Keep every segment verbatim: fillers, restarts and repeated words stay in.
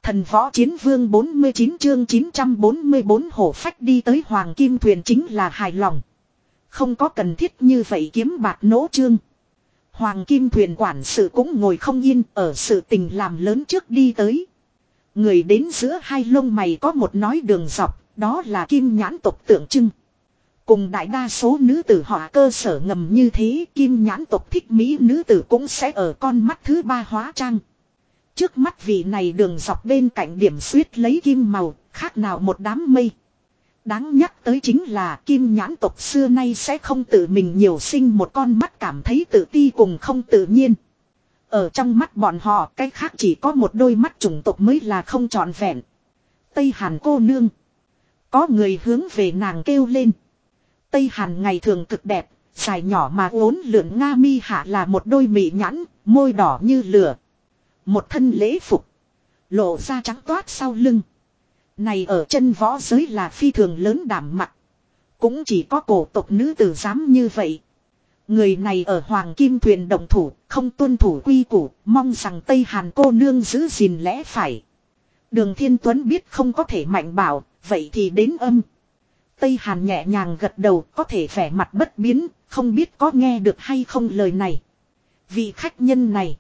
Thần võ chiến vương bốn mươi chín chương chín trăm bốn mươi bốn hổ phách đi tới Hoàng Kim Thuyền chính là hài lòng. Không có cần thiết như vậy kiếm bạc nỗ trương. Hoàng Kim Thuyền quản sự cũng ngồi không yên ở sự tình làm lớn trước đi tới. Người đến giữa hai lông mày có một nói đường dọc, đó là Kim Nhãn tộc tượng trưng. Cùng đại đa số nữ tử họ cơ sở ngầm như thế, Kim Nhãn tộc thích mỹ nữ tử cũng sẽ ở con mắt thứ ba hóa trang. Trước mắt vị này đường dọc bên cạnh điểm xuyết lấy kim màu, khác nào một đám mây. Đáng nhắc tới chính là Kim Nhãn tộc xưa nay sẽ không tự mình nhiều sinh một con mắt cảm thấy tự ti cùng không tự nhiên. Ở trong mắt bọn họ cái khác chỉ có một đôi mắt chủng tộc mới là không trọn vẹn. Tây Hàn cô nương. Có người hướng về nàng kêu lên. Tây Hàn ngày thường cực đẹp, dài nhỏ mà uốn lượn nga mi hạ là một đôi mị nhãn, môi đỏ như lửa. Một thân lễ phục. Lộ ra trắng toát sau lưng. Này ở chân võ giới là phi thường lớn đảm mặt. Cũng chỉ có cổ tộc nữ tử dám như vậy. Người này ở Hoàng Kim Thuyền động thủ, không tuân thủ quy củ, mong rằng Tây Hàn cô nương giữ gìn lẽ phải. Đường Thiên Tuấn biết không có thể mạnh bảo, vậy thì đến âm. Tây Hàn nhẹ nhàng gật đầu, có thể vẻ mặt bất biến, không biết có nghe được hay không lời này. Vị khách nhân này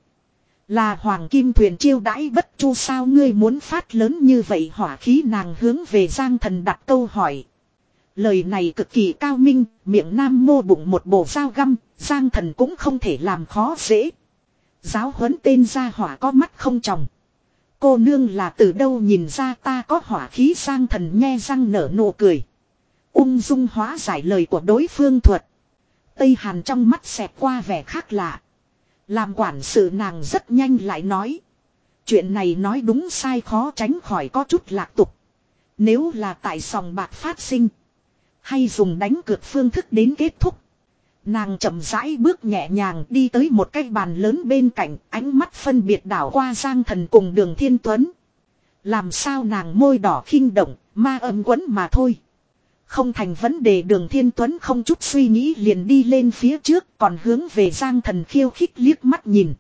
là Hoàng Kim Thuyền chiêu đãi bất chu sao ngươi muốn phát lớn như vậy hỏa khí nàng hướng về Giang Thần đặt câu hỏi. Lời này cực kỳ cao minh, miệng nam mô bụng một bộ dao găm, Giang Thần cũng không thể làm khó dễ. Giáo huấn tên gia hỏa có mắt không tròng. Cô nương là từ đâu nhìn ra ta có hỏa khí Giang Thần nghe răng nở nụ cười. Ung dung hóa giải lời của đối phương thuật. Tây Hàn trong mắt xẹt qua vẻ khác lạ. Làm quản sự nàng rất nhanh lại nói. Chuyện này nói đúng sai khó tránh khỏi có chút lạc tục. Nếu là tại sòng bạc phát sinh. Hay dùng đánh cược phương thức đến kết thúc. Nàng chậm rãi bước nhẹ nhàng đi tới một cái bàn lớn bên cạnh. Ánh mắt phân biệt đảo qua Giang Thần cùng Đường Thiên Tuấn. Làm sao nàng môi đỏ khinh động, ma âm quấn mà thôi. Không thành vấn đề Đường Thiên Tuấn không chút suy nghĩ liền đi lên phía trước còn hướng về Giang Thần khiêu khích liếc mắt nhìn.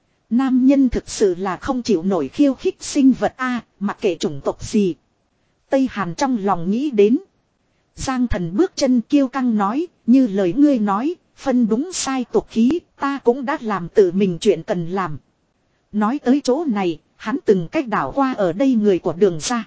Nam nhân thực sự là không chịu nổi khiêu khích sinh vật a, mặc kệ chủng tộc gì. Tây Hàn trong lòng nghĩ đến. Giang Thần bước chân kiêu căng nói, như lời ngươi nói, phân đúng sai tục khí, ta cũng đã làm tự mình chuyện cần làm. Nói tới chỗ này, hắn từng cách đảo qua ở đây người của Đường gia.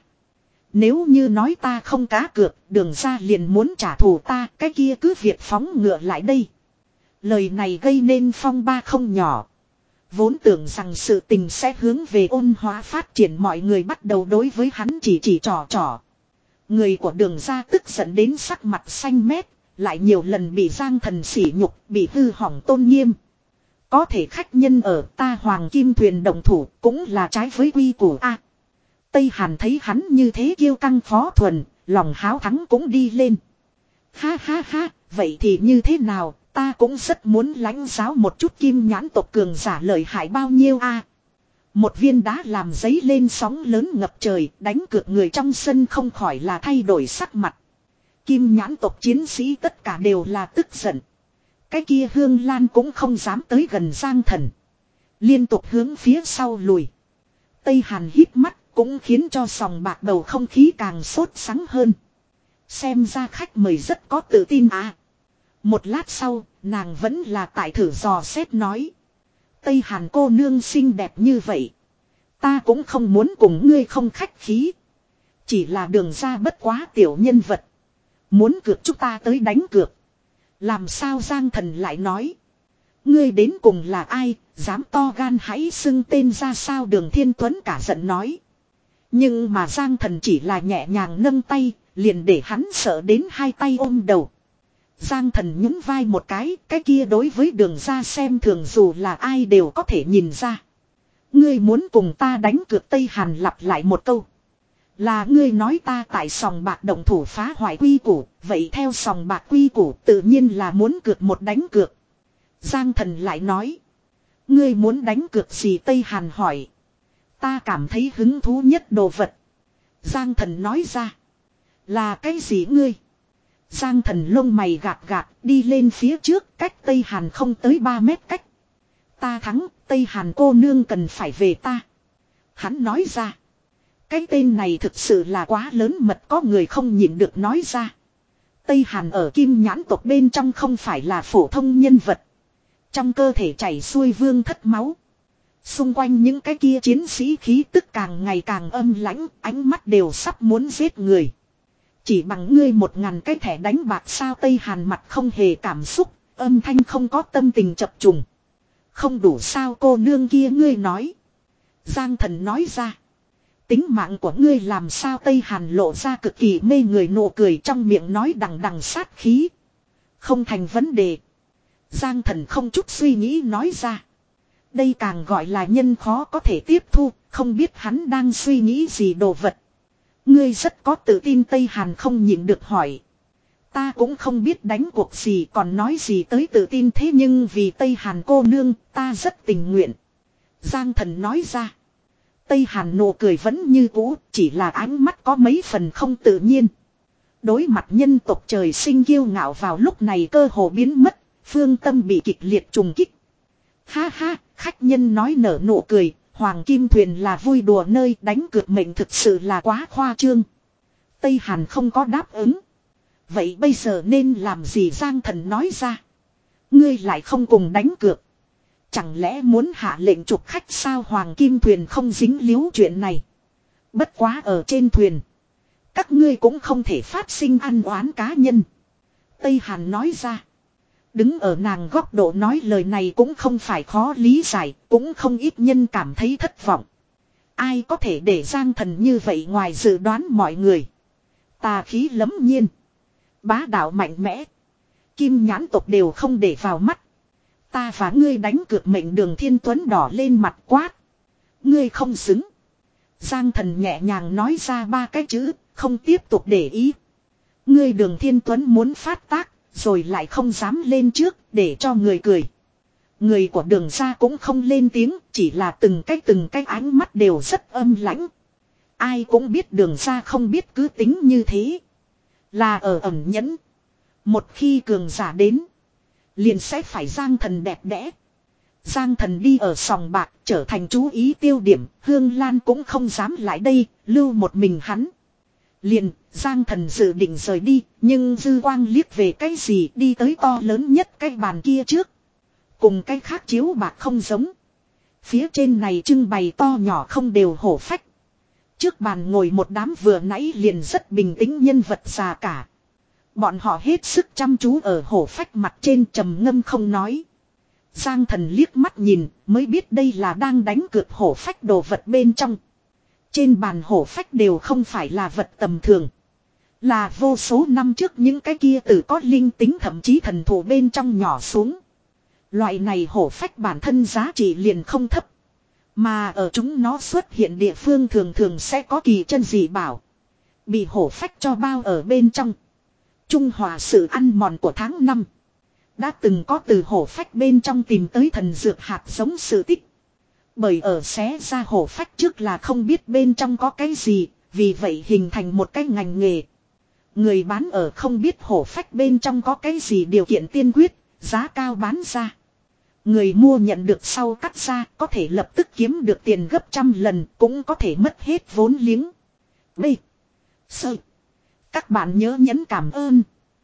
Nếu như nói ta không cá cược, Đường gia liền muốn trả thù ta, cái kia cứ việc phóng ngựa lại đây. Lời này gây nên phong ba không nhỏ. Vốn tưởng rằng sự tình sẽ hướng về ôn hóa phát triển, mọi người bắt đầu đối với hắn chỉ chỉ trò trò. Người của Đường gia tức giận đến sắc mặt xanh mét, lại nhiều lần bị Giang Thần sỉ nhục, bị hư hỏng tôn nghiêm. Có thể khách nhân ở ta Hoàng Kim Thuyền động thủ cũng là trái với quy củ a. Tây Hàn thấy hắn như thế kiêu căng phó thuần, lòng háo thắng cũng đi lên. Ha ha ha, vậy thì như thế nào, ta cũng rất muốn lãnh giáo một chút Kim Nhãn tộc cường giả lợi hại bao nhiêu a. Một viên đá làm giấy lên sóng lớn ngập trời, đánh cược người trong sân không khỏi là thay đổi sắc mặt. Kim Nhãn tộc chiến sĩ tất cả đều là tức giận. Cái kia Hương Lan cũng không dám tới gần Giang Thần. Liên tục hướng phía sau lùi. Tây Hàn hít mắt. Cũng khiến cho sòng bạc bầu không khí càng sốt sắng hơn. Xem ra khách mời rất có tự tin à. Một lát sau, nàng vẫn là tại thử dò xét nói. Tây Hàn cô nương xinh đẹp như vậy. Ta cũng không muốn cùng ngươi không khách khí. Chỉ là Đường gia bất quá tiểu nhân vật. Muốn cược chúng ta tới đánh cược. Làm sao Giang Thần lại nói. Ngươi đến cùng là ai, dám to gan hãy xưng tên ra sao Đường Thiên Tuấn cả giận nói. Nhưng mà Giang Thần chỉ là nhẹ nhàng nâng tay, liền để hắn sợ đến hai tay ôm đầu. Giang Thần nhún vai một cái, cái kia đối với Đường gia xem thường dù là ai đều có thể nhìn ra. Ngươi muốn cùng ta đánh cược Tây Hàn lặp lại một câu. Là ngươi nói ta tại sòng bạc động thủ phá hoại quy củ, vậy theo sòng bạc quy củ tự nhiên là muốn cược một đánh cược. Giang Thần lại nói. Ngươi muốn đánh cược gì Tây Hàn hỏi. Ta cảm thấy hứng thú nhất đồ vật. Giang Thần nói ra. Là cái gì ngươi? Giang Thần lông mày gạt gạt đi lên phía trước cách Tây Hàn không tới ba mét cách. Ta thắng, Tây Hàn cô nương cần phải về ta. Hắn nói ra. Cái tên này thực sự là quá lớn mật, có người không nhịn được nói ra. Tây Hàn ở Kim Nhãn tộc bên trong không phải là phổ thông nhân vật. Trong cơ thể chảy xuôi vương thất máu. Xung quanh những cái kia chiến sĩ khí tức càng ngày càng âm lãnh, ánh mắt đều sắp muốn giết người. Chỉ bằng ngươi một ngàn cái thẻ đánh bạc sao? Tây Hàn mặt không hề cảm xúc, âm thanh không có tâm tình chập trùng. Không đủ sao cô nương kia ngươi nói. Giang Thần nói ra. Tính mạng của ngươi làm sao? Tây Hàn lộ ra cực kỳ mê người nụ cười, trong miệng nói đằng đằng sát khí. Không thành vấn đề. Giang Thần không chút suy nghĩ nói ra. Đây càng gọi là nhân khó có thể tiếp thu, không biết hắn đang suy nghĩ gì đồ vật. Ngươi rất có tự tin. Tây Hàn không nhịn được hỏi. Ta cũng không biết đánh cuộc gì còn nói gì tới tự tin, thế nhưng vì Tây Hàn cô nương ta rất tình nguyện. Giang Thần nói ra. Tây Hàn nụ cười vẫn như cũ, chỉ là ánh mắt có mấy phần không tự nhiên. Đối mặt nhân tộc trời sinh kiêu ngạo vào lúc này cơ hồ biến mất, phương tâm bị kịch liệt trùng kích. Ha ha, khách nhân nói nở nụ cười, Hoàng Kim Thuyền là vui đùa nơi, đánh cược mệnh thực sự là quá khoa trương. Tây Hàn không có đáp ứng. Vậy bây giờ nên làm gì? Giang Thần nói ra. Ngươi lại không cùng đánh cược. Chẳng lẽ muốn hạ lệnh trục khách sao? Hoàng Kim Thuyền không dính líu chuyện này. Bất quá ở trên thuyền, các ngươi cũng không thể phát sinh ăn oán cá nhân. Tây Hàn nói ra. Đứng ở nàng góc độ nói lời này cũng không phải khó lý giải, cũng không ít nhân cảm thấy thất vọng. Ai có thể để Giang Thần như vậy ngoài dự đoán mọi người. Tà khí lẫm nhiên, bá đạo mạnh mẽ, Kim Nhãn tộc đều không để vào mắt. Ta và ngươi đánh cược mệnh. Đường Thiên Tuấn đỏ lên mặt quát. Ngươi không xứng. Giang Thần nhẹ nhàng nói ra ba cái chữ, không tiếp tục để ý. Ngươi Đường Thiên Tuấn muốn phát tác, rồi lại không dám lên trước để cho người cười. Người của Đường gia cũng không lên tiếng, chỉ là từng cái từng cái ánh mắt đều rất âm lãnh. Ai cũng biết Đường gia không biết cứ tính như thế, là ở ẩn nhẫn. Một khi cường giả đến, liền sẽ phải Giang Thần đẹp đẽ. Giang Thần đi ở sòng bạc trở thành chú ý tiêu điểm, Hương Lan cũng không dám lại đây, lưu một mình hắn. Liền, Giang Thần dự định rời đi, nhưng dư quang liếc về cái gì đi tới to lớn nhất cái bàn kia trước. Cùng cái khác chiếu bạc không giống. Phía trên này trưng bày to nhỏ không đều hổ phách. Trước bàn ngồi một đám vừa nãy liền rất bình tĩnh nhân vật già cả. Bọn họ hết sức chăm chú ở hổ phách mặt trên, trầm ngâm không nói. Giang Thần liếc mắt nhìn mới biết đây là đang đánh cược hổ phách đồ vật bên trong. Trên bàn hổ phách đều không phải là vật tầm thường. Là vô số năm trước những cái kia từ có linh tính thậm chí thần thụ bên trong nhỏ xuống. Loại này hổ phách bản thân giá trị liền không thấp. Mà ở chúng nó xuất hiện địa phương thường thường sẽ có kỳ chân dị bảo. Bị hổ phách cho bao ở bên trong. Trung hòa sự ăn mòn của tháng năm. Đã từng có từ hổ phách bên trong tìm tới thần dược hạt giống sự tích. Bởi ở xé ra hổ phách trước là không biết bên trong có cái gì, vì vậy hình thành một cái ngành nghề. Người bán ở không biết hổ phách bên trong có cái gì điều kiện tiên quyết, giá cao bán ra. Người mua nhận được sau cắt ra, có thể lập tức kiếm được tiền gấp trăm lần, cũng có thể mất hết vốn liếng. B. Sơ. Các bạn nhớ nhấn cảm ơn.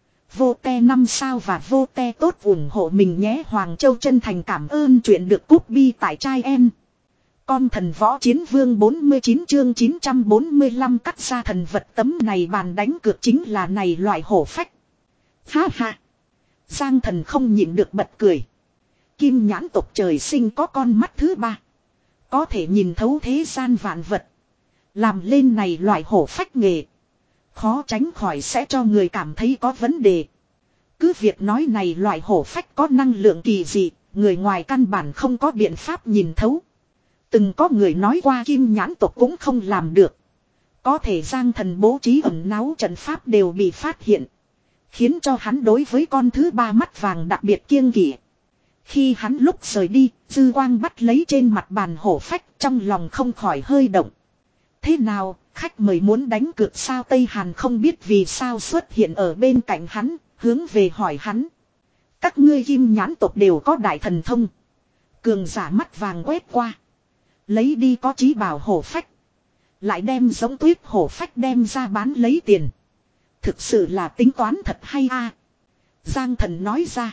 Vô te năm sao và vô te tốt ủng hộ mình nhé. Hoàng Châu chân thành cảm ơn chuyện được cúp bi tại trai em. Con thần võ chiến vương bốn mươi chín chương chín trăm bốn mươi lăm cắt ra thần vật tấm này bàn đánh cược chính là này loại hổ phách. Ha ha. Giang Thần không nhịn được bật cười. Kim Nhãn tộc trời sinh có con mắt thứ ba. Có thể nhìn thấu thế gian vạn vật. Làm lên này loại hổ phách nghề. Khó tránh khỏi sẽ cho người cảm thấy có vấn đề. Cứ việc nói này loại hổ phách có năng lượng kỳ dị, người ngoài căn bản không có biện pháp nhìn thấu. Từng có người nói qua Kim Nhãn tộc cũng không làm được. Có thể Giang Thần bố trí ẩn náu trận pháp đều bị phát hiện. Khiến cho hắn đối với con thứ ba mắt vàng đặc biệt kiêng kỵ. Khi hắn lúc rời đi, dư quang bắt lấy trên mặt bàn hổ phách, trong lòng không khỏi hơi động. Thế nào, khách mời muốn đánh cược sao? Tây Hàn không biết vì sao xuất hiện ở bên cạnh hắn, hướng về hỏi hắn. Các ngươi Kim Nhãn tộc đều có đại thần thông. Cường giả mắt vàng quét qua. Lấy đi có chí bảo hổ phách. Lại đem giống tuyết hổ phách đem ra bán lấy tiền. Thực sự là tính toán thật hay a. Giang Thần nói ra.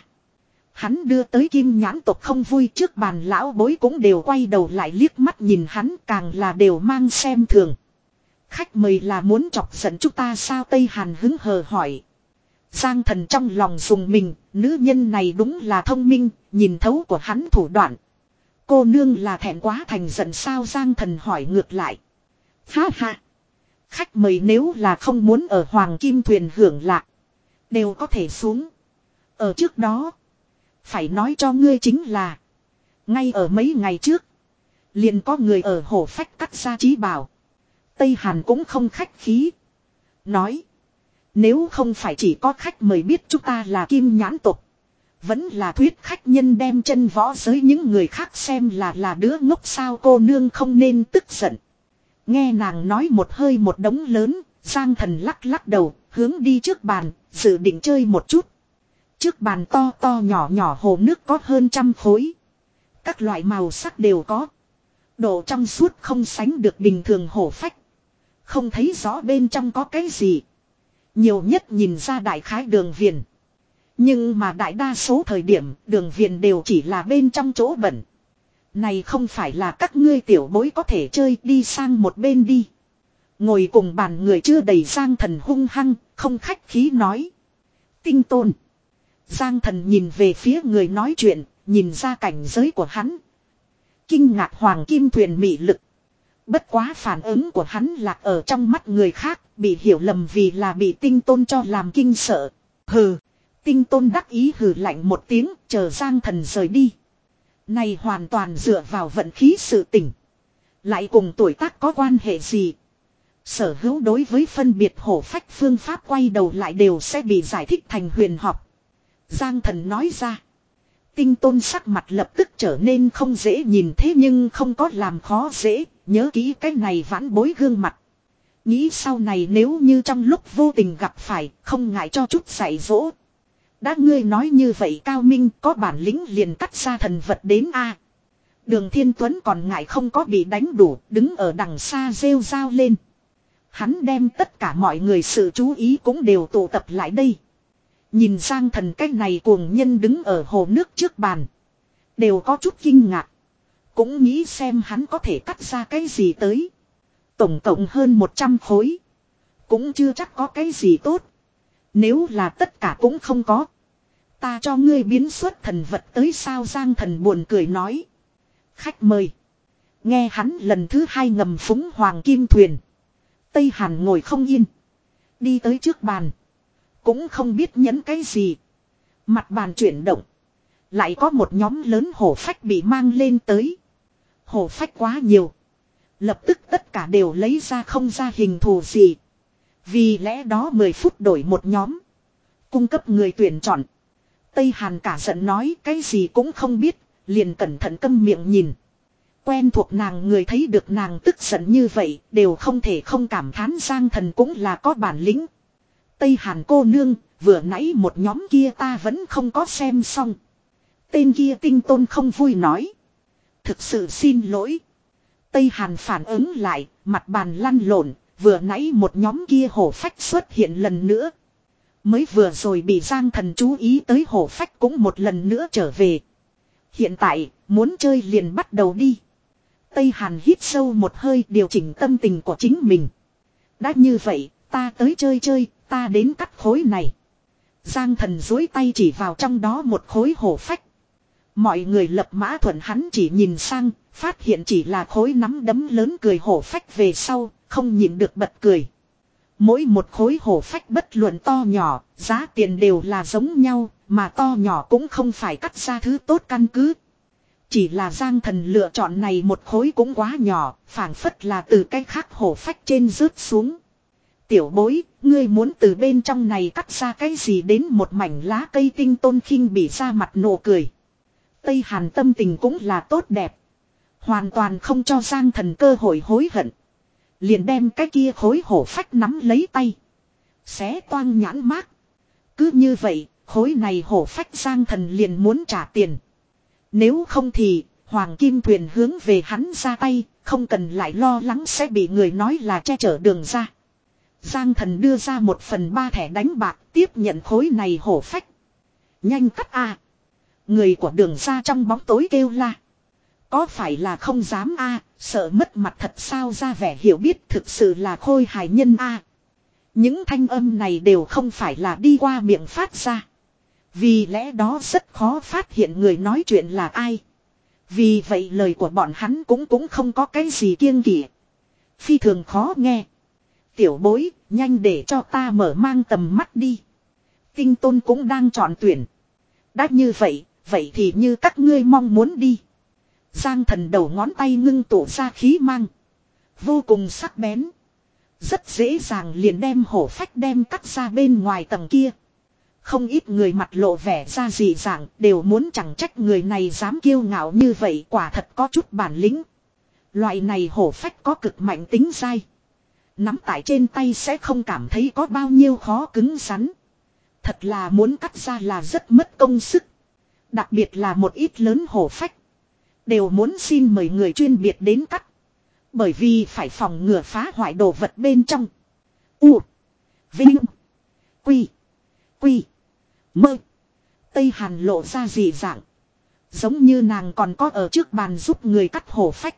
Hắn đưa tới kim nhãn tộc không vui, trước bàn lão bối cũng đều quay đầu lại liếc mắt nhìn hắn, càng là đều mang xem thường. Khách mời là muốn chọc giận chúng ta sao? Tây Hàn hứng hờ hỏi. Giang Thần trong lòng dùng mình, nữ nhân này đúng là thông minh, nhìn thấu của hắn thủ đoạn. Cô nương là thẹn quá thành giận sao? Giang Thần hỏi ngược lại. Ha ha. Khách mời nếu là không muốn ở Hoàng Kim Thuyền hưởng lạc, đều có thể xuống. Ở trước đó, phải nói cho ngươi chính là, ngay ở mấy ngày trước, liền có người ở hổ phách cắt ra trí bảo. Tây Hàn cũng không khách khí. Nói, nếu không phải chỉ có khách mời biết chúng ta là kim nhãn tộc, vẫn là thuyết khách nhân đem chân võ giới những người khác xem là là đứa ngốc sao? Cô nương không nên tức giận. Nghe nàng nói một hơi một đống lớn, Giang Thần lắc lắc đầu, hướng đi trước bàn, dự định chơi một chút. Trước bàn to to nhỏ nhỏ hồ nước có hơn trăm khối. Các loại màu sắc đều có. Độ trong suốt không sánh được bình thường hổ phách. Không thấy rõ bên trong có cái gì. Nhiều nhất nhìn ra đại khái đường viền. Nhưng mà đại đa số thời điểm đường viền đều chỉ là bên trong chỗ bẩn. Này không phải là các ngươi tiểu bối có thể chơi, đi sang một bên đi. Ngồi cùng bàn người chưa đầy, Giang Thần hung hăng, không khách khí nói. Tinh Tôn. Giang Thần nhìn về phía người nói chuyện, nhìn ra cảnh giới của hắn. Kinh ngạc Hoàng Kim Thuyền mị lực. Bất quá phản ứng của hắn lạc ở trong mắt người khác, bị hiểu lầm vì là bị Tinh Tôn cho làm kinh sợ. Hừ. Tinh Tôn đắc ý hừ lạnh một tiếng, chờ Giang Thần rời đi. Này hoàn toàn dựa vào vận khí sự tình. Lại cùng tuổi tác có quan hệ gì? Sở hữu đối với phân biệt hổ phách phương pháp quay đầu lại đều sẽ bị giải thích thành huyền học. Giang Thần nói ra. Tinh Tôn sắc mặt lập tức trở nên không dễ nhìn, thế nhưng không có làm khó dễ, nhớ kỹ cái này vãn bối gương mặt. Nghĩ sau này nếu như trong lúc vô tình gặp phải, không ngại cho chút dạy dỗ. Đã ngươi nói như vậy cao minh, có bản lĩnh liền cắt ra thần vật đến a. Đường Thiên Tuấn còn ngại không có bị đánh đủ, đứng ở đằng xa rêu rao lên. Hắn đem tất cả mọi người sự chú ý cũng đều tụ tập lại đây. Nhìn Giang Thần cách này cuồng nhân đứng ở hồ nước trước bàn, đều có chút kinh ngạc. Cũng nghĩ xem hắn có thể cắt ra cái gì tới. Tổng cộng hơn một trăm khối. Cũng chưa chắc có cái gì tốt. Nếu là tất cả cũng không có, ta cho ngươi biến xuất thần vật tới sao? Giang Thần buồn cười nói. Khách mời. Nghe hắn lần thứ hai ngầm phúng Hoàng Kim Thuyền. Tây Hàn ngồi không yên. Đi tới trước bàn. Cũng không biết nhấn cái gì. Mặt bàn chuyển động. Lại có một nhóm lớn hổ phách bị mang lên tới. Hổ phách quá nhiều. Lập tức tất cả đều lấy ra không ra hình thù gì. Vì lẽ đó mười phút đổi một nhóm. Cung cấp người tuyển chọn. Tây Hàn cả giận nói cái gì cũng không biết. Liền cẩn thận câm miệng nhìn. Quen thuộc nàng người thấy được nàng tức giận như vậy. Đều không thể không cảm thán Giang Thần cũng là có bản lĩnh. Tây Hàn cô nương, vừa nãy một nhóm kia ta vẫn không có xem xong. Tên kia Tinh Tôn không vui nói. Thực sự xin lỗi. Tây Hàn phản ứng lại, mặt bàn lăn lộn, vừa nãy một nhóm kia hổ phách xuất hiện lần nữa. Mới vừa rồi bị Giang Thần chú ý tới hổ phách cũng một lần nữa trở về. Hiện tại, muốn chơi liền bắt đầu đi. Tây Hàn hít sâu một hơi, điều chỉnh tâm tình của chính mình. Đã như vậy, ta tới chơi chơi, ta đến cắt khối này. Giang Thần duỗi tay chỉ vào trong đó một khối hổ phách. Mọi người lập mã thuận hắn chỉ nhìn sang, phát hiện chỉ là khối nắm đấm lớn cười hổ phách về sau, không nhịn được bật cười. Mỗi một khối hổ phách bất luận to nhỏ, giá tiền đều là giống nhau, mà to nhỏ cũng không phải cắt ra thứ tốt căn cứ. Chỉ là Giang Thần lựa chọn này một khối cũng quá nhỏ, phảng phất là từ cái khác hổ phách trên rớt xuống. Tiểu bối, ngươi muốn từ bên trong này cắt ra cái gì đến một mảnh lá cây? Tinh Tôn khinh bỉ ra mặt nụ cười. Tây Hàn tâm tình cũng là tốt đẹp. Hoàn toàn không cho Giang Thần cơ hội hối hận. Liền đem cái kia khối hổ phách nắm lấy tay. Xé toang nhãn mác. Cứ như vậy, khối này hổ phách Giang Thần liền muốn trả tiền. Nếu không thì, Hoàng Kim Thuyền hướng về hắn ra tay, Không cần lại lo lắng sẽ bị người nói là che chở đường ra. Giang Thần đưa ra một phần ba thẻ đánh bạc tiếp nhận khối này hổ phách. Nhanh cắt a. Người của đường ra trong bóng tối kêu la. Có phải là không dám a, sợ mất mặt thật sao, ra vẻ hiểu biết thực sự là khôi hài nhân a. Những thanh âm này đều không phải là đi qua miệng phát ra. Vì lẽ đó rất khó phát hiện người nói chuyện là ai. Vì vậy lời của bọn hắn cũng cũng không có cái gì kiêng kỵ. Phi thường khó nghe. Tiểu bối, nhanh để cho ta mở mang tầm mắt đi. Tinh Tôn cũng đang chọn tuyển. Đã như vậy, vậy thì như các ngươi mong muốn đi. Giang Thần đầu ngón tay ngưng tụ ra khí mang. Vô cùng sắc bén. Rất dễ dàng liền đem hổ phách đem cắt ra bên ngoài tầng kia. Không ít người mặt lộ vẻ ra dị dạng đều muốn chẳng trách người này dám kiêu ngạo như vậy, quả thật có chút bản lĩnh. Loại này hổ phách có cực mạnh tính dai. Nắm tại trên tay sẽ không cảm thấy có bao nhiêu khó cứng rắn. Thật là muốn cắt ra là rất mất công sức. Đặc biệt là một ít lớn hổ phách. Đều muốn xin mời người chuyên biệt đến cắt. Bởi vì phải phòng ngừa phá hoại đồ vật bên trong. U. Vinh. Quy. Quy. Mơ. Tây Hàn lộ ra dị dạng. Giống như nàng còn có ở trước bàn giúp người cắt hổ phách.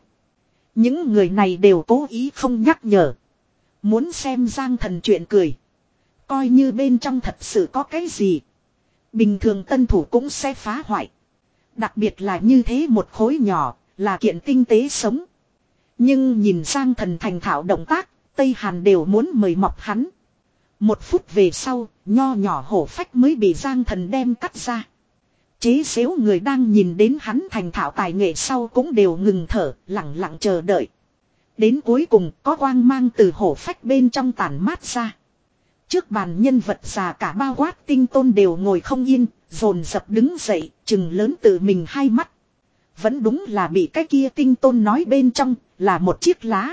Những người này đều cố ý không nhắc nhở. Muốn xem Giang Thần chuyện cười. Coi như bên trong thật sự có cái gì. Bình thường tân thủ cũng sẽ phá hoại. Đặc biệt là như thế một khối nhỏ, là kiện tinh tế sống. Nhưng nhìn Giang Thần thành thạo động tác, Tây Hàn đều muốn mời mọc hắn. Một phút về sau, nho nhỏ hổ phách mới bị Giang Thần đem cắt ra. Chế xếu người đang nhìn đến hắn thành thạo tài nghệ sau cũng đều ngừng thở, lặng lặng chờ đợi. Đến cuối cùng có quang mang từ hổ phách bên trong tản mát ra. Trước bàn nhân vật già cả bao quát Tinh Tôn đều ngồi không yên, dồn dập đứng dậy, trừng lớn tự mình hai mắt. Vẫn đúng là bị cái kia Tinh Tôn nói bên trong là một chiếc lá.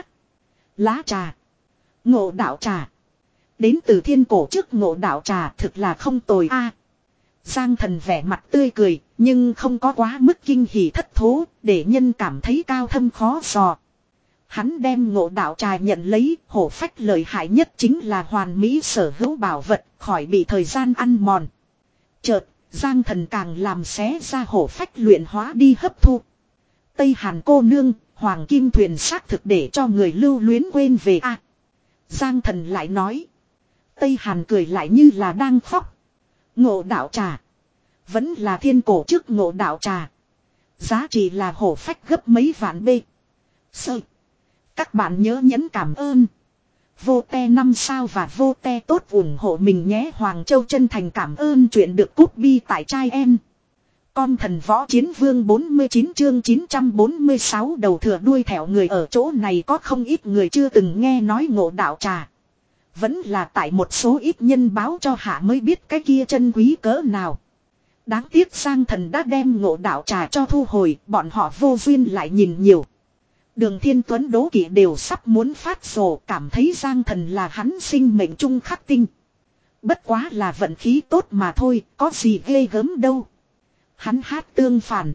Lá trà. Ngộ đạo trà. Đến từ thiên cổ trước ngộ đạo trà thực là không tồi a. Giang Thần vẻ mặt tươi cười, nhưng không có quá mức kinh hỉ thất thố, để nhân cảm thấy cao thâm khó dò. Hắn đem ngộ đạo trà nhận lấy, hổ phách lợi hại nhất chính là hoàn mỹ sở hữu bảo vật, khỏi bị thời gian ăn mòn. Chợt, Giang Thần càng làm xé ra hổ phách luyện hóa đi hấp thu. Tây Hàn cô nương, Hoàng Kim Thuyền xác thực để cho người lưu luyến quên về a. Giang Thần lại nói. Tây Hàn cười lại như là đang khóc. Ngộ đạo trà. Vẫn là thiên cổ trước ngộ đạo trà. Giá trị là hổ phách gấp mấy vạn bê. Sơ. Các bạn nhớ nhấn cảm ơn. Vô te năm sao và vô te tốt ủng hộ mình nhé. Hoàng Châu chân thành cảm ơn chuyện được cúp bi tại trai em. Con thần võ chiến vương bốn mươi chín chương chín trăm bốn mươi sáu đầu thừa đuôi thẻo người ở chỗ này có không ít người chưa từng nghe nói ngộ đạo trà. Vẫn là tại một số ít nhân báo cho hạ mới biết cái kia chân quý cỡ nào. Đáng tiếc Giang Thần đã đem ngộ đạo trà cho thu hồi, bọn họ vô duyên lại nhìn nhiều. Đường Thiên Tuấn đố kỵ đều sắp muốn phát rồ, cảm thấy Giang Thần là hắn sinh mệnh trung khắc tinh. Bất quá là vận khí tốt mà thôi, có gì ghê gớm đâu. Hắn hát tương phản.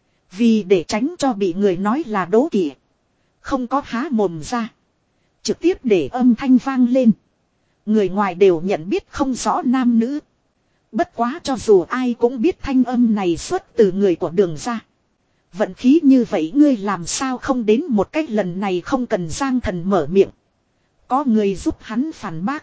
Vì để tránh cho bị người nói là đố kỵ. Không có há mồm ra. Trực tiếp để âm thanh vang lên. Người ngoài đều nhận biết không rõ nam nữ. Bất quá cho dù ai cũng biết thanh âm này xuất từ người của đường ra. Vận khí như vậy ngươi làm sao không đến một cách, lần này không cần Giang Thần mở miệng. Có người giúp hắn phản bác.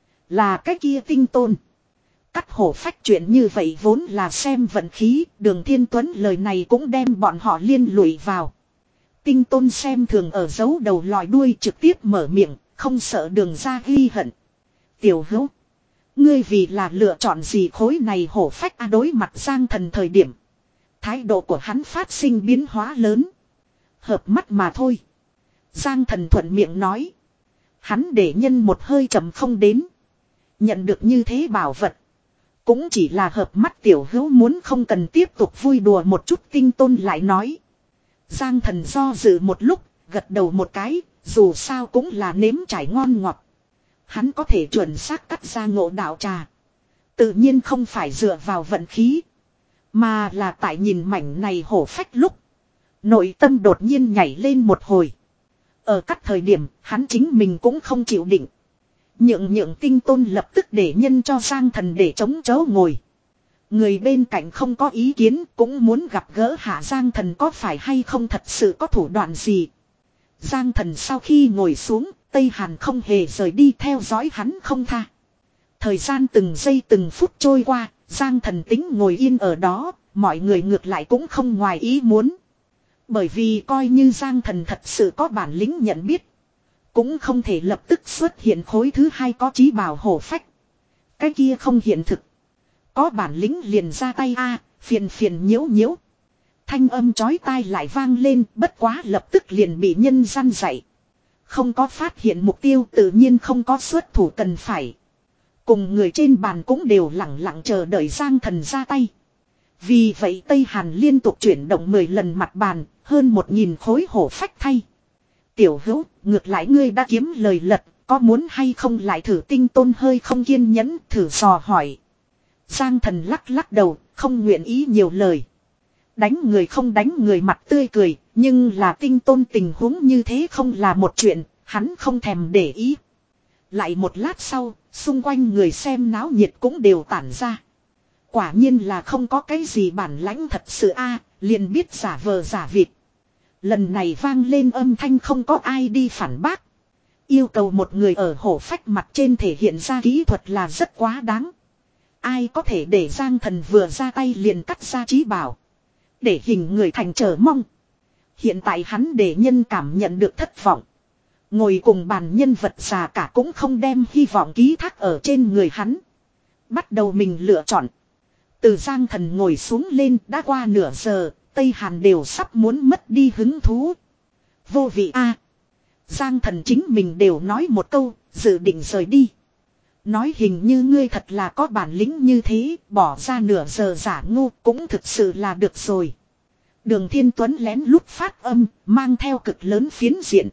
Là cái kia Tinh Tôn. Cắt hổ phách chuyện như vậy vốn là xem vận khí, Đường Thiên Tuấn lời này cũng đem bọn họ liên lụy vào. Tinh Tôn xem thường ở giấu đầu lòi đuôi trực tiếp mở miệng, không sợ đường ra ghi hận. Tiểu hữu, ngươi vì là lựa chọn gì khối này hổ phách a? Đối mặt Giang Thần thời điểm, thái độ của hắn phát sinh biến hóa lớn. Hợp mắt mà thôi. Giang Thần thuận miệng nói. Hắn để nhân một hơi chậm không đến. Nhận được như thế bảo vật. Cũng chỉ là hợp mắt tiểu hữu muốn không cần tiếp tục vui đùa một chút. Tinh Tôn lại nói. Giang Thần do dự một lúc, gật đầu một cái, dù sao cũng là nếm trải ngon ngọt. Hắn có thể chuẩn xác cắt ra ngộ đạo trà. Tự nhiên không phải dựa vào vận khí. Mà là tại nhìn mảnh này hổ phách lúc. Nội tâm đột nhiên nhảy lên một hồi. Ở các thời điểm, hắn chính mình cũng không chịu định. Nhượng nhượng Tinh Tôn lập tức để nhân cho Giang Thần để chống chớ ngồi. Người bên cạnh không có ý kiến cũng muốn gặp gỡ hạ Giang Thần có phải hay không thật sự có thủ đoạn gì. Giang Thần sau khi ngồi xuống, Tây Hàn không hề rời đi theo dõi hắn không tha. Thời gian từng giây từng phút trôi qua, Giang Thần tính ngồi yên ở đó, mọi người ngược lại cũng không ngoài ý muốn. Bởi vì coi như Giang Thần thật sự có bản lĩnh nhận biết, cũng không thể lập tức xuất hiện khối thứ hai có chí bảo hổ phách. Cái kia không hiện thực. Có bản lĩnh liền ra tay a, phiền phiền nhiễu nhiễu. Thanh âm chói tai lại vang lên, bất quá lập tức liền bị nhân gian dạy. Không có phát hiện mục tiêu tự nhiên không có xuất thủ cần phải. Cùng người trên bàn cũng đều lặng lặng chờ đợi Giang Thần ra tay. Vì vậy Tây Hàn liên tục chuyển động mười lần mặt bàn, hơn một nghìn khối hổ phách thay. Tiểu hữu, ngược lại ngươi đã kiếm lời lật, có muốn hay không lại thử Tinh Tôn hơi không kiên nhẫn, thử dò hỏi. Giang Thần lắc lắc đầu, không nguyện ý nhiều lời. Đánh người không đánh người mặt tươi cười, nhưng là Tinh Tôn tình huống như thế không là một chuyện, hắn không thèm để ý. Lại một lát sau, xung quanh người xem náo nhiệt cũng đều tản ra. Quả nhiên là không có cái gì bản lãnh thật sự a, liền biết giả vờ giả vịt. Lần này vang lên âm thanh không có ai đi phản bác. Yêu cầu một người ở hổ phách mặt trên thể hiện ra kỹ thuật là rất quá đáng. Ai có thể để Giang Thần vừa ra tay liền cắt ra chí bảo. Để hình người thành chờ mong. Hiện tại hắn để nhân cảm nhận được thất vọng. Ngồi cùng bàn nhân vật già cả cũng không đem hy vọng ký thác ở trên người hắn. Bắt đầu mình lựa chọn. Từ Giang Thần ngồi xuống lên đã qua nửa giờ, Tây Hàn đều sắp muốn mất đi hứng thú. Vô vị a. Giang Thần chính mình đều nói một câu, dự định rời đi. Nói hình như ngươi thật là có bản lĩnh như thế, bỏ ra nửa giờ giả ngu cũng thực sự là được rồi. Đường Thiên Tuấn lén lút phát âm, mang theo cực lớn phiến diện.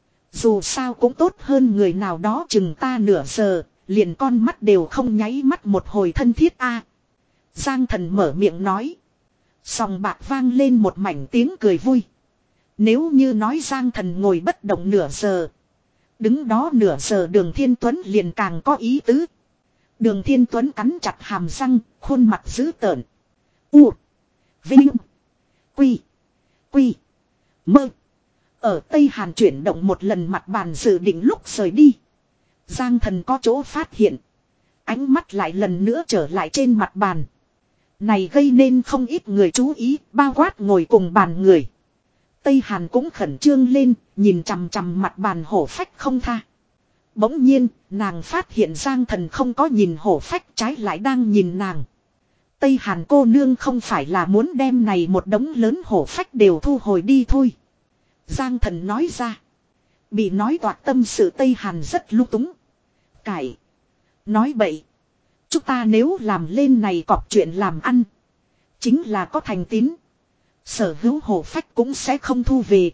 Dù sao cũng tốt hơn người nào đó chừng ta nửa giờ, liền con mắt đều không nháy mắt một hồi thân thiết a. Giang Thần mở miệng nói. Sòng bạc vang lên một mảnh tiếng cười vui. Nếu như nói Giang Thần ngồi bất động nửa giờ, đứng đó nửa giờ Đường Thiên Tuấn liền càng có ý tứ. Đường Thiên Tuấn cắn chặt hàm răng, khuôn mặt dữ tợn. U. Vinh. Quy. Quy. Mơ. Ở Tây Hàn chuyển động một lần mặt bàn dự định lúc rời đi. Giang Thần có chỗ phát hiện. Ánh mắt lại lần nữa trở lại trên mặt bàn. Này gây nên không ít người chú ý, bao quát ngồi cùng bàn người. Tây Hàn cũng khẩn trương lên, nhìn chằm chằm mặt bàn hổ phách không tha. Bỗng nhiên, nàng phát hiện Giang Thần không có nhìn hổ phách, trái lại đang nhìn nàng. Tây Hàn cô nương không phải là muốn đem này một đống lớn hổ phách đều thu hồi đi thôi. Giang Thần nói ra. Bị nói toạc tâm sự Tây Hàn rất lung túng. Cải. Nói bậy. Chúng ta nếu làm lên này cọp chuyện làm ăn. Chính là có thành tín. Sở hữu hổ phách cũng sẽ không thu về.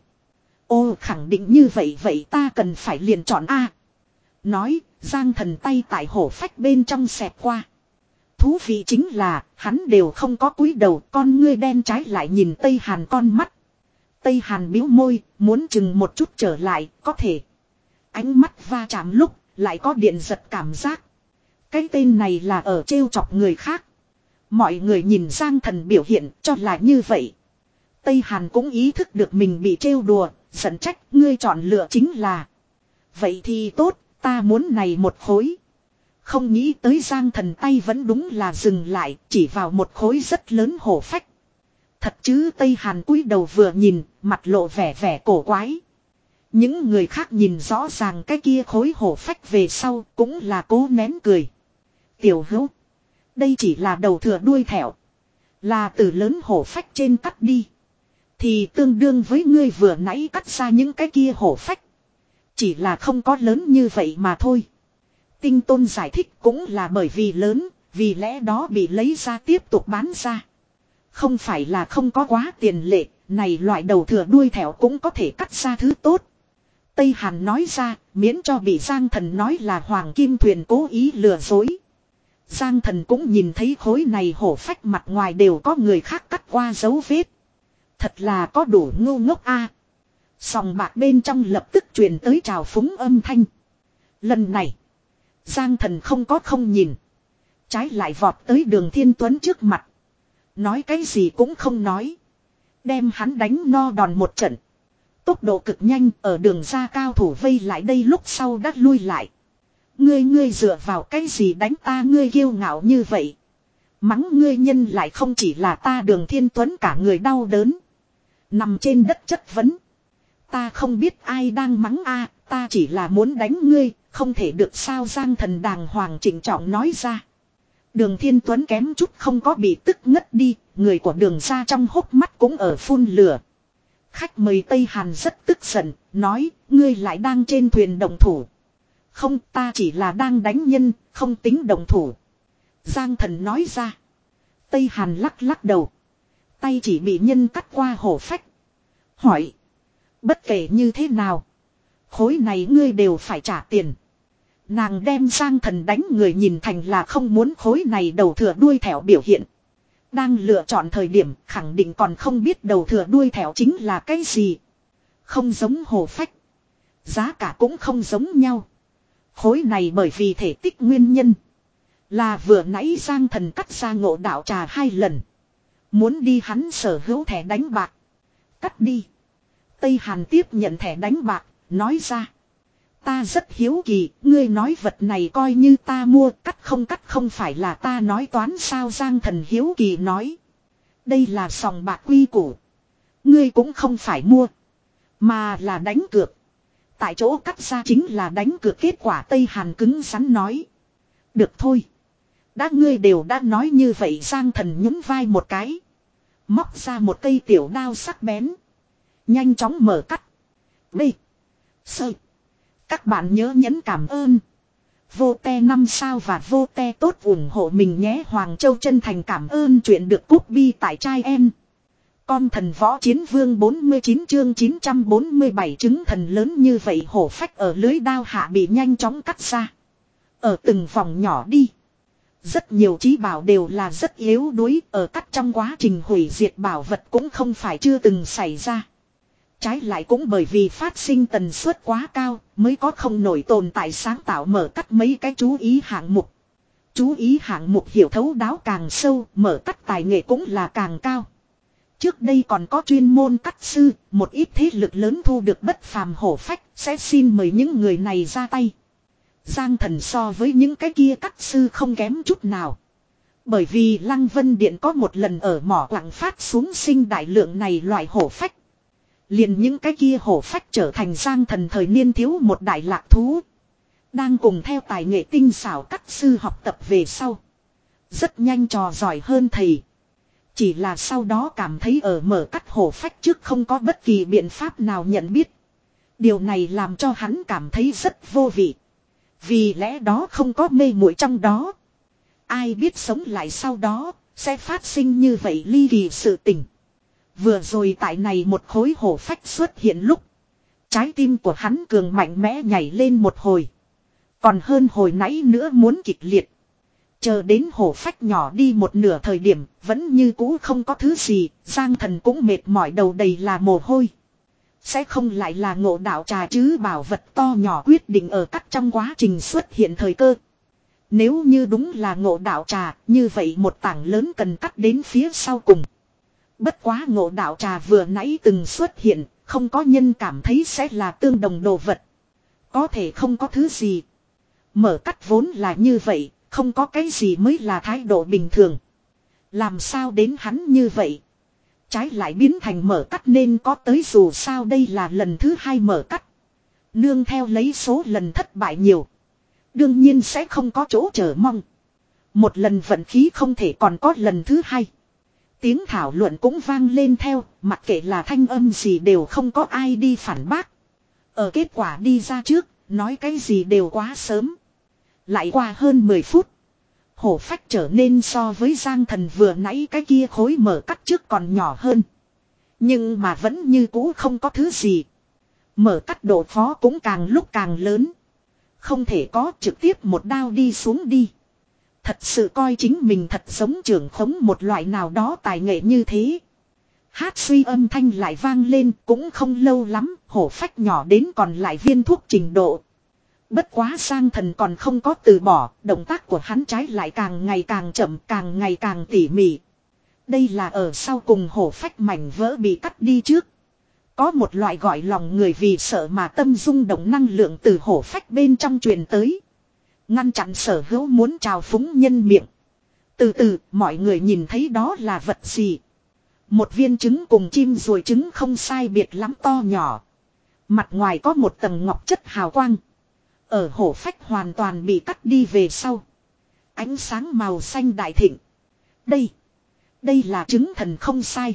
Ô khẳng định như vậy vậy ta cần phải liền chọn A. Nói, Giang Thần tay tại hổ phách bên trong xẹt qua. Thú vị chính là, hắn đều không có cúi đầu, con ngươi đen trái lại nhìn Tây Hàn con mắt. Tây Hàn bĩu môi, muốn chừng một chút trở lại, có thể. Ánh mắt va chạm lúc, lại có điện giật cảm giác. Cái tên này là ở trêu chọc người khác. Mọi người nhìn Giang Thần biểu hiện cho là như vậy. Tây Hàn cũng ý thức được mình bị trêu đùa, giận trách ngươi chọn lựa chính là. Vậy thì tốt, ta muốn này một khối. Không nghĩ tới Giang Thần tay vẫn đúng là dừng lại, chỉ vào một khối rất lớn hổ phách. Thật chứ Tây Hàn cúi đầu vừa nhìn, mặt lộ vẻ vẻ cổ quái. Những người khác nhìn rõ ràng cái kia khối hổ phách về sau cũng là cố nén cười. Tiểu hữu. Đây chỉ là đầu thừa đuôi thẻo. Là từ lớn hổ phách trên cắt đi. Thì tương đương với ngươi vừa nãy cắt ra những cái kia hổ phách. Chỉ là không có lớn như vậy mà thôi. Tinh Tôn giải thích cũng là bởi vì lớn, vì lẽ đó bị lấy ra tiếp tục bán ra. Không phải là không có quá tiền lệ, này loại đầu thừa đuôi thẻo cũng có thể cắt ra thứ tốt. Tây Hàn nói ra, miễn cho bị Giang Thần nói là Hoàng Kim Thuyền cố ý lừa dối. Giang Thần cũng nhìn thấy khối này hổ phách mặt ngoài đều có người khác cắt qua dấu vết. Thật là có đủ ngu ngốc a. Sòng bạc bên trong lập tức truyền tới trào phúng âm thanh. Lần này, Giang Thần không có không nhìn. Trái lại vọt tới Đường Thiên Tuấn trước mặt. Nói cái gì cũng không nói. Đem hắn đánh no đòn một trận. Tốc độ cực nhanh, ở đường ra cao thủ vây lại đây lúc sau đắt lui lại. Ngươi ngươi dựa vào cái gì đánh ta, ngươi kiêu ngạo như vậy. Mắng ngươi nhân lại không chỉ là ta. Đường Thiên Tuấn cả người đau đớn. Nằm trên đất chất vấn. Ta không biết ai đang mắng a, ta chỉ là muốn đánh ngươi, không thể được sao. Giang Thần đàng hoàng trịnh trọng nói ra. Đường Thiên Tuấn kém chút không có bị tức ngất đi, người của đường ra trong hốc mắt cũng ở phun lửa. Khách mời Tây Hàn rất tức giận, nói, ngươi lại đang trên thuyền động thủ. Không, ta chỉ là đang đánh nhân, không tính động thủ. Giang Thần nói ra. Tây Hàn lắc lắc đầu. Tay chỉ bị nhân cắt qua hổ phách. Hỏi. Bất kể như thế nào, khối này ngươi đều phải trả tiền. Nàng đem Giang Thần đánh người nhìn thành là không muốn khối này đầu thừa đuôi thẻo biểu hiện. Đang lựa chọn thời điểm khẳng định còn không biết đầu thừa đuôi thẻo chính là cái gì. Không giống hổ phách. Giá cả cũng không giống nhau. Khối này bởi vì thể tích nguyên nhân. Là vừa nãy Giang Thần cắt ra Ngộ Đạo Trà hai lần. Muốn đi hắn sở hữu thẻ đánh bạc. Cắt đi. Tây Hàn tiếp nhận thẻ đánh bạc, nói ra. Ta rất hiếu kỳ, ngươi nói vật này coi như ta mua, cắt không cắt không phải là ta nói toán sao. Giang Thần hiếu kỳ nói. Đây là sòng bạc quy củ. Ngươi cũng không phải mua, mà là đánh cược. Tại chỗ cắt ra chính là đánh cược kết quả. Tây Hàn cứng rắn nói. Được thôi. Đã ngươi đều đã nói như vậy. Giang Thần nhún vai một cái. Móc ra một cây tiểu đao sắc bén. Nhanh chóng mở cắt. B. Sơ. Các bạn nhớ nhấn cảm ơn. Vô te năm sao và vô te tốt ủng hộ mình nhé. Hoàng Châu chân thành cảm ơn chuyện được cúp bi tại trai em. Con thần võ chiến vương bốn mươi chín chương chín trăm bốn mươi bảy chứng thần lớn như vậy hổ phách ở lưới đao hạ bị nhanh chóng cắt ra. Ở từng vòng nhỏ đi. Rất nhiều chí bảo đều là rất yếu đuối. Ở cắt trong quá trình hủy diệt bảo vật cũng không phải chưa từng xảy ra. Trái lại cũng bởi vì phát sinh tần suất quá cao mới có không nổi tồn tại sáng tạo mở cắt mấy cái chú ý hạng mục. Chú ý hạng mục hiểu thấu đáo càng sâu, mở cắt tài nghệ cũng là càng cao. Trước đây còn có chuyên môn cắt sư, một ít thế lực lớn thu được bất phàm hổ phách sẽ xin mời những người này ra tay. Giang Thần so với những cái kia cắt sư không kém chút nào. Bởi vì Lăng Vân Điện có một lần ở mỏ quặng phát xuống sinh đại lượng này loại hổ phách. Liền những cái kia hổ phách trở thành Giang Thần thời niên thiếu một đại lạc thú. Đang cùng theo tài nghệ tinh xảo cắt sư học tập về sau. Rất nhanh trò giỏi hơn thầy. Chỉ là sau đó cảm thấy ở mở cắt hổ phách trước không có bất kỳ biện pháp nào nhận biết. Điều này làm cho hắn cảm thấy rất vô vị. Vì lẽ đó không có mê muội trong đó. Ai biết sống lại sau đó sẽ phát sinh như vậy ly kỳ sự tình. Vừa rồi tại này một khối hổ phách xuất hiện lúc. Trái tim của hắn cường mạnh mẽ nhảy lên một hồi. Còn hơn hồi nãy nữa muốn kịch liệt. Chờ đến hổ phách nhỏ đi một nửa thời điểm vẫn như cũ không có thứ gì. Giang Thần cũng mệt mỏi đầu đầy là mồ hôi. Sẽ không lại là Ngộ Đạo Trà chứ. Bảo vật to nhỏ quyết định ở cắt trong quá trình xuất hiện thời cơ. Nếu như đúng là Ngộ Đạo Trà, như vậy một tảng lớn cần cắt đến phía sau cùng. Bất quá Ngộ Đạo Trà vừa nãy từng xuất hiện, không có nhân cảm thấy sẽ là tương đồng đồ vật. Có thể không có thứ gì. Mở cắt vốn là như vậy, không có cái gì mới là thái độ bình thường. Làm sao đến hắn như vậy? Trái lại biến thành mở cắt nên có tới, dù sao đây là lần thứ hai mở cắt. Nương theo lấy số lần thất bại nhiều. Đương nhiên sẽ không có chỗ chờ mong. Một lần vận khí không thể còn có lần thứ hai. Tiếng thảo luận cũng vang lên theo, mặc kệ là thanh âm gì đều không có ai đi phản bác. Ở kết quả đi ra trước, nói cái gì đều quá sớm. Lại qua hơn mười phút. Hổ phách trở nên so với Giang Thần vừa nãy cái kia khối mở cắt trước còn nhỏ hơn. Nhưng mà vẫn như cũ không có thứ gì. Mở cắt độ khó cũng càng lúc càng lớn. Không thể có trực tiếp một đao đi xuống đi. Thật sự coi chính mình thật giống trưởng khống một loại nào đó tài nghệ như thế. Hát suy âm thanh lại vang lên, cũng không lâu lắm, hổ phách nhỏ đến còn lại viên thuốc trình độ. Bất quá Giang Thần còn không có từ bỏ, động tác của hắn trái lại càng ngày càng chậm, càng ngày càng tỉ mỉ. Đây là ở sau cùng hổ phách mảnh vỡ bị cắt đi trước. Có một loại gọi lòng người vì sợ mà tâm rung động năng lượng từ hổ phách bên trong truyền tới. Ngăn chặn Sở Hữu muốn trào phúng nhân miệng. Từ từ, mọi người nhìn thấy đó là vật gì? Một viên trứng cùng chim ruồi trứng không sai biệt lắm to nhỏ. Mặt ngoài có một tầng ngọc chất hào quang. Ở hổ phách hoàn toàn bị cắt đi về sau. Ánh sáng màu xanh đại thịnh. Đây. Đây là trứng thần không sai.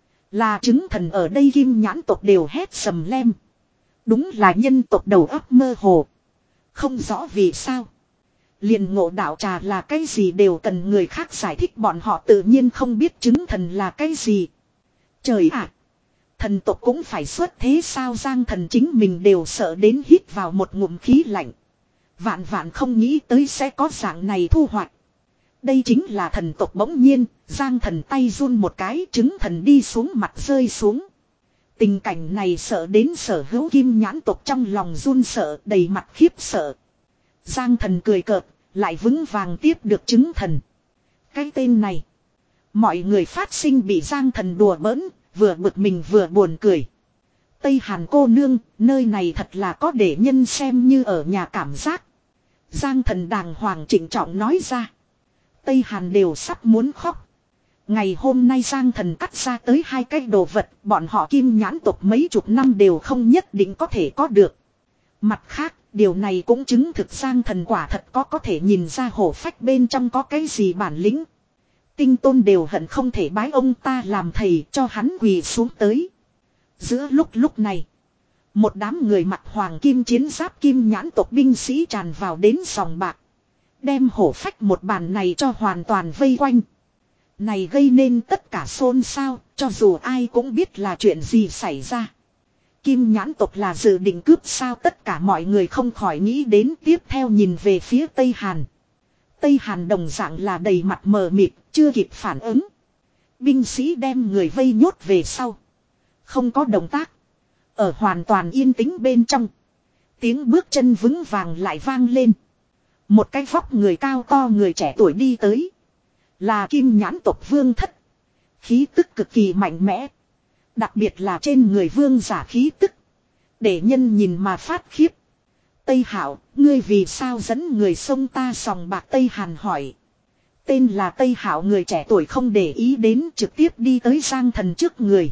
Là trứng thần ở đây Kim Nhãn tộc đều hét sầm lem. Đúng là nhân tộc đầu óc mơ hồ. Không rõ vì sao. Liền ngộ đạo trà là cái gì đều cần người khác giải thích, bọn họ tự nhiên không biết trứng thần là cái gì. Trời ạ! Thần tộc cũng phải xuất thế sao? Giang Thần chính mình đều sợ đến hít vào một ngụm khí lạnh. Vạn vạn không nghĩ tới sẽ có dạng này thu hoạch. Đây chính là thần tộc. Bỗng nhiên, Giang Thần tay run một cái, trứng thần đi xuống mặt rơi xuống. Tình cảnh này sợ đến Sở Hữu Kim Nhãn tộc trong lòng run sợ, đầy mặt khiếp sợ. Giang Thần cười cợt, lại vững vàng tiếp được trứng thần. Cái tên này, mọi người phát sinh bị Giang Thần đùa bỡn, vừa bực mình vừa buồn cười. Tây Hàn cô nương, nơi này thật là có để nhân xem như ở nhà cảm giác. Giang Thần đàng hoàng trịnh trọng nói ra. Tây Hàn đều sắp muốn khóc. Ngày hôm nay Giang Thần cắt ra tới hai cái đồ vật, bọn họ Kim Nhãn tộc mấy chục năm đều không nhất định có thể có được. Mặt khác, điều này cũng chứng thực Giang Thần quả thật có có thể nhìn ra hổ phách bên trong có cái gì bản lĩnh. Tinh Tôn đều hận không thể bái ông ta làm thầy, cho hắn quỳ xuống tới. Giữa lúc lúc này, một đám người mặc hoàng kim chiến giáp Kim Nhãn tộc binh sĩ tràn vào đến sòng bạc. Đem hổ phách một bàn này cho hoàn toàn vây quanh. Này gây nên tất cả xôn xao, cho dù ai cũng biết là chuyện gì xảy ra. Kim Nhãn tộc là dự định cướp sao? Tất cả mọi người không khỏi nghĩ đến, tiếp theo nhìn về phía Tây Hàn. Tây Hàn đồng dạng là đầy mặt mờ mịt, chưa kịp phản ứng. Binh sĩ đem người vây nhốt về sau. Không có động tác. Ở hoàn toàn yên tĩnh bên trong. Tiếng bước chân vững vàng lại vang lên. Một cái vóc người cao to người trẻ tuổi đi tới. Là Kim Nhãn tộc vương thất. Khí tức cực kỳ mạnh mẽ. Đặc biệt là trên người vương giả khí tức. Để nhân nhìn mà phát khiếp. Tây Hạo, ngươi vì sao dẫn người xông ta sòng bạc? Tây Hàn hỏi. Tên là Tây Hạo người trẻ tuổi không để ý đến, trực tiếp đi tới Giang Thần trước người.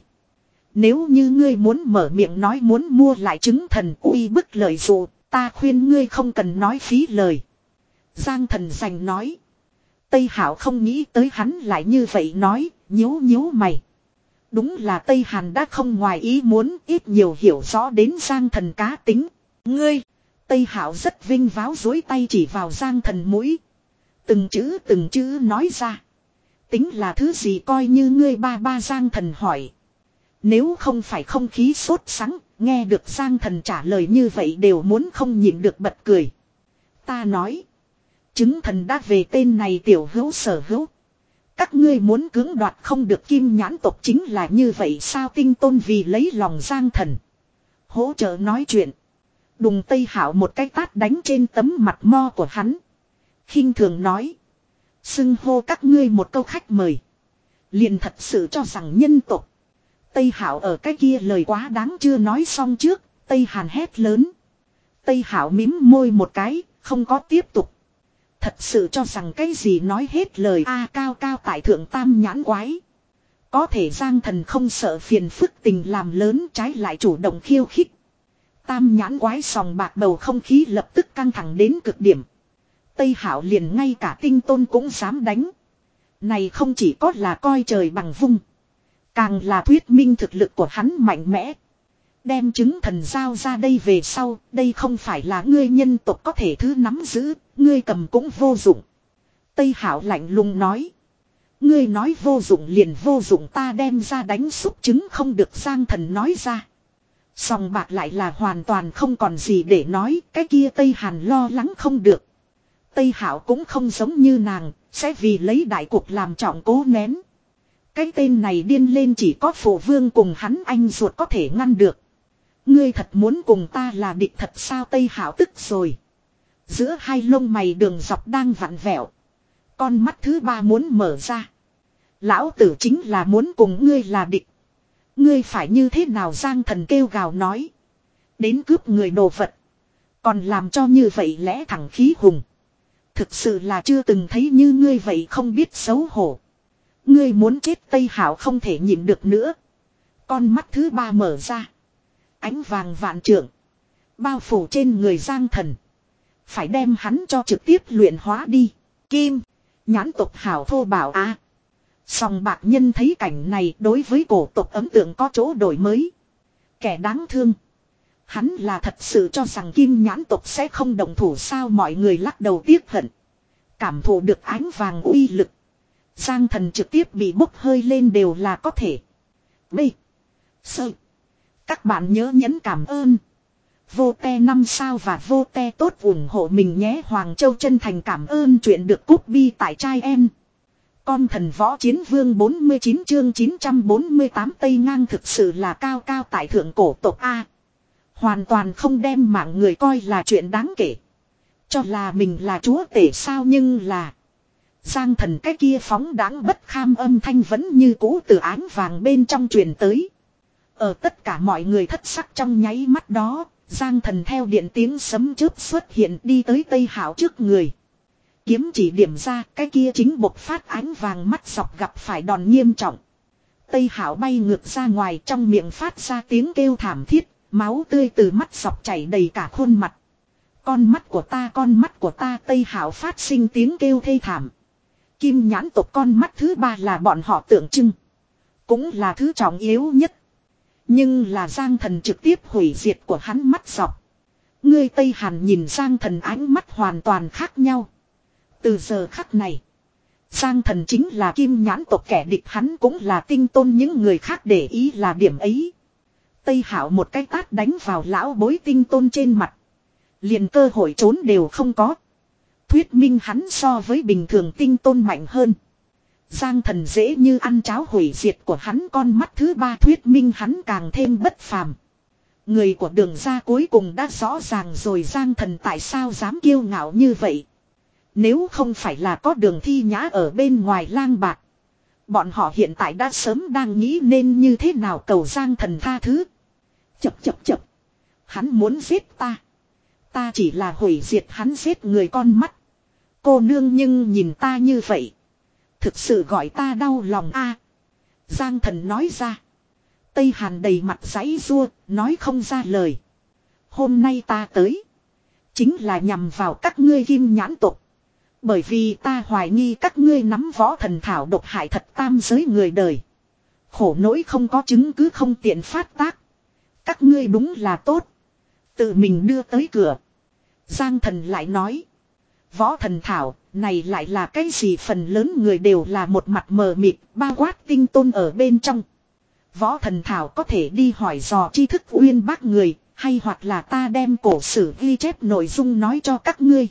Nếu như ngươi muốn mở miệng nói muốn mua lại trứng thần uy bức lợi dụ, ta khuyên ngươi không cần nói phí lời. Giang Thần giành nói. Tây Hạo không nghĩ tới hắn lại như vậy nói, nhíu nhíu mày. Đúng là Tây Hàn đã không ngoài ý muốn, ít nhiều hiểu rõ đến Giang Thần cá tính. Ngươi, Tây Hạo rất vinh váo dối tay chỉ vào Giang Thần mũi. Từng chữ từng chữ nói ra. Tính là thứ gì coi như ngươi ba ba? Giang Thần hỏi. Nếu không phải không khí sốt sắng, nghe được Giang Thần trả lời như vậy đều muốn không nhịn được bật cười. Ta nói. Chứng thần đã về, tên này tiểu hữu Sở Hữu. Các ngươi muốn cưỡng đoạt không được Kim Nhãn tộc chính là như vậy sao? Tinh Tôn vì lấy lòng Giang Thần. Hỗ trợ nói chuyện. Đùng Tây Hạo một cái tát đánh trên tấm mặt mo của hắn. Khinh thường nói. Xưng hô các ngươi một câu khách mời. Liền thật sự cho rằng nhân tộc. Tây Hạo ở cái kia lời quá đáng chưa nói xong trước. Tây Hàn hét lớn. Tây Hạo mím môi một cái, không có tiếp tục. Thật sự cho rằng cái gì nói hết lời a? Cao cao tại thượng tam nhãn quái. Có thể Giang Thần không sợ phiền phức tình làm lớn, trái lại chủ động khiêu khích. Tam nhãn quái sòng bạc bầu không khí lập tức căng thẳng đến cực điểm. Tây Hạo liền ngay cả Tinh Tôn cũng dám đánh. Này không chỉ có là coi trời bằng vung. Càng là thuyết minh thực lực của hắn mạnh mẽ. Đem chứng thần giao ra đây về sau, đây không phải là ngươi nhân tộc có thể thứ nắm giữ, ngươi cầm cũng vô dụng. Tây Hạo lạnh lùng nói. Ngươi nói vô dụng liền vô dụng, ta đem ra đánh xúc chứng không được. Giang Thần nói ra. Sòng bạc lại là hoàn toàn không còn gì để nói, cái kia Tây Hàn lo lắng không được. Tây Hạo cũng không giống như nàng, sẽ vì lấy đại cục làm trọng cố nén. Cái tên này điên lên chỉ có phụ vương cùng hắn anh ruột có thể ngăn được. Ngươi thật muốn cùng ta là địch thật sao? Tây Hạo tức rồi. Giữa hai lông mày đường dọc đang vặn vẹo. Con mắt thứ ba muốn mở ra. Lão tử chính là muốn cùng ngươi là địch. Ngươi phải như thế nào? Giang Thần kêu gào nói. Đến cướp người đồ vật. Còn làm cho như vậy lẽ thẳng khí hùng. Thực sự là chưa từng thấy như ngươi vậy không biết xấu hổ. Ngươi muốn chết? Tây Hạo không thể nhịn được nữa. Con mắt thứ ba mở ra. Ánh vàng vạn trượng. Bao phủ trên người Giang Thần. Phải đem hắn cho trực tiếp luyện hóa đi. Kim. Nhãn tộc hảo thô bảo á. À. Song bạc nhân thấy cảnh này đối với cổ tộc ấn tượng có chỗ đổi mới. Kẻ đáng thương. Hắn là thật sự cho rằng kim nhãn tộc sẽ không động thủ sao? Mọi người lắc đầu tiếc hận. Cảm thụ được ánh vàng uy lực. Giang Thần trực tiếp bị bốc hơi lên đều là có thể. B. Sơ. Các bạn nhớ nhấn cảm ơn. Vô te năm sao và vô te tốt ủng hộ mình nhé. Hoàng Châu chân thành cảm ơn chuyện được cúp bi tại trai em. Con thần võ chiến vương bốn mươi chín chương chín trăm bốn mươi tám Tây Ngang thực sự là cao cao tại thượng cổ tộc A. Hoàn toàn không đem mạng người coi là chuyện đáng kể. Cho là mình là chúa tể sao? Nhưng là Giang Thần cái kia phóng đáng bất kham âm thanh vẫn như cũ từ ánh vàng bên trong truyền tới. Ở tất cả mọi người thất sắc trong nháy mắt đó, Giang Thần theo điện tiếng sấm chớp xuất hiện đi tới Tây Hạo trước người. Kiếm chỉ điểm ra, cái kia chính bộc phát ánh vàng mắt dọc gặp phải đòn nghiêm trọng. Tây Hạo bay ngược ra ngoài, trong miệng phát ra tiếng kêu thảm thiết, máu tươi từ mắt dọc chảy đầy cả khuôn mặt. Con mắt của ta, con mắt của ta! Tây Hạo phát sinh tiếng kêu thê thảm. Kim nhãn tộc con mắt thứ ba là bọn họ tượng trưng. Cũng là thứ trọng yếu nhất. Nhưng là Giang Thần trực tiếp hủy diệt của hắn mắt dọc. Ngươi Tây Hàn nhìn Giang Thần ánh mắt hoàn toàn khác nhau. Từ giờ khắc này, Giang Thần chính là kim nhãn tộc kẻ địch, hắn cũng là tinh tôn, những người khác để ý là điểm ấy. Tây Hạo một cái tát đánh vào lão bối tinh tôn trên mặt. Liền cơ hội trốn đều không có. Thuyết minh hắn so với bình thường tinh tôn mạnh hơn. Giang Thần dễ như ăn cháo hủy diệt của hắn con mắt thứ ba, thuyết minh hắn càng thêm bất phàm. Người của Đường gia cuối cùng đã rõ ràng rồi Giang Thần tại sao dám kiêu ngạo như vậy. Nếu không phải là có Đường Thi Nhã ở bên ngoài lang bạc, bọn họ hiện tại đã sớm đang nghĩ nên như thế nào cầu Giang Thần tha thứ. Chập chập chập. Hắn muốn giết ta. Ta chỉ là hủy diệt hắn giết người con mắt. Cô nương nhưng nhìn ta như vậy, thực sự gọi ta đau lòng a. Giang Thần nói ra. Tây Hàn đầy mặt giãy giụa, nói không ra lời. Hôm nay ta tới, chính là nhằm vào các ngươi kim nhãn tộc. Bởi vì ta hoài nghi các ngươi nắm võ thần thảo độc hại thật tam giới người đời. Khổ nỗi không có chứng cứ không tiện phát tác. Các ngươi đúng là tốt, tự mình đưa tới cửa. Giang Thần lại nói. Võ thần thảo, này lại là cái gì? Phần lớn người đều là một mặt mờ mịt, bao quát tinh tôn ở bên trong. Võ thần thảo có thể đi hỏi dò tri thức uyên bác người, hay hoặc là ta đem cổ sử ghi chép nội dung nói cho các ngươi.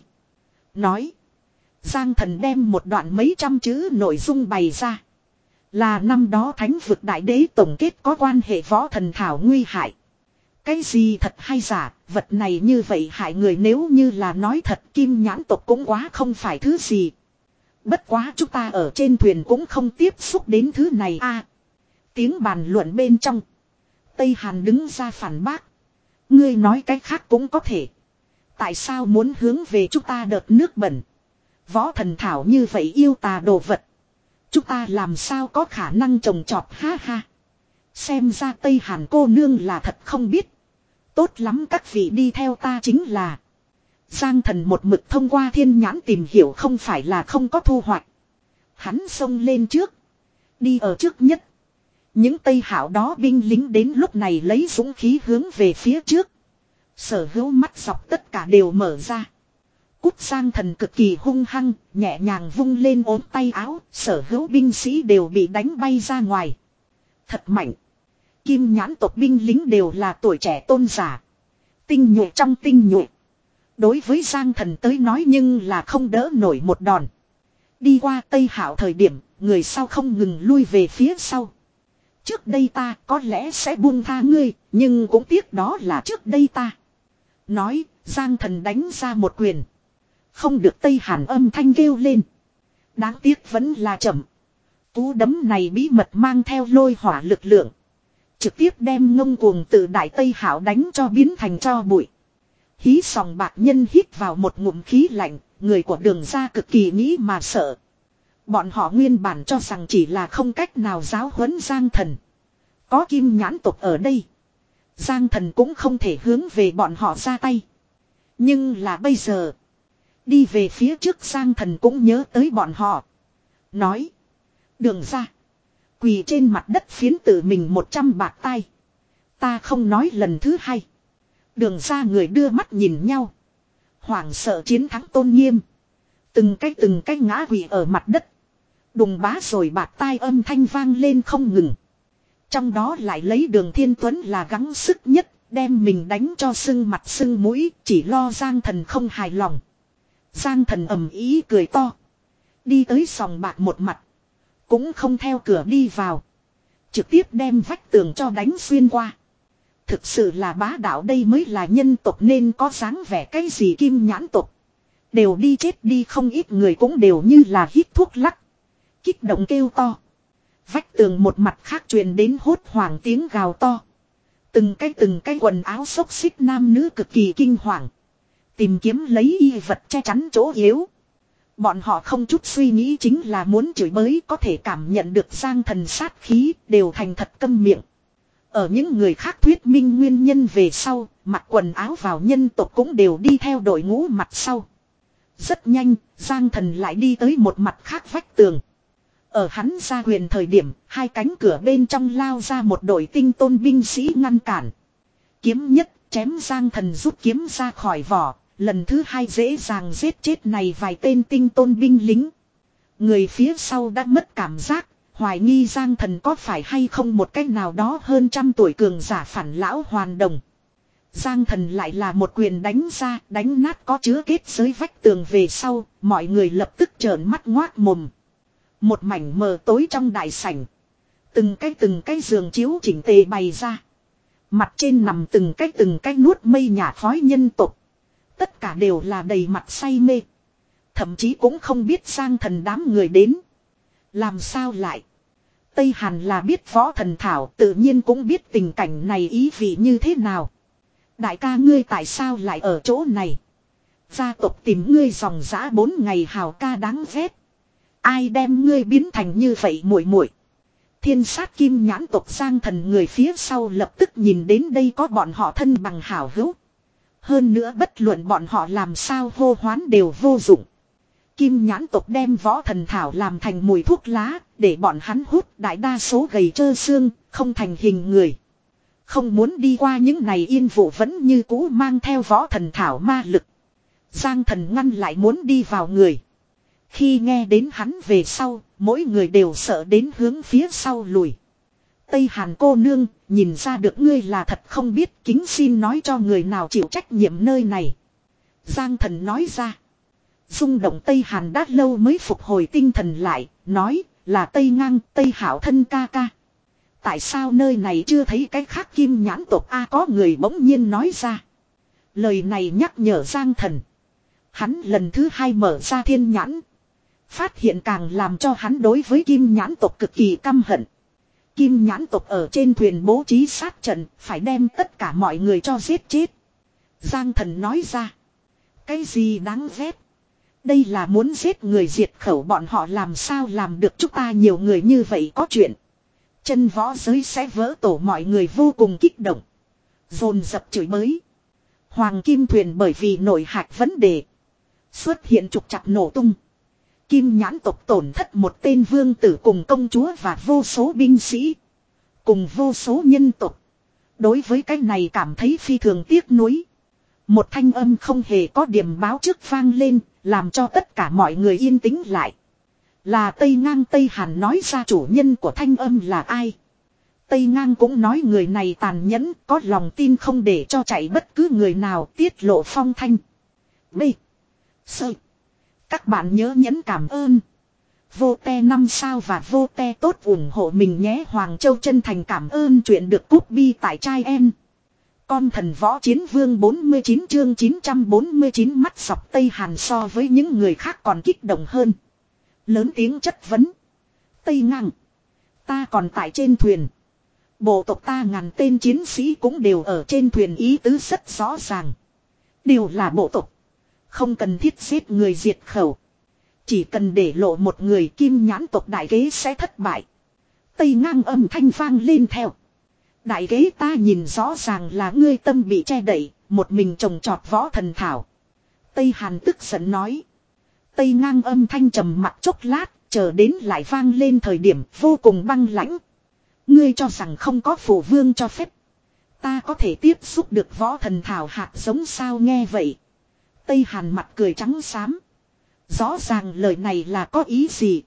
Nói. Giang Thần đem một đoạn mấy trăm chữ nội dung bày ra. Là năm đó thánh vực đại đế tổng kết có quan hệ võ thần thảo nguy hại. Cái gì thật hay giả, vật này như vậy hại người, nếu như là nói thật kim nhãn tộc cũng quá không phải thứ gì. Bất quá chúng ta ở trên thuyền cũng không tiếp xúc đến thứ này a. À, tiếng bàn luận bên trong, Tây Hàn đứng ra phản bác. Ngươi nói cái khác cũng có thể. Tại sao muốn hướng về chúng ta đợt nước bẩn? Võ thần thảo như vậy yêu tà đồ vật, chúng ta làm sao có khả năng trồng trọt? Ha ha. Xem ra Tây Hàn cô nương là thật không biết. Tốt lắm, các vị đi theo ta chính là. Giang Thần một mực thông qua thiên nhãn tìm hiểu không phải là không có thu hoạch. Hắn xông lên trước, đi ở trước nhất. Những Tây Hạo đó binh lính đến lúc này lấy dũng khí hướng về phía trước. Sở hữu mắt dọc tất cả đều mở ra. Cút! Giang Thần cực kỳ hung hăng, nhẹ nhàng vung lên ốm tay áo, sở hữu binh sĩ đều bị đánh bay ra ngoài. Thật mạnh. Kim nhãn tộc binh lính đều là tuổi trẻ tôn giả, tinh nhuệ trong tinh nhuệ. Đối với Giang Thần tới nói nhưng là không đỡ nổi một đòn. Đi qua Tây Hạo thời điểm, người sau không ngừng lui về phía sau. Trước đây ta có lẽ sẽ buông tha ngươi, nhưng cũng tiếc đó là trước đây ta. Nói, Giang Thần đánh ra một quyền. Không được Tây Hàn âm thanh kêu lên. Đáng tiếc vẫn là chậm. Cú đấm này bí mật mang theo lôi hỏa lực lượng. Trực tiếp đem ngông cuồng từ Đại Tây Hảo đánh cho biến thành tro bụi. Hí sòng bạc nhân hít vào một ngụm khí lạnh, người của Đường gia cực kỳ nghĩ mà sợ. Bọn họ nguyên bản cho rằng chỉ là không cách nào giáo huấn Giang Thần. Có Kim Nhãn tộc ở đây. Giang Thần cũng không thể hướng về bọn họ ra tay. Nhưng là bây giờ. Đi về phía trước Giang Thần cũng nhớ tới bọn họ. Nói. Đường gia. Quỳ trên mặt đất phiến tự mình một trăm bạc tai. Ta không nói lần thứ hai. Đường gia người đưa mắt nhìn nhau. Hoảng sợ chiến thắng tôn nghiêm. Từng cái từng cái ngã quỳ ở mặt đất. Đùng bá rồi bạc tai âm thanh vang lên không ngừng. Trong đó lại lấy Đường Thiên Tuấn là gắng sức nhất. Đem mình đánh cho sưng mặt sưng mũi. Chỉ lo Giang Thần không hài lòng. Giang Thần ầm ý cười to. Đi tới sòng bạc một mặt. Cũng không theo cửa đi vào. Trực tiếp đem vách tường cho đánh xuyên qua. Thực sự là bá đạo, đây mới là nhân tộc nên có dáng vẻ cái gì Kim Nhãn tộc. Đều đi chết đi, không ít người cũng đều như là hít thuốc lắc. Kích động kêu to. Vách tường một mặt khác truyền đến hốt hoảng tiếng gào to. Từng cái từng cái quần áo xốc xích nam nữ cực kỳ kinh hoàng. Tìm kiếm lấy y vật che chắn chỗ yếu. Bọn họ không chút suy nghĩ chính là muốn chửi bới, có thể cảm nhận được Giang Thần sát khí, đều thành thật câm miệng. Ở những người khác thuyết minh nguyên nhân về sau, mặc quần áo vào nhân tộc cũng đều đi theo đội ngũ mặt sau. Rất nhanh, Giang Thần lại đi tới một mặt khác vách tường. Ở hắn ra quyền thời điểm, hai cánh cửa bên trong lao ra một đội tinh tôn binh sĩ ngăn cản. Kiếm nhất chém Giang Thần rút kiếm ra khỏi vỏ. Lần thứ hai dễ dàng giết chết này vài tên tinh tôn binh lính. Người phía sau đã mất cảm giác, hoài nghi Giang Thần có phải hay không một cách nào đó hơn trăm tuổi cường giả phản lão hoàn đồng. Giang Thần lại là một quyền đánh ra, đánh nát có chứa kết giới vách tường về sau, mọi người lập tức trợn mắt ngoác mồm. Một mảnh mờ tối trong đại sảnh. Từng cái từng cái giường chiếu chỉnh tề bày ra. Mặt trên nằm từng cái từng cái nuốt mây nhà khói nhân tộc. Tất cả đều là đầy mặt say mê. Thậm chí cũng không biết Giang Thần đám người đến. Làm sao lại? Tây Hàn là biết võ thần thảo, tự nhiên cũng biết tình cảnh này ý vị như thế nào. Đại ca ngươi tại sao lại ở chỗ này? Gia tộc tìm ngươi dòng dã bốn ngày hào ca đáng ghét. Ai đem ngươi biến thành như vậy muội muội? Thiên sát Kim Nhãn tộc Giang Thần người phía sau lập tức nhìn đến đây có bọn họ thân bằng hảo hữu. Hơn nữa bất luận bọn họ làm sao hô hoán đều vô dụng. Kim Nhãn tộc đem võ thần thảo làm thành mùi thuốc lá, để bọn hắn hút, đại đa số gầy trơ xương, không thành hình người. Không muốn đi qua những này yên vụ vẫn như cũ mang theo võ thần thảo ma lực. Giang Thần ngăn lại muốn đi vào người. Khi nghe đến hắn về sau, mỗi người đều sợ đến hướng phía sau lùi. Tây Hàn cô nương, nhìn ra được ngươi là thật không biết, kính xin nói cho người nào chịu trách nhiệm nơi này. Giang Thần nói ra. Rung động Tây Hàn đã lâu mới phục hồi tinh thần lại, nói là Tây Ngang, Tây Hảo thân ca ca. Tại sao nơi này chưa thấy cái khác Kim Nhãn tộc A, có người bỗng nhiên nói ra. Lời này nhắc nhở Giang Thần. Hắn lần thứ hai mở ra thiên nhãn. Phát hiện càng làm cho hắn đối với Kim Nhãn tộc cực kỳ căm hận. Kim Nhãn tộc ở trên thuyền bố trí sát trận, phải đem tất cả mọi người cho giết chết. Giang Thần nói ra. Cái gì đáng ghét? Đây là muốn giết người diệt khẩu, bọn họ làm sao làm được, chúng ta nhiều người như vậy có chuyện. Chân võ giới sẽ vỡ tổ, mọi người vô cùng kích động. Dồn dập chửi bới. Hoàng Kim thuyền bởi vì nổi hạch vấn đề. Xuất hiện trục trặc nổ tung. Kim Nhãn tộc tổn thất một tên vương tử cùng công chúa và vô số binh sĩ. Cùng vô số nhân tộc. Đối với cái này cảm thấy phi thường tiếc nuối. Một thanh âm không hề có điểm báo trước vang lên, làm cho tất cả mọi người yên tĩnh lại. Là Tây Ngang. Tây Hàn nói ra chủ nhân của thanh âm là ai. Tây Ngang cũng nói người này tàn nhẫn, có lòng tin không để cho chạy bất cứ người nào, tiết lộ phong thanh. B. Sơ. Các bạn nhớ nhấn cảm ơn. Vô te năm sao và vô te tốt ủng hộ mình nhé. Hoàng Châu chân thành cảm ơn chuyện được cúp bi tại trai em. Con thần võ chiến vương bốn mươi chín chương chín trăm bốn mươi chín mắt dọc Tây Hàn so với những người khác còn kích động hơn. Lớn tiếng chất vấn. Tây Ngang. Ta còn tại trên thuyền. Bộ tộc ta ngàn tên chiến sĩ cũng đều ở trên thuyền, ý tứ rất rõ ràng. Đều là bộ tộc. Không cần thiết giết người diệt khẩu. Chỉ cần để lộ một người, Kim Nhãn tộc đại kế sẽ thất bại. Tây Ngang âm thanh vang lên theo. Đại kế ta nhìn rõ ràng là ngươi tâm bị che đậy, một mình trồng trọt võ thần thảo. Tây Hàn tức giận nói. Tây Ngang âm thanh trầm mặc chốc lát, chờ đến lại vang lên thời điểm vô cùng băng lãnh. Ngươi cho rằng không có phụ vương cho phép, ta có thể tiếp xúc được võ thần thảo hạt giống sao? Nghe vậy, Tây Hàn mặt cười trắng xám. Rõ ràng lời này là có ý gì?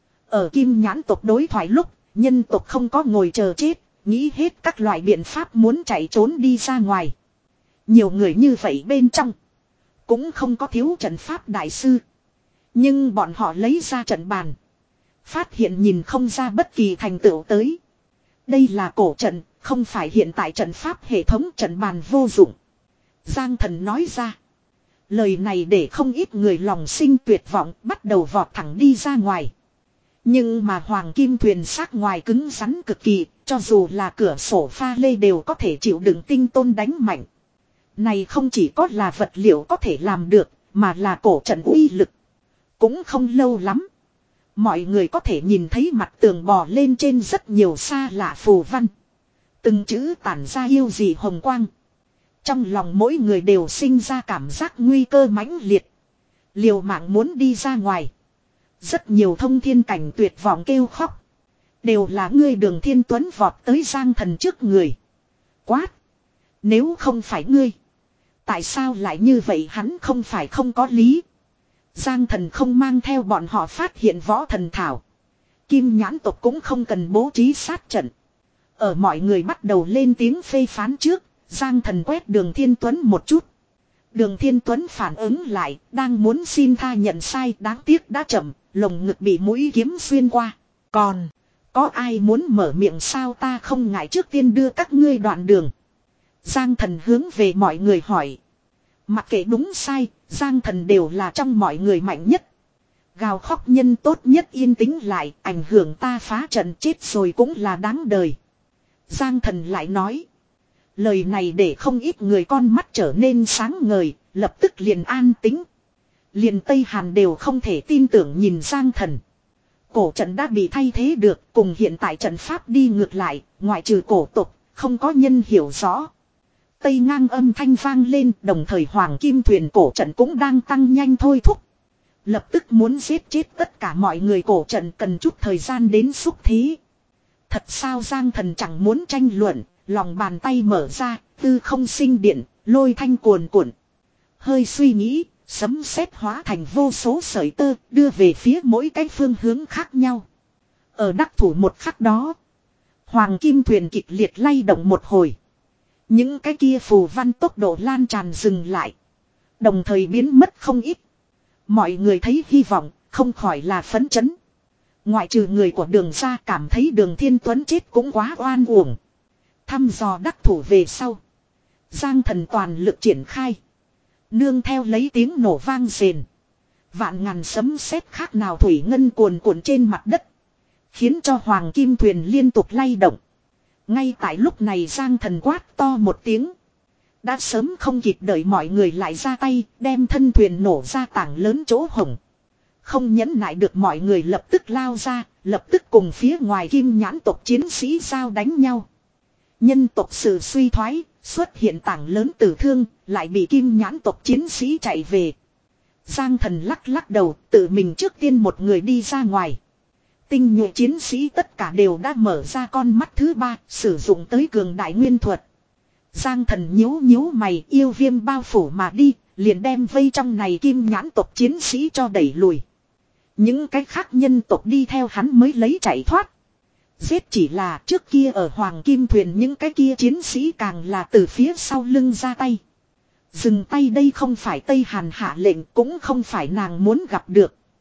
Ở Kim Nhãn tộc đối thoại lúc, nhân tộc không có ngồi chờ chết, nghĩ hết các loại biện pháp muốn chạy trốn đi ra ngoài. Nhiều người như vậy bên trong, cũng không có thiếu trận pháp đại sư. Nhưng bọn họ lấy ra trận bàn, phát hiện nhìn không ra bất kỳ thành tựu tới. Đây là cổ trận, không phải hiện tại trận pháp hệ thống, trận bàn vô dụng. Giang Thần nói ra. Lời này để không ít người lòng sinh tuyệt vọng, bắt đầu vọt thẳng đi ra ngoài. Nhưng mà Hoàng Kim thuyền xác ngoài cứng rắn cực kỳ, cho dù là cửa sổ pha lê đều có thể chịu đựng tinh tôn đánh mạnh. Này không chỉ có là vật liệu có thể làm được, mà là cổ trận uy lực. Cũng không lâu lắm, mọi người có thể nhìn thấy mặt tường bò lên trên rất nhiều xa lạ phù văn. Từng chữ tản ra yêu dị hồng quang. Trong lòng mỗi người đều sinh ra cảm giác nguy cơ mãnh liệt. Liều mạng muốn đi ra ngoài. Rất nhiều thông thiên cảnh tuyệt vọng kêu khóc. Đều là ngươi Đường Thiên Tuấn vọt tới Giang Thần trước người. Quát. Nếu không phải ngươi, tại sao lại như vậy? Hắn không phải không có lý. Giang Thần không mang theo bọn họ phát hiện võ thần thảo. Kim Nhãn tộc cũng không cần bố trí sát trận. Ở mọi người bắt đầu lên tiếng phê phán trước, Giang Thần quét Đường Thiên Tuấn một chút. Đường Thiên Tuấn phản ứng lại, đang muốn xin tha nhận sai, đáng tiếc đã chậm, lồng ngực bị mũi kiếm xuyên qua. Còn, có ai muốn mở miệng sao? Ta không ngại trước tiên đưa các ngươi đoạn đường. Giang Thần hướng về mọi người hỏi. Mặc kệ đúng sai, Giang Thần đều là trong mọi người mạnh nhất. Gào khóc nhân tốt nhất yên tĩnh lại, ảnh hưởng ta phá trận, chết rồi cũng là đáng đời. Giang Thần lại nói. Lời này để không ít người con mắt trở nên sáng ngời, lập tức liền an tĩnh. Liền Tây Hàn đều không thể tin tưởng nhìn Giang Thần. Cổ trận đã bị thay thế được, cùng hiện tại trận pháp đi ngược lại, ngoại trừ cổ tục, không có nhân hiểu rõ. Tây Ngang âm thanh vang lên, đồng thời Hoàng Kim thuyền cổ trận cũng đang tăng nhanh thôi thúc. Lập tức muốn giết chết tất cả mọi người, cổ trận cần chút thời gian đến xúc thí. Thật sao? Giang Thần chẳng muốn tranh luận, lòng bàn tay mở ra, tư không sinh điện, lôi thanh cuồn cuộn. Hơi suy nghĩ, sấm sét hóa thành vô số sợi tơ, đưa về phía mỗi cái phương hướng khác nhau. Ở đắc thủ một khắc đó, Hoàng Kim thuyền kịch liệt lay động một hồi. Những cái kia phù văn tốc độ lan tràn dừng lại, đồng thời biến mất không ít. Mọi người thấy hy vọng, không khỏi là phấn chấn. Ngoại trừ người của Đường ra, cảm thấy Đường Thiên Tuấn chết cũng quá oan uổng. Thăm dò đắc thủ về sau, Giang Thần toàn lực triển khai. Nương theo lấy tiếng nổ vang rền, vạn ngàn sấm sét khác nào thủy ngân cuồn cuộn trên mặt đất, khiến cho Hoàng Kim thuyền liên tục lay động. Ngay tại lúc này Giang Thần quát to một tiếng. Đã sớm không kịp đợi mọi người lại ra tay, đem thân thuyền nổ ra tảng lớn chỗ hổng. Không nhẫn nại được, mọi người lập tức lao ra, lập tức cùng phía ngoài Kim Nhãn tộc chiến sĩ giao đánh nhau. Nhân tộc sự suy thoái, xuất hiện tảng lớn tử thương, lại bị Kim Nhãn tộc chiến sĩ chạy về. Giang Thần lắc lắc đầu, tự mình trước tiên một người đi ra ngoài. Tinh nhuệ chiến sĩ tất cả đều đã mở ra con mắt thứ ba, sử dụng tới cường đại nguyên thuật. Giang Thần nhíu nhíu mày, yêu viêm bao phủ mà đi, liền đem vây trong này Kim Nhãn tộc chiến sĩ cho đẩy lùi. Những cái khác nhân tộc đi theo hắn mới lấy chạy thoát. Giết chỉ là trước kia ở Hoàng Kim thuyền, những cái kia chiến sĩ càng là từ phía sau lưng ra tay. Dừng tay, đây không phải Tây Hàn hạ lệnh, cũng không phải nàng muốn gặp được.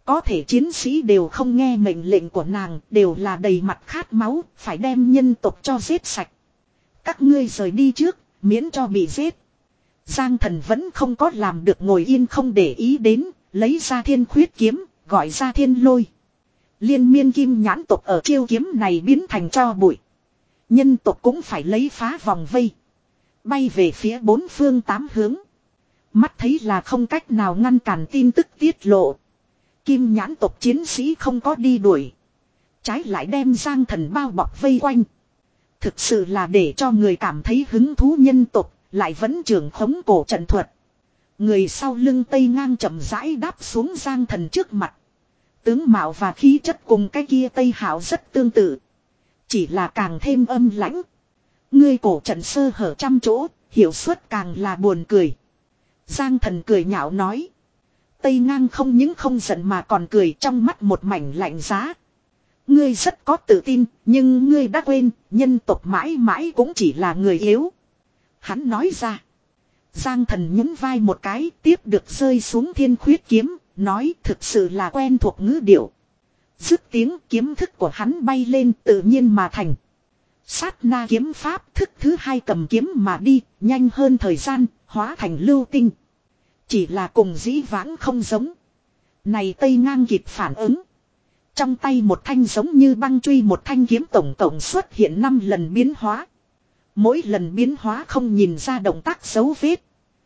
Có thể chiến sĩ đều không nghe mệnh lệnh của nàng, đều là đầy mặt khát máu, phải đem nhân tộc cho giết sạch. Các ngươi rời đi trước, miễn cho bị giết. Giang Thần vẫn không có làm được ngồi yên không để ý đến, lấy ra thiên khuyết kiếm, gọi ra thiên lôi. Liên miên kim nhãn tộc ở chiêu kiếm này biến thành tro bụi. Nhân tộc cũng phải lấy phá vòng vây. Bay về phía bốn phương tám hướng. Mắt thấy là không cách nào ngăn cản tin tức tiết lộ. Kim nhãn tộc chiến sĩ không có đi đuổi. Trái lại đem Giang Thần bao bọc vây quanh. Thực sự là để cho người cảm thấy hứng thú nhân tộc, lại vẫn trưởng khống cổ trận thuật. Người sau lưng Tây Ngang chậm rãi đáp xuống Giang Thần trước mặt. Tướng mạo và khí chất cùng cái kia Tây Hạo rất tương tự. Chỉ là càng thêm âm lãnh. Ngươi cổ trận sơ hở trăm chỗ, hiệu suất càng là buồn cười. Giang Thần cười nhạo nói. Tây Ngang không những không giận mà còn cười, trong mắt một mảnh lạnh giá. Ngươi rất có tự tin, nhưng ngươi đã quên, nhân tộc mãi mãi cũng chỉ là người yếu. Hắn nói ra. Giang Thần nhún vai một cái, tiếp được rơi xuống thiên khuyết kiếm, nói thực sự là quen thuộc ngữ điệu. Dứt tiếng kiếm thức của hắn bay lên tự nhiên mà thành. Sát na kiếm pháp thức thứ hai cầm kiếm mà đi, nhanh hơn thời gian, hóa thành lưu tinh. Chỉ là cùng dĩ vãng không giống. Này Tây Ngang kịp phản ứng. Trong tay một thanh giống như băng truy, một thanh kiếm tổng tổng xuất hiện năm lần biến hóa. Mỗi lần biến hóa không nhìn ra động tác dấu vết,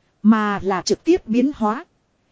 mà là trực tiếp biến hóa.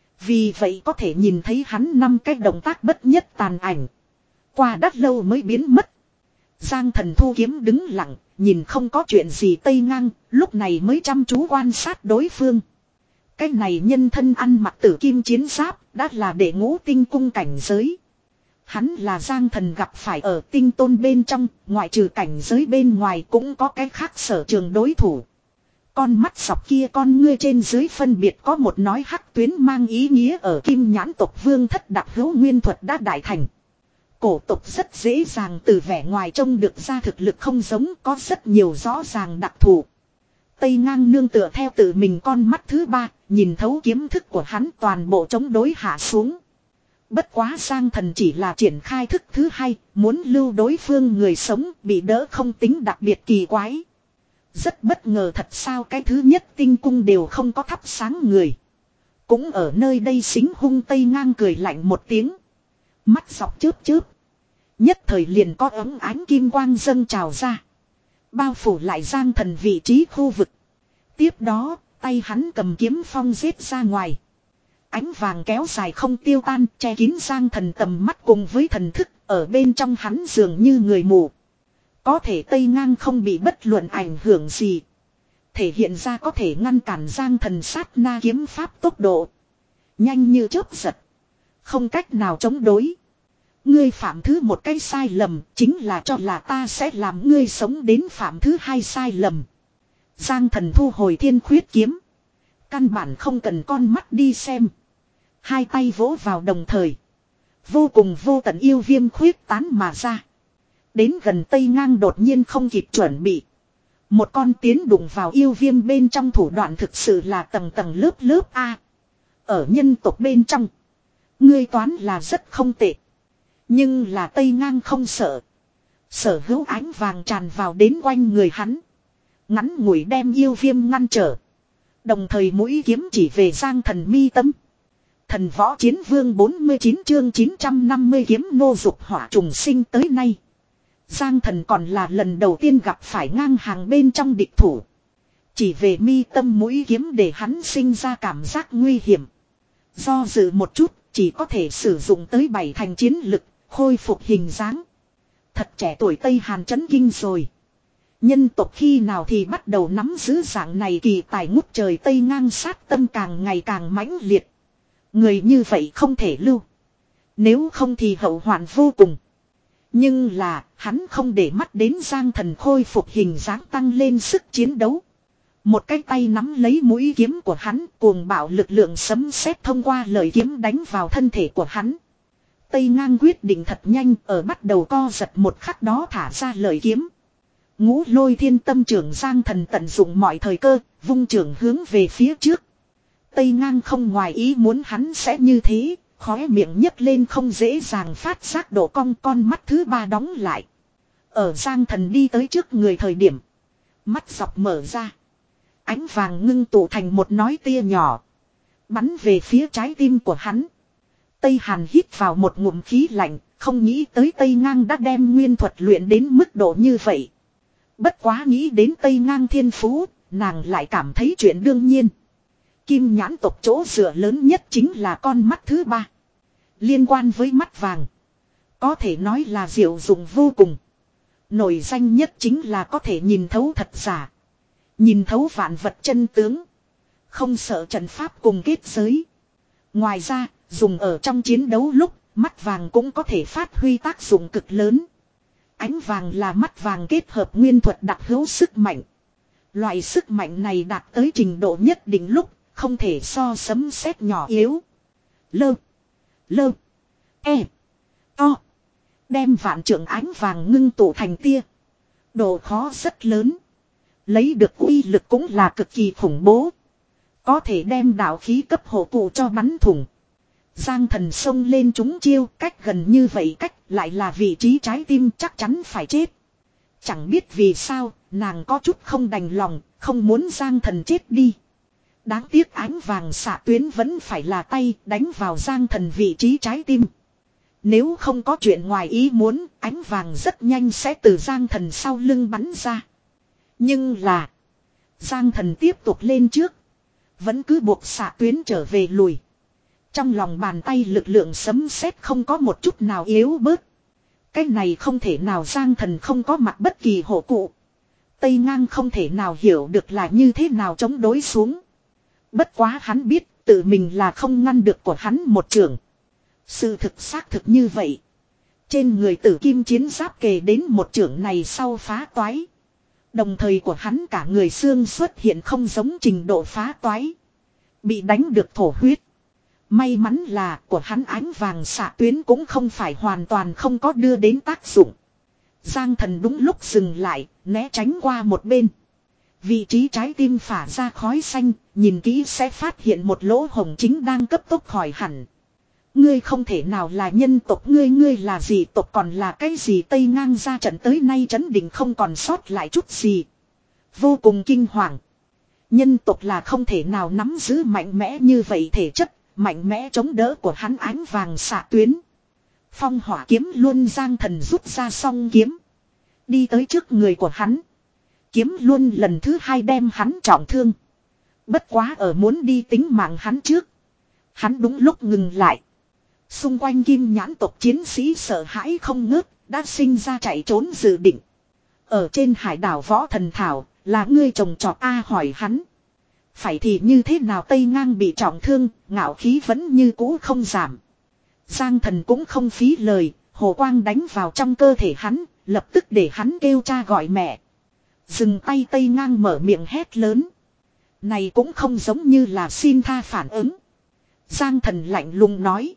Vì vậy có thể nhìn thấy hắn năm cái động tác bất nhất tàn ảnh. Qua đắt lâu mới biến mất. Giang Thần thu kiếm đứng lặng, nhìn không có chuyện gì Tây Ngang, lúc này mới chăm chú quan sát đối phương. Cái này nhân thân ăn mặc tử kim chiến giáp, đã là đệ ngũ tinh cung cảnh giới. Hắn là Giang Thần gặp phải ở tinh tôn bên trong, ngoại trừ cảnh giới bên ngoài cũng có cái khác sở trường đối thủ. Con mắt sọc kia con ngươi trên dưới phân biệt có một nói hắc tuyến mang ý nghĩa ở kim nhãn tộc vương thất đặc hữu nguyên thuật đã đại thành. Cổ tộc rất dễ dàng từ vẻ ngoài trông được ra thực lực không giống, có rất nhiều rõ ràng đặc thù. Tây Ngang nương tựa theo tự mình con mắt thứ ba, nhìn thấu kiếm thức của hắn toàn bộ chống đối hạ xuống. Bất quá Giang Thần chỉ là triển khai thức thứ hai, muốn lưu đối phương người sống bị đỡ không tính đặc biệt kỳ quái. Rất bất ngờ thật sao cái thứ nhất tinh cung đều không có thắp sáng người. Cũng ở nơi đây xính hung Tây Ngang cười lạnh một tiếng. Mắt dọc chớp chớp. Nhất thời liền có ấm ánh kim quang dâng trào ra. Bao phủ lại Giang Thần vị trí khu vực. Tiếp đó, tay hắn cầm kiếm phong giết ra ngoài. Ánh vàng kéo dài không tiêu tan, che kín Giang Thần tầm mắt cùng với thần thức, ở bên trong hắn dường như người mù. Có thể Tây Ngang không bị bất luận ảnh hưởng gì. Thể hiện ra có thể ngăn cản Giang Thần sát na kiếm pháp tốc độ. Nhanh như chớp giật. Không cách nào chống đối. Ngươi phạm thứ một cái sai lầm, chính là cho là ta sẽ làm ngươi sống đến phạm thứ hai sai lầm. Giang Thần thu hồi thiên khuyết kiếm. Căn bản không cần con mắt đi xem. Hai tay vỗ vào đồng thời. Vô cùng vô tận yêu viêm khuyết tán mà ra. Đến gần Tây Ngang đột nhiên không kịp chuẩn bị. Một con tiến đụng vào yêu viêm bên trong thủ đoạn thực sự là tầng tầng lớp lớp A. Ở nhân tộc bên trong. Ngươi toán là rất không tệ. Nhưng là Tây Ngang không sợ. Sở hữu ánh vàng tràn vào đến quanh người hắn. Ngắn ngủi đem yêu viêm ngăn trở. Đồng thời mũi kiếm chỉ về Giang Thần mi tâm. Thần võ chiến vương bốn mươi chín chương chín trăm năm mươi kiếm nô dục hỏa trùng sinh tới nay. Giang Thần còn là lần đầu tiên gặp phải ngang hàng bên trong địch thủ. Chỉ về mi tâm mũi kiếm để hắn sinh ra cảm giác nguy hiểm. Do dự một chút, chỉ có thể sử dụng tới bảy thành chiến lực, khôi phục hình dáng. Thật trẻ tuổi Tây Hàn chấn kinh rồi. Nhân tộc khi nào thì bắt đầu nắm giữ dạng này kỳ tài ngút trời Tây Ngang sát tâm càng ngày càng mãnh liệt. Người như vậy không thể lưu. Nếu không thì hậu hoạn vô cùng. Nhưng là hắn không để mắt đến Giang Thần khôi phục hình dáng tăng lên sức chiến đấu. Một cái tay nắm lấy mũi kiếm của hắn, cuồng bạo lực lượng sấm sét thông qua lời kiếm đánh vào thân thể của hắn. Tây Ngang quyết định thật nhanh, ở bắt đầu co giật một khắc đó thả ra lời kiếm. Ngũ Lôi Thiên Tâm trưởng Giang Thần tận dụng mọi thời cơ, vung trưởng hướng về phía trước. Tây Ngang không ngoài ý muốn hắn sẽ như thế, Khóe miệng nhấc lên không dễ dàng phát giác độ cong, con mắt thứ ba đóng lại. Ở Giang Thần đi tới trước người thời điểm. Mắt dọc mở ra. Ánh vàng ngưng tụ thành một nói tia nhỏ. Bắn về phía trái tim của hắn. Tây Hàn hít vào một ngụm khí lạnh. Không nghĩ tới Tây Ngang đã đem nguyên thuật luyện đến mức độ như vậy. Bất quá nghĩ đến Tây Ngang thiên phú. Nàng lại cảm thấy chuyện đương nhiên. Kim nhãn tộc chỗ dựa lớn nhất chính là con mắt thứ ba. Liên quan với mắt vàng. Có thể nói là diệu dụng vô cùng. Nổi danh nhất chính là có thể nhìn thấu thật giả. Nhìn thấu vạn vật chân tướng. Không sợ trận pháp cùng kết giới. Ngoài ra, dùng ở trong chiến đấu lúc, mắt vàng cũng có thể phát huy tác dụng cực lớn. Ánh vàng là mắt vàng kết hợp nguyên thuật đặc hữu sức mạnh. Loại sức mạnh này đạt tới trình độ nhất định lúc, không thể so sấm sét nhỏ yếu. Lơ. Lơ. E. To. Đem vạn trượng ánh vàng ngưng tụ thành tia. Độ khó rất lớn. Lấy được uy lực cũng là cực kỳ khủng bố. Có thể đem đạo khí cấp hộ cụ cho bắn thủng. Giang Thần xông lên trúng chiêu, cách gần như vậy cách lại là vị trí trái tim chắc chắn phải chết. Chẳng biết vì sao, nàng có chút không đành lòng, không muốn Giang Thần chết đi. Đáng tiếc ánh vàng xạ tuyến vẫn phải là tay đánh vào Giang Thần vị trí trái tim. Nếu không có chuyện ngoài ý muốn, ánh vàng rất nhanh sẽ từ Giang Thần sau lưng bắn ra. Nhưng là, Giang Thần tiếp tục lên trước. Vẫn cứ buộc xạ tuyến trở về lùi. Trong lòng bàn tay lực lượng sấm sét không có một chút nào yếu bớt. Cái này không thể nào, Giang Thần không có mặc bất kỳ hộ cụ. Tây Ngang không thể nào hiểu được là như thế nào chống đối xuống. Bất quá hắn biết tự mình là không ngăn được của hắn một trường. Sự thực xác thực như vậy. Trên người tử kim chiến giáp kề đến một trường này sau phá toái. Đồng thời của hắn cả người xương xuất hiện không giống trình độ phá toái. Bị đánh được thổ huyết. May mắn là của hắn ánh vàng xạ tuyến cũng không phải hoàn toàn không có đưa đến tác dụng. Giang Thần đúng lúc dừng lại, né tránh qua một bên. Vị trí trái tim phả ra khói xanh, nhìn kỹ sẽ phát hiện một lỗ hồng chính đang cấp tốc khỏi hẳn. Ngươi không thể nào là nhân tộc, ngươi ngươi là gì tộc, còn là cái gì? Tây Ngang ra trận tới nay trấn định không còn sót lại chút gì. Vô cùng kinh hoàng. Nhân tộc là không thể nào nắm giữ mạnh mẽ như vậy thể chất, mạnh mẽ chống đỡ của hắn ánh vàng xạ tuyến. Phong hỏa kiếm luôn Giang Thần rút ra song kiếm. Đi tới trước người của hắn. Kiếm luôn lần thứ hai đem hắn trọng thương. Bất quá ở muốn đi tính mạng hắn trước. Hắn đúng lúc ngừng lại. Xung quanh kim nhãn tộc chiến sĩ sợ hãi không ngớt, đã sinh ra chạy trốn dự định. Ở trên hải đảo Võ Thần Thảo, là ngươi trồng trọt A hỏi hắn. Phải thì như thế nào? Tây Ngang bị trọng thương, ngạo khí vẫn như cũ không giảm. Giang Thần cũng không phí lời, hồ quang đánh vào trong cơ thể hắn, lập tức để hắn kêu cha gọi mẹ. Dừng tay. Tây Ngang mở miệng hét lớn. Này cũng không giống như là xin tha phản ứng. Giang Thần lạnh lùng nói.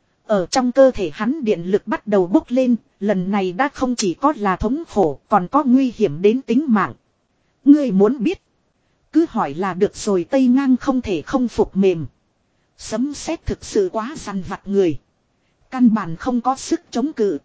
Ở trong cơ thể hắn điện lực bắt đầu bốc lên, lần này đã không chỉ có là thống khổ, còn có nguy hiểm đến tính mạng. Ngươi muốn biết? Cứ hỏi là được rồi. Tây Ngang không thể không phục mềm. Sấm sét thực sự quá dằn vặt người. Căn bản không có sức chống cự.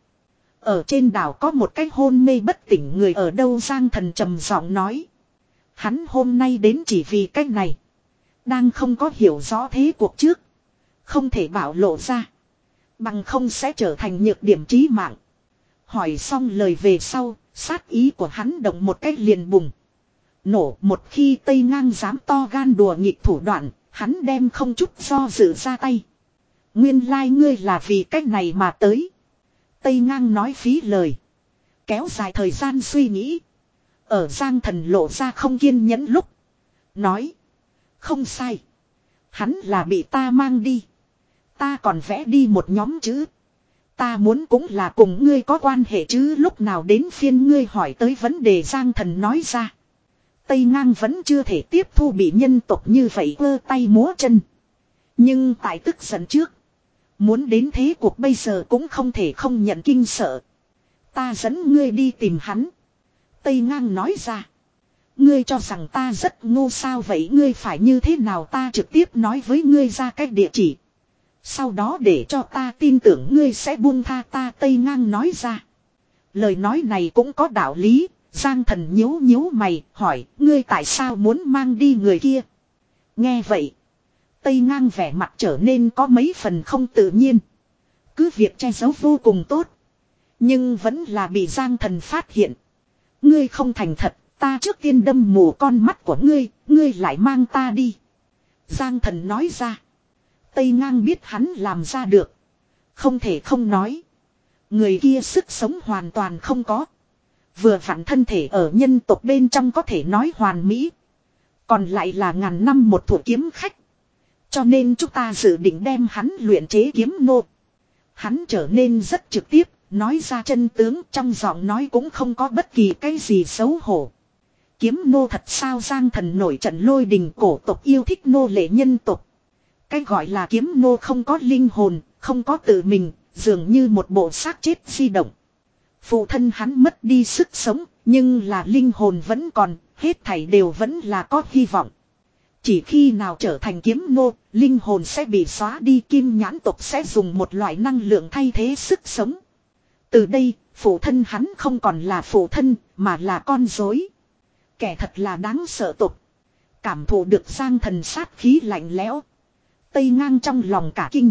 Ở trên đảo có một cái hôn mê bất tỉnh người ở đâu? Giang Thần trầm giọng nói. Hắn hôm nay đến chỉ vì cái này. Đang không có hiểu rõ thế cuộc trước. Không thể bảo lộ ra. Bằng không sẽ trở thành nhược điểm chí mạng. Hỏi xong lời về sau, sát ý của hắn động một cách liền bùng. Nổ. Một khi Tây Ngang dám to gan đùa nghịch thủ đoạn, hắn đem không chút do dự ra tay. Nguyên lai ngươi là vì cách này mà tới. Tây Ngang nói phí lời. Kéo dài thời gian suy nghĩ. Ở Giang Thần lộ ra không kiên nhẫn lúc. Nói. Không sai. Hắn là bị ta mang đi. Ta còn vẽ đi một nhóm chữ. Ta muốn cũng là cùng ngươi có quan hệ chứ. Lúc nào đến phiên ngươi hỏi tới vấn đề? Giang Thần nói ra. Tây Ngang vẫn chưa thể tiếp thu bị nhân tộc như vậy ơ tay múa chân. Nhưng tại tức giận trước. Muốn đến thế cuộc bây giờ cũng không thể không nhận kinh sợ. Ta dẫn ngươi đi tìm hắn. Tây Ngang nói ra. Ngươi cho rằng ta rất ngu sao? Vậy ngươi phải như thế nào? Ta trực tiếp nói với ngươi ra cách địa chỉ. Sau đó để cho ta tin tưởng ngươi sẽ buông tha ta, Tây Ngang nói ra. Lời nói này cũng có đạo lý. Giang Thần nhíu nhíu mày hỏi ngươi tại sao muốn mang đi người kia. Nghe vậy. Tây Ngang vẻ mặt trở nên có mấy phần không tự nhiên. Cứ việc che giấu vô cùng tốt. Nhưng vẫn là bị Giang Thần phát hiện. Ngươi không thành thật, ta trước tiên đâm mù con mắt của ngươi, ngươi lại mang ta đi. Giang Thần nói ra. Tây Ngang biết hắn làm ra được. Không thể không nói. Người kia sức sống hoàn toàn không có. Vừa vặn thân thể ở nhân tộc bên trong có thể nói hoàn mỹ. Còn lại là ngàn năm một thủ kiếm khách. Cho nên chúng ta dự định đem hắn luyện chế kiếm nô. Hắn trở nên rất trực tiếp, nói ra chân tướng, trong giọng nói cũng không có bất kỳ cái gì xấu hổ. Kiếm nô thật sao? Giang Thần nổi trận lôi đình, cổ tộc yêu thích nô lệ nhân tộc. Cái gọi là kiếm nô không có linh hồn, không có tự mình, dường như một bộ xác chết di động. Phụ thân hắn mất đi sức sống, nhưng là linh hồn vẫn còn, hết thảy đều vẫn là có hy vọng. Chỉ khi nào trở thành kiếm nô, linh hồn sẽ bị xóa đi, kim nhãn tộc sẽ dùng một loại năng lượng thay thế sức sống. Từ đây, phụ thân hắn không còn là phụ thân, mà là con rối. Kẻ thật là đáng sợ tộc. Cảm thụ được Giang Thần sát khí lạnh lẽo. Tây Ngang trong lòng cả kinh.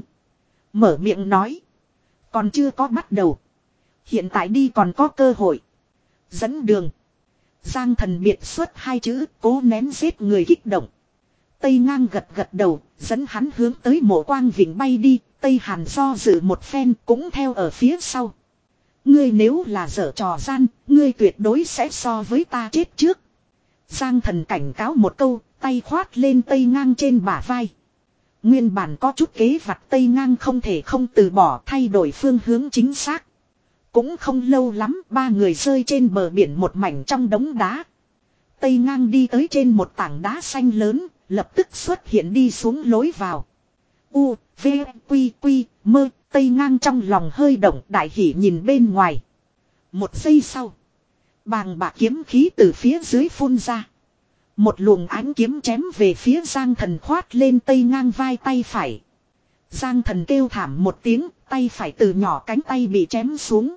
Mở miệng nói. Còn chưa có bắt đầu. Hiện tại đi còn có cơ hội. Dẫn đường. Giang Thần biệt xuất hai chữ, cố nén giết người kích động. Tây Ngang gật gật đầu, dẫn hắn hướng tới Mộ Quang Vịnh bay đi. Tây Hàn do dự một phen cũng theo ở phía sau. Ngươi nếu là dở trò gian, ngươi tuyệt đối sẽ so với ta chết trước. Giang Thần cảnh cáo một câu, tay khoát lên Tây Ngang trên bả vai. Nguyên bản có chút kế vặt, Tây Ngang không thể không từ bỏ, thay đổi phương hướng chính xác. Cũng không lâu lắm, ba người rơi trên bờ biển một mảnh trong đống đá. Tây Ngang đi tới trên một tảng đá xanh lớn, lập tức xuất hiện đi xuống lối vào. U, V, Quy, Quy, Mơ. Tây Ngang trong lòng hơi động, đại hỉ nhìn bên ngoài. Một giây sau, bàng bạc kiếm khí từ phía dưới phun ra. Một luồng ánh kiếm chém về phía Giang Thần, khoát lên Tây Ngang vai tay phải. Giang Thần kêu thảm một tiếng, tay phải từ nhỏ cánh tay bị chém xuống.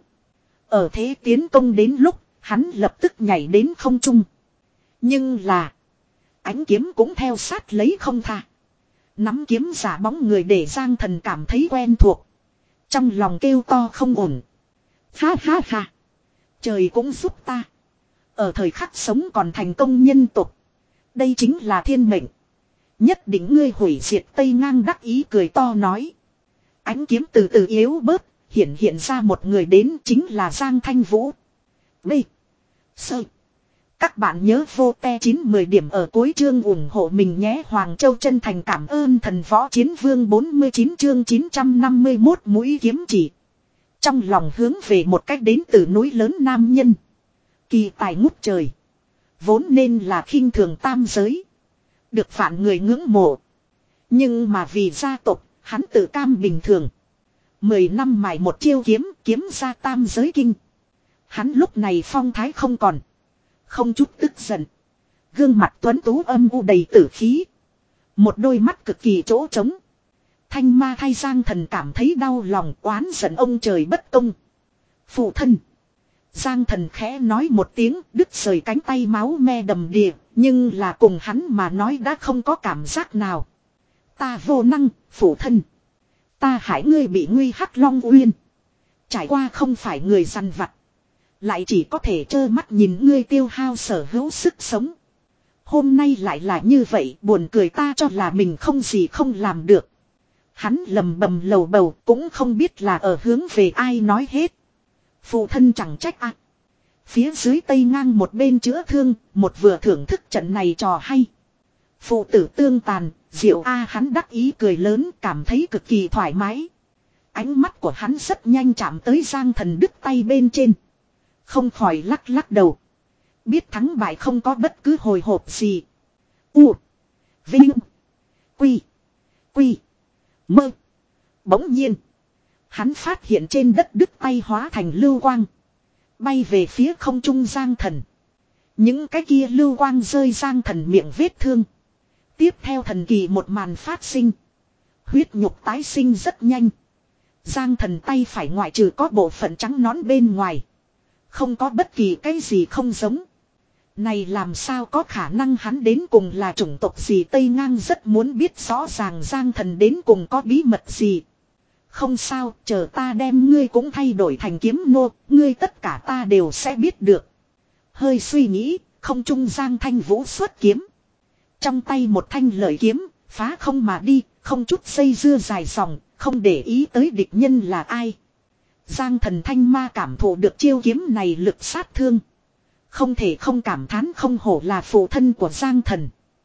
Ở thế tiến công đến lúc, hắn lập tức nhảy đến không trung. Nhưng là, ánh kiếm cũng theo sát lấy không tha. Nắm kiếm giả bóng người để Giang Thần cảm thấy quen thuộc. Trong lòng kêu to không ổn. Ha ha ha. Trời cũng giúp ta. Ở thời khắc sống còn thành công nhân tục. Đây chính là thiên mệnh. Nhất định ngươi hủy diệt. Tây Ngang đắc ý cười to nói. Ánh kiếm từ từ yếu bớt. Hiện hiện ra một người đến, chính là Giang Thanh Vũ. B. Sơ. Các bạn nhớ vô te chín mười điểm ở cuối chương ủng hộ mình nhé. Hoàng Châu chân thành cảm ơn thần võ chiến vương. Bốn mươi chín chương chín trăm năm mươi mốt mũi kiếm chỉ. Trong lòng hướng về một cách đến từ núi lớn nam nhân. Kỳ tài ngút trời. Vốn nên là khinh thường tam giới. Được vạn người ngưỡng mộ. Nhưng mà vì gia tộc, hắn tự cam bình thường. Mười năm mài một chiêu kiếm, kiếm ra tam giới kinh. Hắn lúc này phong thái không còn. Không chút tức giận. Gương mặt tuấn tú âm u đầy tử khí. Một đôi mắt cực kỳ chỗ trống. Thanh ma thay Giang Thần cảm thấy đau lòng, oán giận ông trời bất công. Phụ thân. Giang Thần khẽ nói một tiếng, đứt rời cánh tay máu me đầm đìa. Nhưng là cùng hắn mà nói đã không có cảm giác nào. Ta vô năng, phụ thân. Ta hại ngươi bị nguy hắc long uyên. Trải qua không phải người săn vặt. Lại chỉ có thể trơ mắt nhìn ngươi tiêu hao sở hữu sức sống. Hôm nay lại là như vậy, buồn cười, ta cho là mình không gì không làm được. Hắn lầm bầm lầu bầu, cũng không biết là ở hướng về ai nói hết. Phụ thân chẳng trách ạ. À. Phía dưới Tây Ngang một bên chữa thương, một vừa thưởng thức trận này trò hay. Phụ tử tương tàn, diệu a, hắn đắc ý cười lớn, cảm thấy cực kỳ thoải mái. Ánh mắt của hắn rất nhanh chạm tới Giang Thần đứt tay bên trên. Không khỏi lắc lắc đầu. Biết thắng bại không có bất cứ hồi hộp gì. U. Vinh. Quy. Quy. Mơ. Bỗng nhiên. Hắn phát hiện trên đất đứt tay hóa thành lưu quang. Bay về phía không trung Giang Thần. Những cái kia lưu quang rơi Giang Thần miệng vết thương. Tiếp theo thần kỳ một màn phát sinh. Huyết nhục tái sinh rất nhanh. Giang Thần tay phải ngoại trừ có bộ phận trắng nõn bên ngoài. Không có bất kỳ cái gì không giống. Này làm sao có khả năng hắn đến cùng là chủng tộc gì? Tây Ngang rất muốn biết rõ ràng Giang Thần đến cùng có bí mật gì. Không sao, chờ ta đem ngươi cũng thay đổi thành kiếm nô, ngươi tất cả ta đều sẽ biết được. Hơi suy nghĩ, không trung Giang Thanh Vũ xuất kiếm. Trong tay một thanh lợi kiếm, phá không mà đi, không chút dây dưa dài dòng, không để ý tới địch nhân là ai. Giang Thần Thanh Ma cảm thụ được chiêu kiếm này lực sát thương. Không thể không cảm thán không hổ là phụ thân của Giang Thần.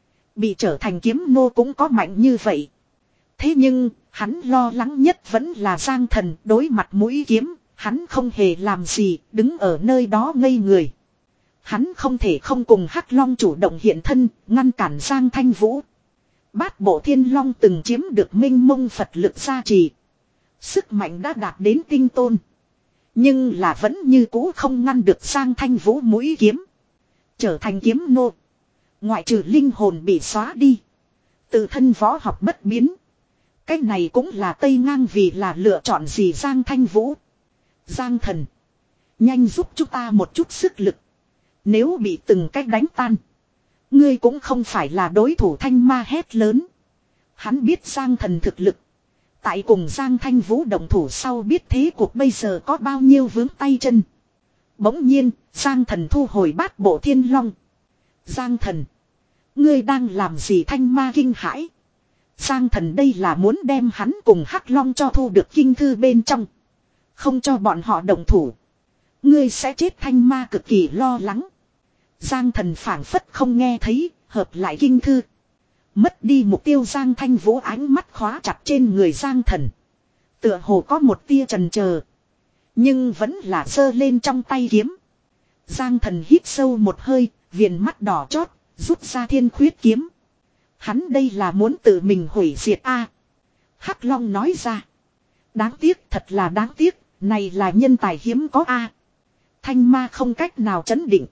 Bị trở thành kiếm nô cũng có mạnh như vậy. Thế nhưng, hắn lo lắng nhất vẫn là Giang Thần đối mặt mũi kiếm, hắn không hề làm gì, đứng ở nơi đó ngây người. Hắn không thể không cùng Hắc Long chủ động hiện thân, ngăn cản Giang Thanh Vũ. Bát bộ thiên long từng chiếm được minh mông Phật lực gia trì. Sức mạnh đã đạt đến tinh tôn. Nhưng là vẫn như cũ không ngăn được Giang Thanh Vũ mũi kiếm. Trở thành kiếm nô. Ngoại trừ linh hồn bị xóa đi. Tự thân võ học bất biến. Cái này cũng là Tây Ngang vì là lựa chọn gì Giang Thanh Vũ. Giang Thần. Nhanh giúp chúng ta một chút sức lực. Nếu bị từng cách đánh tan. Ngươi cũng không phải là đối thủ. Thanh Ma hét lớn. Hắn biết Giang Thần thực lực. Tại cùng Giang Thanh Vũ động thủ sau biết thế cuộc bây giờ có bao nhiêu vướng tay chân. Bỗng nhiên, Giang Thần thu hồi bát bộ thiên long. Giang Thần. Ngươi đang làm gì? Thanh Ma kinh hãi. Giang Thần đây là muốn đem hắn cùng Hắc Long cho thu được kinh thư bên trong. Không cho bọn họ động thủ. Ngươi sẽ chết. Thanh Ma cực kỳ lo lắng. Giang Thần phảng phất không nghe thấy, hợp lại kinh thư. Mất đi mục tiêu Giang Thanh Vũ ánh mắt khóa chặt trên người Giang Thần. Tựa hồ có một tia chần chờ. Nhưng vẫn là giơ lên trong tay kiếm. Giang Thần hít sâu một hơi, viền mắt đỏ chót, rút ra thiên khuyết kiếm. Hắn đây là muốn tự mình hủy diệt a. Hắc Long nói ra. Đáng tiếc, thật là đáng tiếc, này là nhân tài hiếm có a. Thanh Ma không cách nào chấn định.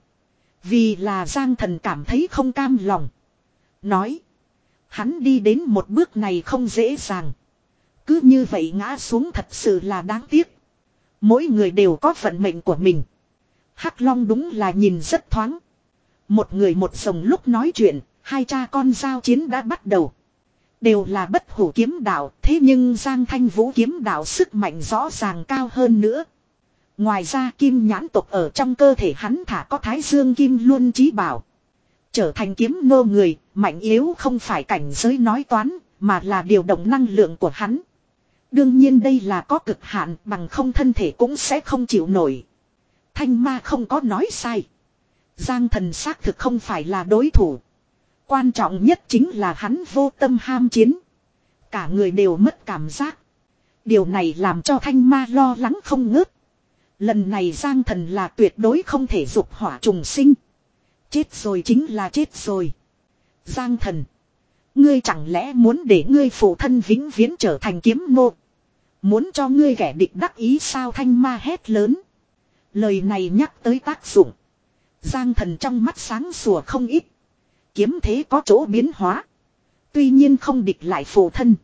Vì là Giang Thần cảm thấy không cam lòng. Nói. Hắn đi đến một bước này không dễ dàng. Cứ như vậy ngã xuống thật sự là đáng tiếc. Mỗi người đều có vận mệnh của mình. Hắc Long đúng là nhìn rất thoáng. Một người một rồng lúc nói chuyện, hai cha con giao chiến đã bắt đầu. Đều là bất hủ kiếm đạo, thế nhưng Giang Thanh Vũ kiếm đạo sức mạnh rõ ràng cao hơn nữa. Ngoài ra kim nhãn tộc ở trong cơ thể hắn thả có Thái Dương Kim Luân Chí Bảo. Trở thành kiếm nô người, mạnh yếu không phải cảnh giới nói toán, mà là điều động năng lượng của hắn. Đương nhiên đây là có cực hạn, bằng không thân thể cũng sẽ không chịu nổi. Thanh Ma không có nói sai. Giang Thần xác thực không phải là đối thủ. Quan trọng nhất chính là hắn vô tâm ham chiến. Cả người đều mất cảm giác. Điều này làm cho Thanh Ma lo lắng không ngớt. Lần này Giang Thần là tuyệt đối không thể dục hỏa trùng sinh. Chết rồi chính là chết rồi. Giang Thần. Ngươi chẳng lẽ muốn để ngươi phụ thân vĩnh viễn trở thành kiếm nô? Muốn cho ngươi kẻ địch đắc ý sao? Thanh Ma hét lớn. Lời này nhắc tới tác dụng. Giang Thần trong mắt sáng sủa không ít. Kiếm thế có chỗ biến hóa. Tuy nhiên không địch lại phụ thân.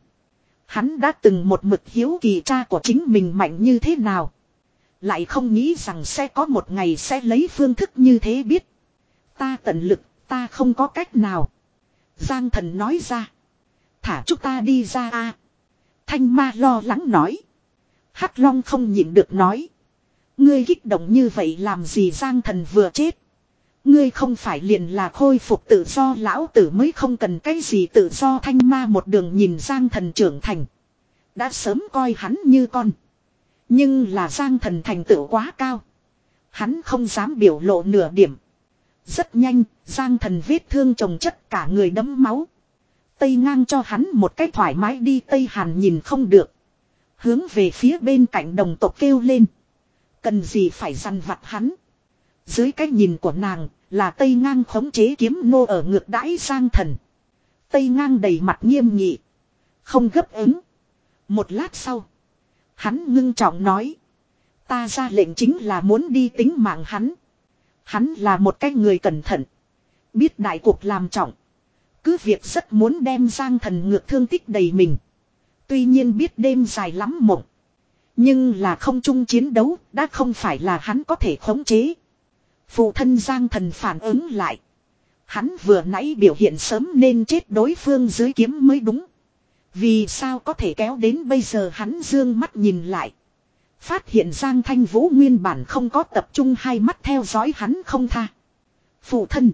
Hắn đã từng một mực hiếu kỳ cha của chính mình mạnh như thế nào. Lại không nghĩ rằng sẽ có một ngày sẽ lấy phương thức như thế biết. Ta tận lực, ta không có cách nào. Giang Thần nói ra. Thả chúng ta đi ra a. Thanh Ma lo lắng nói. Hắc Long không nhịn được nói. Ngươi kích động như vậy làm gì? Giang Thần vừa chết. Ngươi không phải liền là khôi phục tự do, lão tử mới không cần cái gì tự do. Thanh Ma một đường nhìn Giang Thần trưởng thành. Đã sớm coi hắn như con. Nhưng là Giang Thần thành tựu quá cao. Hắn không dám biểu lộ nửa điểm. Rất nhanh, Giang Thần vết thương chồng chất cả người đẫm máu. Tây Ngang cho hắn một cách thoải mái đi. Tây Hàn nhìn không được. Hướng về phía bên cạnh đồng tộc kêu lên. Cần gì phải dằn vặt hắn. Dưới cái nhìn của nàng là Tây Ngang khống chế kiếm nô ở ngược đãi Giang Thần. Tây Ngang đầy mặt nghiêm nghị. Không gấp ứng. Một lát sau. Hắn ngưng trọng nói. Ta ra lệnh chính là muốn đi tính mạng hắn. Hắn là một cái người cẩn thận. Biết đại cuộc làm trọng. Cứ việc rất muốn đem Giang Thần ngược thương tích đầy mình. Tuy nhiên biết đêm dài lắm mộng. Nhưng là không chung chiến đấu đã không phải là hắn có thể khống chế. Phụ thân Giang Thần phản ứng lại. Hắn vừa nãy biểu hiện sớm nên chết đối phương dưới kiếm mới đúng. Vì sao có thể kéo đến bây giờ hắn dương mắt nhìn lại. Phát hiện Giang Thanh Vũ nguyên bản không có tập trung hai mắt theo dõi hắn không tha. Phụ thân.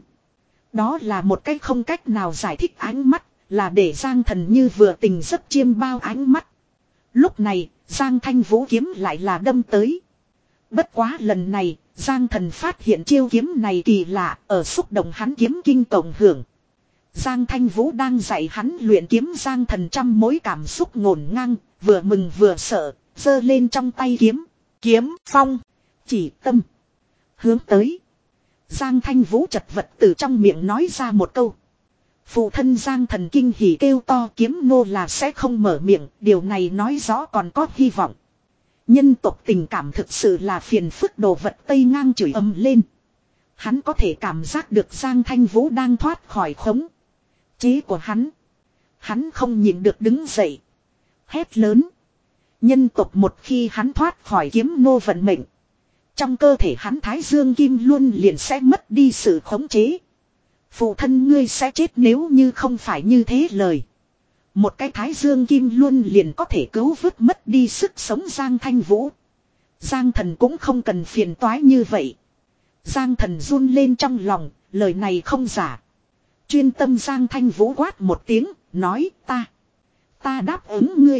Đó là một cái không cách nào giải thích ánh mắt. Là để Giang Thần như vừa tình giấc chiêm bao ánh mắt. Lúc này Giang Thanh Vũ kiếm lại là đâm tới. Bất quá lần này Giang Thần phát hiện chiêu kiếm này kỳ lạ ở xúc động hắn kiếm kinh cộng hưởng. Giang Thanh Vũ đang dạy hắn luyện kiếm. Giang Thần trăm mối cảm xúc ngổn ngang, vừa mừng vừa sợ, giơ lên trong tay kiếm. Kiếm phong, chỉ tâm, hướng tới. Giang Thanh Vũ chật vật từ trong miệng nói ra một câu. Phụ thân Giang Thần kinh hỉ kêu to, kiếm nô là sẽ không mở miệng, điều này nói rõ còn có hy vọng. Nhân tộc tình cảm thực sự là phiền phức, đồ vật Tây Ngang chửi ầm lên. Hắn có thể cảm giác được Giang Thanh Vũ đang thoát khỏi khống chế của hắn. Hắn không nhịn được đứng dậy. Hét lớn. Nhân tộc một khi hắn thoát khỏi kiếm nô vận mệnh. Trong cơ thể hắn Thái Dương Kim Luân liền sẽ mất đi sự khống chế. Phụ thân ngươi sẽ chết nếu như không phải như thế lời. Một cái Thái Dương Kim Luân liền có thể cứu vớt mất đi sức sống Giang Thanh Vũ. Giang Thần cũng không cần phiền toái như vậy. Giang Thần run lên trong lòng, lời này không giả. Chuyên tâm Giang Thanh Vũ quát một tiếng, nói ta. Ta đáp ứng ngươi.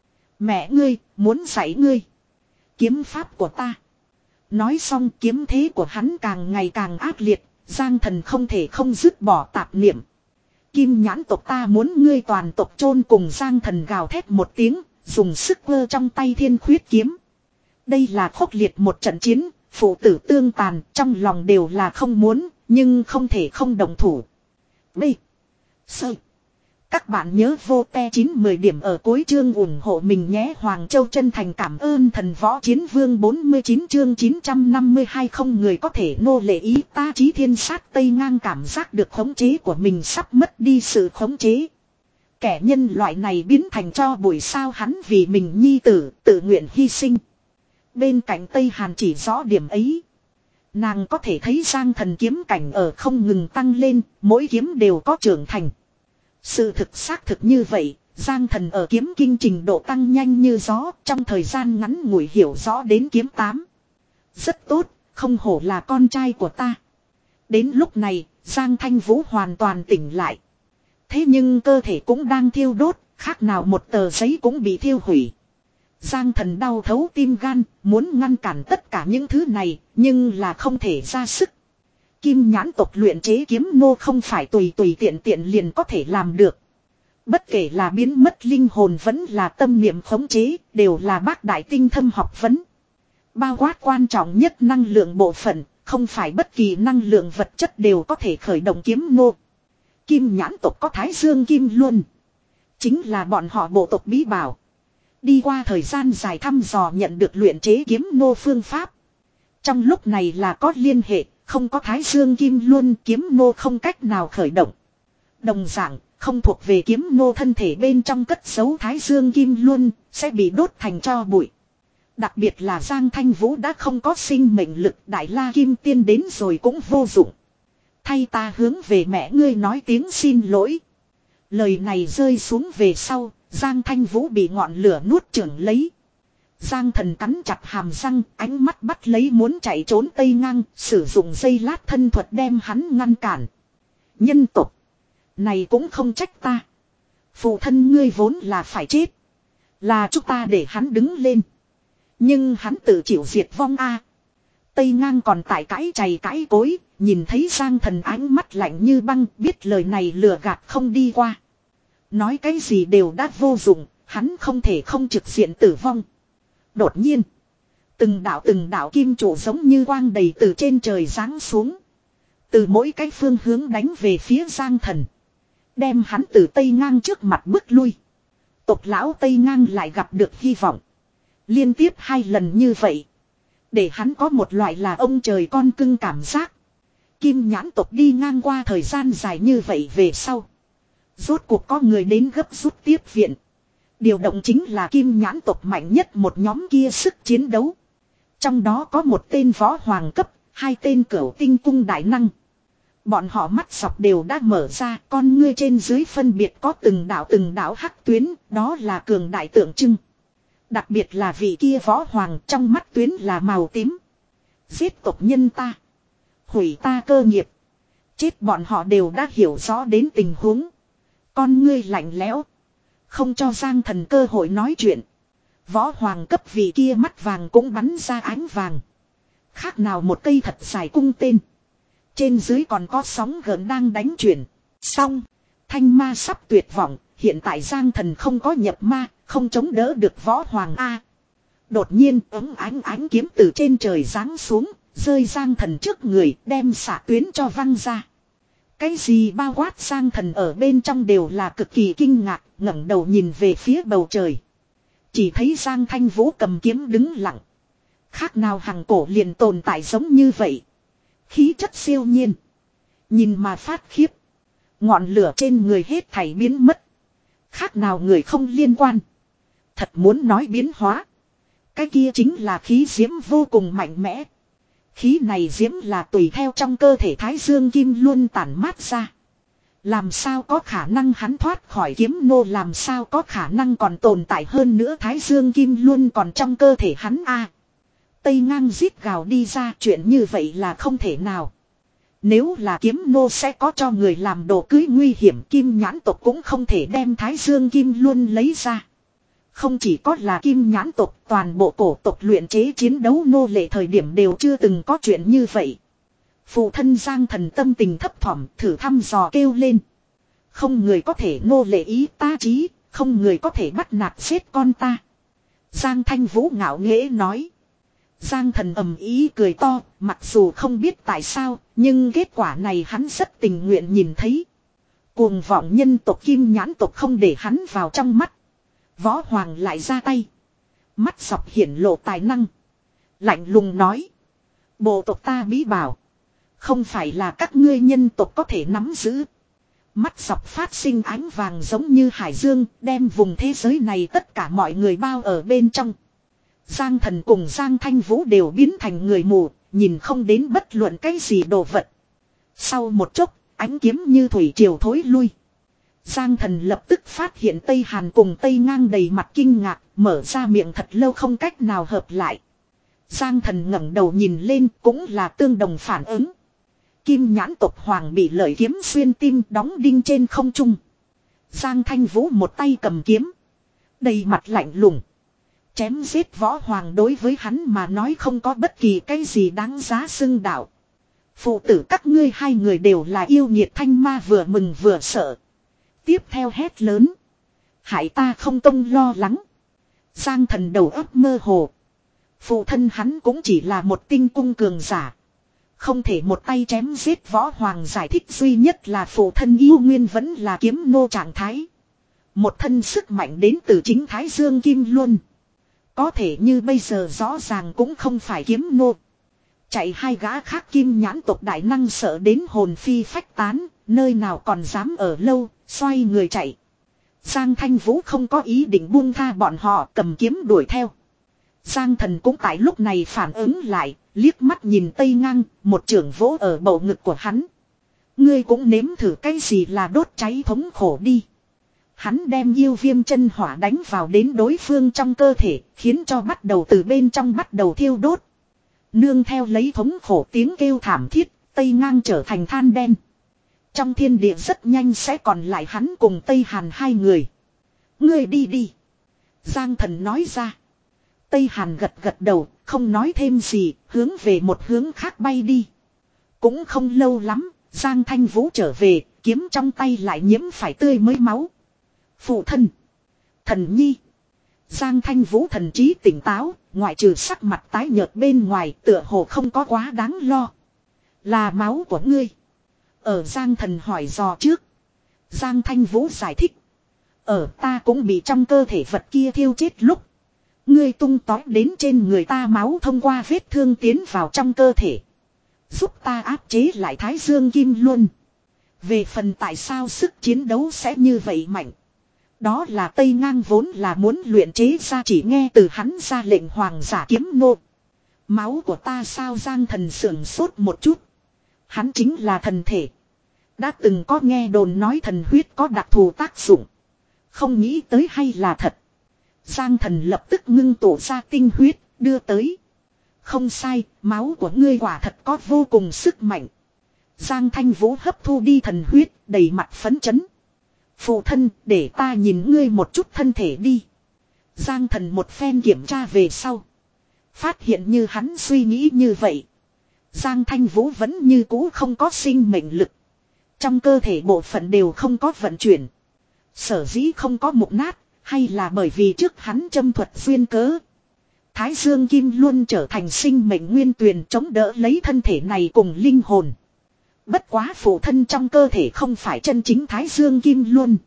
Mẹ ngươi, muốn dạy ngươi. Kiếm pháp của ta. Nói xong kiếm thế của hắn càng ngày càng ác liệt. Giang Thần không thể không dứt bỏ tạp niệm. Kim nhãn tộc ta muốn ngươi toàn tộc chôn cùng. Giang Thần gào thét một tiếng, dùng sức vơ trong tay thiên khuyết kiếm. Đây là khốc liệt một trận chiến, phụ tử tương tàn, trong lòng đều là không muốn, nhưng không thể không đồng thủ. B. Sơ. Các bạn nhớ vô te chín mười điểm ở cuối chương ủng hộ mình nhé. Hoàng Châu chân thành cảm ơn thần võ chiến vương. Bốn mươi chín chương chín trăm năm mươi hai không người có thể nô lệ ý ta. Chí thiên sát Tây Ngang cảm giác được khống chế của mình sắp mất đi sự khống chế. Kẻ nhân loại này biến thành cho bụi sao. Hắn vì mình nhi tử tự nguyện hy sinh. Bên cạnh Tây Hàn chỉ rõ điểm ấy. Nàng có thể thấy Giang Thần kiếm cảnh ở không ngừng tăng lên, mỗi kiếm đều có trưởng thành. Sự thực xác thực như vậy, Giang Thần ở kiếm kinh trình độ tăng nhanh như gió, trong thời gian ngắn ngủi hiểu rõ đến kiếm tám. Rất tốt, không hổ là con trai của ta. Đến lúc này, Giang Thanh Vũ hoàn toàn tỉnh lại. Thế nhưng cơ thể cũng đang thiêu đốt, khác nào một tờ giấy cũng bị thiêu hủy. Giang Thần đau thấu tim gan, muốn ngăn cản tất cả những thứ này, nhưng là không thể ra sức. Kim nhãn tộc luyện chế kiếm nô không phải tùy tùy tiện tiện liền có thể làm được. Bất kể là biến mất linh hồn vẫn là tâm niệm khống chế, đều là bác đại tinh thâm học vấn. Bao quát quan trọng nhất năng lượng bộ phận, không phải bất kỳ năng lượng vật chất đều có thể khởi động kiếm nô. Kim nhãn tộc có Thái Dương Kim Luân. Chính là bọn họ bộ tộc bí bảo. Đi qua thời gian dài thăm dò nhận được luyện chế kiếm nô phương pháp. Trong lúc này là có liên hệ, không có Thái Dương Kim Luân kiếm nô không cách nào khởi động. Đồng dạng, không thuộc về kiếm nô thân thể bên trong cất giấu Thái Dương Kim Luân, sẽ bị đốt thành tro bụi. Đặc biệt là Giang Thanh Vũ đã không có sinh mệnh lực, Đại La Kim Tiên đến rồi cũng vô dụng. Thay ta hướng về mẹ ngươi nói tiếng xin lỗi. Lời này rơi xuống về sau, Giang Thanh Vũ bị ngọn lửa nuốt chửng lấy. Giang Thần cắn chặt hàm răng, ánh mắt bắt lấy muốn chạy trốn Tây Ngang, sử dụng dây lát thân thuật đem hắn ngăn cản. Nhân tộc này cũng không trách ta. Phụ thân ngươi vốn là phải chết. Là chúng ta để hắn đứng lên. Nhưng hắn tự chịu diệt vong a. Tây Ngang còn tại cãi chày cãi cối, nhìn thấy Giang Thần ánh mắt lạnh như băng, biết lời này lừa gạt không đi qua. Nói cái gì đều đã vô dụng, hắn không thể không trực diện tử vong. Đột nhiên, từng đạo từng đạo kim trụ giống như quang đầy từ trên trời giáng xuống. Từ mỗi cái phương hướng đánh về phía Giang Thần. Đem hắn từ Tây Ngang trước mặt bước lui. Tộc lão Tây Ngang lại gặp được hy vọng. Liên tiếp hai lần như vậy. Để hắn có một loại là ông trời con cưng cảm giác. Kim nhãn tộc đi ngang qua thời gian dài như vậy về sau. Rốt cuộc có người đến gấp rút tiếp viện. Điều động chính là kim nhãn tộc mạnh nhất một nhóm kia sức chiến đấu. Trong đó có một tên võ hoàng cấp, hai tên cửu tinh cung đại năng. Bọn họ mắt dọc đều đã mở ra, con ngươi trên dưới phân biệt có từng đạo từng đạo hắc tuyến, đó là cường đại tượng trưng. Đặc biệt là vị kia võ hoàng trong mắt tuyến là màu tím. Giết tộc nhân ta, hủy ta cơ nghiệp. Chết bọn họ đều đã hiểu rõ đến tình huống. Con ngươi lạnh lẽo, không cho Giang Thần cơ hội nói chuyện. Võ hoàng cấp vị kia mắt vàng cũng bắn ra ánh vàng. Khác nào một cây thật dài cung tên. Trên dưới còn có sóng gợn đang đánh chuyển. Xong, thanh ma sắp tuyệt vọng. Hiện tại Giang Thần không có nhập ma, không chống đỡ được võ hoàng A. Đột nhiên ống ánh ánh kiếm từ trên trời giáng xuống, rơi Giang Thần trước người, đem xạ tuyến cho văng ra. Cái gì bao quát Giang Thần ở bên trong đều là cực kỳ kinh ngạc, ngẩng đầu nhìn về phía bầu trời. Chỉ thấy Giang Thanh Vũ cầm kiếm đứng lặng. Khác nào hằng cổ liền tồn tại giống như vậy. Khí chất siêu nhiên. Nhìn mà phát khiếp. Ngọn lửa trên người hết thảy biến mất. Khác nào người không liên quan. Thật muốn nói biến hóa. Cái kia chính là khí diễm vô cùng mạnh mẽ. Khí này diễm là tùy theo trong cơ thể Thái Dương Kim luôn tản mát ra. Làm sao có khả năng hắn thoát khỏi kiếm nô, làm sao có khả năng còn tồn tại hơn nữa Thái Dương Kim luôn còn trong cơ thể hắn a. Tây Ngang rít gào đi ra, chuyện như vậy là không thể nào. Nếu là kiếm nô sẽ có cho người làm đồ cưới nguy hiểm, kim nhãn tộc cũng không thể đem Thái Dương Kim luôn lấy ra. Không chỉ có là kim nhãn tộc, toàn bộ cổ tộc luyện chế chiến đấu nô lệ thời điểm đều chưa từng có chuyện như vậy. Phụ thân Giang Thần tâm tình thấp thỏm, thử thăm dò kêu lên. Không người có thể nô lệ ý ta chí, không người có thể bắt nạt giết con ta. Giang Thanh Vũ ngạo nghễ nói. Giang Thần ầm ý cười to, mặc dù không biết tại sao, nhưng kết quả này hắn rất tình nguyện nhìn thấy. Cuồng vọng nhân tộc kim nhãn tộc không để hắn vào trong mắt. Võ Hoàng lại ra tay. Mắt dọc hiển lộ tài năng. Lạnh lùng nói. Bộ tộc ta bí bảo. Không phải là các ngươi nhân tộc có thể nắm giữ. Mắt dọc phát sinh ánh vàng giống như hải dương, đem vùng thế giới này tất cả mọi người bao ở bên trong. Giang Thần cùng Giang Thanh Vũ đều biến thành người mù, nhìn không đến bất luận cái gì đồ vật. Sau một chốc, ánh kiếm như thủy triều thối lui. Giang Thần lập tức phát hiện Tây Hàn cùng Tây Ngang đầy mặt kinh ngạc, mở ra miệng thật lâu không cách nào hợp lại. Giang Thần ngẩng đầu nhìn lên cũng là tương đồng phản ứng. Kim nhãn tộc hoàng bị lợi kiếm xuyên tim đóng đinh trên không trung. Giang Thanh Vũ một tay cầm kiếm. Đầy mặt lạnh lùng. Chém giết võ hoàng đối với hắn mà nói không có bất kỳ cái gì đáng giá xưng đạo. Phụ tử các ngươi hai người đều là yêu nghiệt thanh ma vừa mừng vừa sợ. Tiếp theo hét lớn. Hại ta không công lo lắng. Giang Thần đầu óc mơ hồ. Phụ thân hắn cũng chỉ là một tinh cung cường giả. Không thể một tay chém giết võ hoàng, giải thích duy nhất là phụ thân yêu nguyên vẫn là kiếm nô trạng thái. Một thân sức mạnh đến từ chính Thái Dương Kim Luân. Có thể như bây giờ rõ ràng cũng không phải kiếm nô. Chạy hai gã khác kim nhãn tộc đại năng sợ đến hồn phi phách tán, nơi nào còn dám ở lâu, xoay người chạy. Giang Thanh Vũ không có ý định buông tha bọn họ, cầm kiếm đuổi theo. Giang Thần cũng tại lúc này phản ứng lại, liếc mắt nhìn Tây Ngang, một chưởng vỗ ở bầu ngực của hắn. Ngươi cũng nếm thử cái gì là đốt cháy thống khổ đi. Hắn đem yêu viêm chân hỏa đánh vào đến đối phương trong cơ thể, khiến cho bắt đầu từ bên trong bắt đầu thiêu đốt. Nương theo lấy thống khổ tiếng kêu thảm thiết, Tây Ngang trở thành than đen. Trong thiên địa rất nhanh sẽ còn lại hắn cùng Tây Hàn hai người. Ngươi đi đi. Giang Thần nói ra. Tây Hàn gật gật đầu, không nói thêm gì, hướng về một hướng khác bay đi. Cũng không lâu lắm, Giang Thanh Vũ trở về, kiếm trong tay lại nhiễm phải tươi mới máu. Phụ thân. Thần nhi. Giang Thanh Vũ thần trí tỉnh táo, ngoại trừ sắc mặt tái nhợt bên ngoài, tựa hồ không có quá đáng lo. Là máu của ngươi. Ở Giang Thần hỏi dò trước. Giang Thanh Vũ giải thích. Ở ta cũng bị trong cơ thể vật kia thiêu chết lúc. Ngươi tung tói đến trên người ta máu thông qua vết thương tiến vào trong cơ thể. Giúp ta áp chế lại Thái Dương Kim Luân. Về phần tại sao sức chiến đấu sẽ như vậy mạnh. Đó là Tây Ngang vốn là muốn luyện chế ra, chỉ nghe từ hắn ra lệnh hoàng giả kiếm nô. Máu của ta sao? Giang Thần sưởng sốt một chút. Hắn chính là thần thể. Đã từng có nghe đồn nói thần huyết có đặc thù tác dụng. Không nghĩ tới hay là thật. Giang Thần lập tức ngưng tụ ra tinh huyết, đưa tới. Không sai, máu của ngươi quả thật có vô cùng sức mạnh. Giang Thanh Vũ hấp thu đi thần huyết, đầy mặt phấn chấn. Phụ thân, để ta nhìn ngươi một chút thân thể đi. Giang Thần một phen kiểm tra về sau. Phát hiện như hắn suy nghĩ như vậy. Giang Thanh Vũ vẫn như cũ không có sinh mệnh lực. Trong cơ thể bộ phận đều không có vận chuyển. Sở dĩ không có mục nát, hay là bởi vì trước hắn châm thuật duyên cớ. Thái Dương Kim luôn trở thành sinh mệnh nguyên tuyền chống đỡ lấy thân thể này cùng linh hồn. Bất quá phụ thân trong cơ thể không phải chân chính Thái Dương Kim luôn,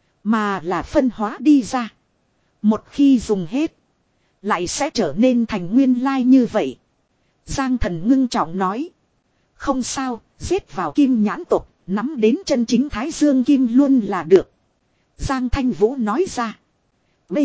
mà là phân hóa đi ra. Một khi dùng hết, lại sẽ trở nên thành nguyên lai như vậy. Giang Thần ngưng trọng nói. Không sao, giết vào kim nhãn tộc, nắm đến chân chính Thái Dương Kim luôn là được. Giang Thanh Vũ nói ra. B.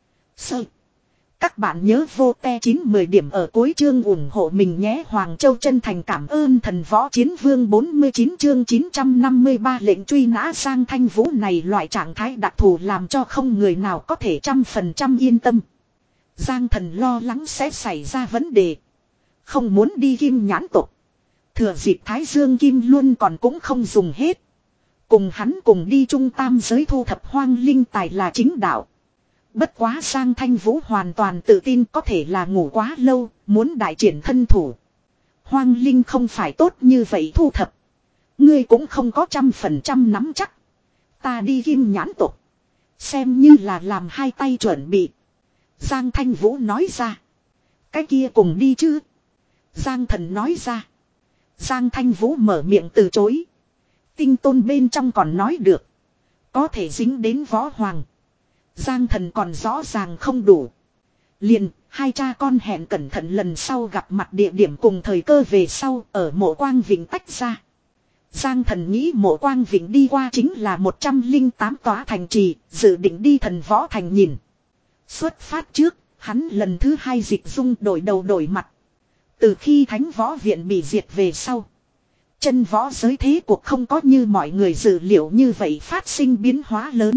Sơ. Các bạn nhớ vô te chín mười điểm ở cuối chương ủng hộ mình nhé. Hoàng Châu chân thành cảm ơn thần võ chiến vương. Bốn mươi chín chương chín trăm năm mươi ba lệnh truy nã. Giang Thanh Vũ này loại trạng thái đặc thù làm cho không người nào có thể trăm phần trăm yên tâm. Giang Thần lo lắng sẽ xảy ra vấn đề. Không muốn đi kim nhãn tộc. Thừa dịp Thái Dương Kim luôn còn cũng không dùng hết. Cùng hắn cùng đi trung tam giới thu thập hoang linh tài là chính đạo. Bất quá Giang Thanh Vũ hoàn toàn tự tin có thể là ngủ quá lâu, muốn đại triển thân thủ. Hoang linh không phải tốt như vậy thu thập. Ngươi cũng không có trăm phần trăm nắm chắc. Ta đi kim nhãn tộc. Xem như là làm hai tay chuẩn bị. Giang Thanh Vũ nói ra. Cái kia cùng đi chứ. Giang Thần nói ra. Giang Thanh Vũ mở miệng từ chối. Tinh tôn bên trong còn nói được. Có thể dính đến võ hoàng. Giang Thần còn rõ ràng không đủ. Liền, hai cha con hẹn cẩn thận lần sau gặp mặt địa điểm cùng thời cơ về sau ở Mộ Quang Vịnh tách ra. Giang Thần nghĩ Mộ Quang Vịnh đi qua chính là một trăm lẻ tám tòa thành trì, dự định đi Thần Võ Thành nhìn. Xuất phát trước, hắn lần thứ hai dịch dung đổi đầu đổi mặt. Từ khi Thánh Võ Viện bị diệt về sau. Chân võ giới thế cuộc không có như mọi người dự liệu như vậy phát sinh biến hóa lớn.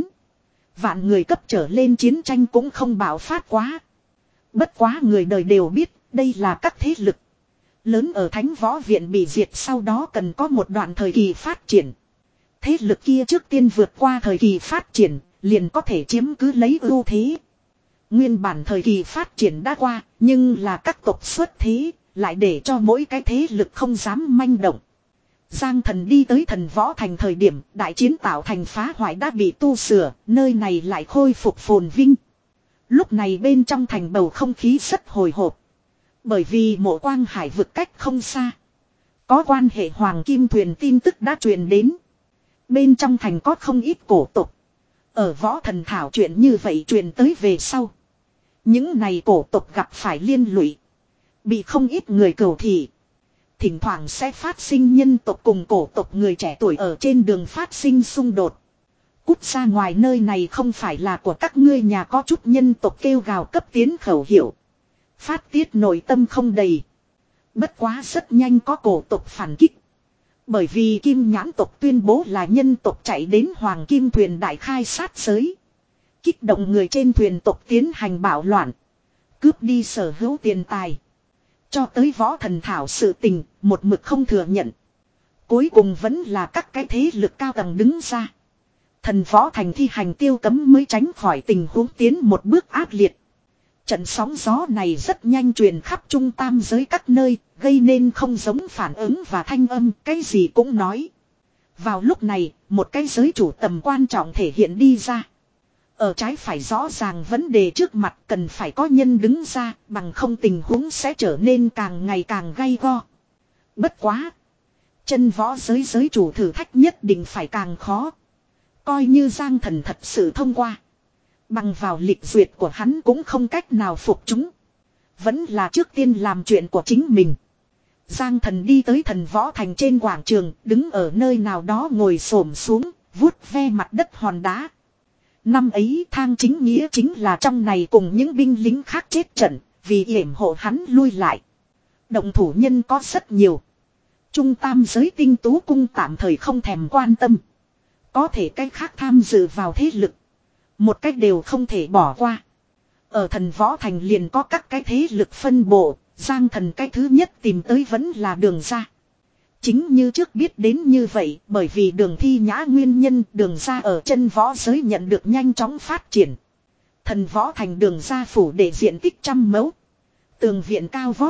Vạn người cấp trở lên chiến tranh cũng không bạo phát quá. Bất quá người đời đều biết đây là các thế lực lớn ở Thánh Võ Viện bị diệt sau đó cần có một đoạn thời kỳ phát triển. Thế lực kia trước tiên vượt qua thời kỳ phát triển liền có thể chiếm cứ lấy ưu thế. Nguyên bản thời kỳ phát triển đã qua nhưng là các tộc xuất thế lại để cho mỗi cái thế lực không dám manh động. Giang Thần đi tới Thần Võ Thành thời điểm đại chiến tạo thành phá hoại đã bị tu sửa, nơi này lại khôi phục phồn vinh. Lúc này bên trong thành bầu không khí rất hồi hộp. Bởi vì Mộ Quang Hải vực cách không xa. Có quan hệ Hoàng Kim Thuyền tin tức đã truyền đến. Bên trong thành có không ít cổ tộc. Ở Võ Thần Thảo chuyện như vậy truyền tới về sau. Những này cổ tộc gặp phải liên lụy. Bị không ít người cầu thị. Thỉnh thoảng sẽ phát sinh nhân tộc cùng cổ tộc người trẻ tuổi ở trên đường phát sinh xung đột. Cút ra ngoài nơi này không phải là của các ngươi nhà có chút nhân tộc kêu gào cấp tiến khẩu hiệu. Phát tiết nội tâm không đầy. Bất quá rất nhanh có cổ tộc phản kích. Bởi vì Kim Nhãn tộc tuyên bố là nhân tộc chạy đến Hoàng Kim Thuyền đại khai sát giới. Kích động người trên thuyền tộc tiến hành bạo loạn. Cướp đi sở hữu tiền tài. Cho tới Võ Thần Thảo sự tình, một mực không thừa nhận. Cuối cùng vẫn là các cái thế lực cao tầng đứng ra. Thần Võ Thành thi hành tiêu cấm mới tránh khỏi tình huống tiến một bước ác liệt. Trận sóng gió này rất nhanh truyền khắp trung tam giới các nơi, gây nên không giống phản ứng và thanh âm, cái gì cũng nói. Vào lúc này, một cái giới chủ tầm quan trọng thể hiện đi ra. Ở trái phải rõ ràng vấn đề trước mặt cần phải có nhân đứng ra, bằng không tình huống sẽ trở nên càng ngày càng gay go. Bất quá. Chân võ giới giới chủ thử thách nhất định phải càng khó. Coi như Giang Thần thật sự thông qua. Bằng vào lịch duyệt của hắn cũng không cách nào phục chúng. Vẫn là trước tiên làm chuyện của chính mình. Giang Thần đi tới Thần Võ Thành trên quảng trường, đứng ở nơi nào đó ngồi xổm xuống, vuốt ve mặt đất hòn đá. Năm ấy Thang Chính Nghĩa chính là trong này cùng những binh lính khác chết trận, vì yểm hộ hắn lui lại. Động thủ nhân có rất nhiều. Trung tam giới tinh tú cung tạm thời không thèm quan tâm. Có thể cách khác tham dự vào thế lực. Một cách đều không thể bỏ qua. Ở Thần Võ Thành liền có các cái thế lực phân bộ, Giang Thần cái thứ nhất tìm tới vẫn là Đường Ra. Chính như trước biết đến như vậy, bởi vì Đường Thi Nhã nguyên nhân, Đường Ra ở chân võ giới nhận được nhanh chóng phát triển. Thần Võ Thành Đường Ra phủ để diện tích trăm mẫu. Tường viện cao vót.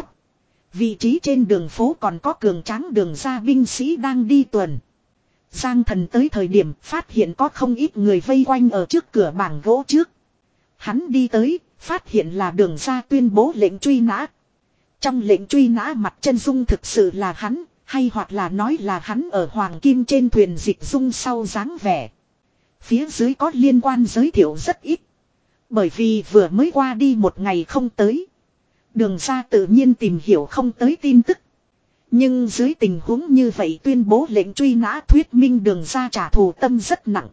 Vị trí trên đường phố còn có cường tráng Đường Ra binh sĩ đang đi tuần. Giang Thần tới thời điểm phát hiện có không ít người vây quanh ở trước cửa bảng gỗ trước. Hắn đi tới, phát hiện là Đường Ra tuyên bố lệnh truy nã. Trong lệnh truy nã mặt chân dung thực sự là hắn, hay hoặc là nói là hắn ở Hoàng Kim trên thuyền dịch dung sau dáng vẻ. Phía dưới có liên quan giới thiệu rất ít. Bởi vì vừa mới qua đi một ngày không tới. Đường Ra tự nhiên tìm hiểu không tới tin tức. Nhưng dưới tình huống như vậy tuyên bố lệnh truy nã thuyết minh Đường Ra trả thù tâm rất nặng.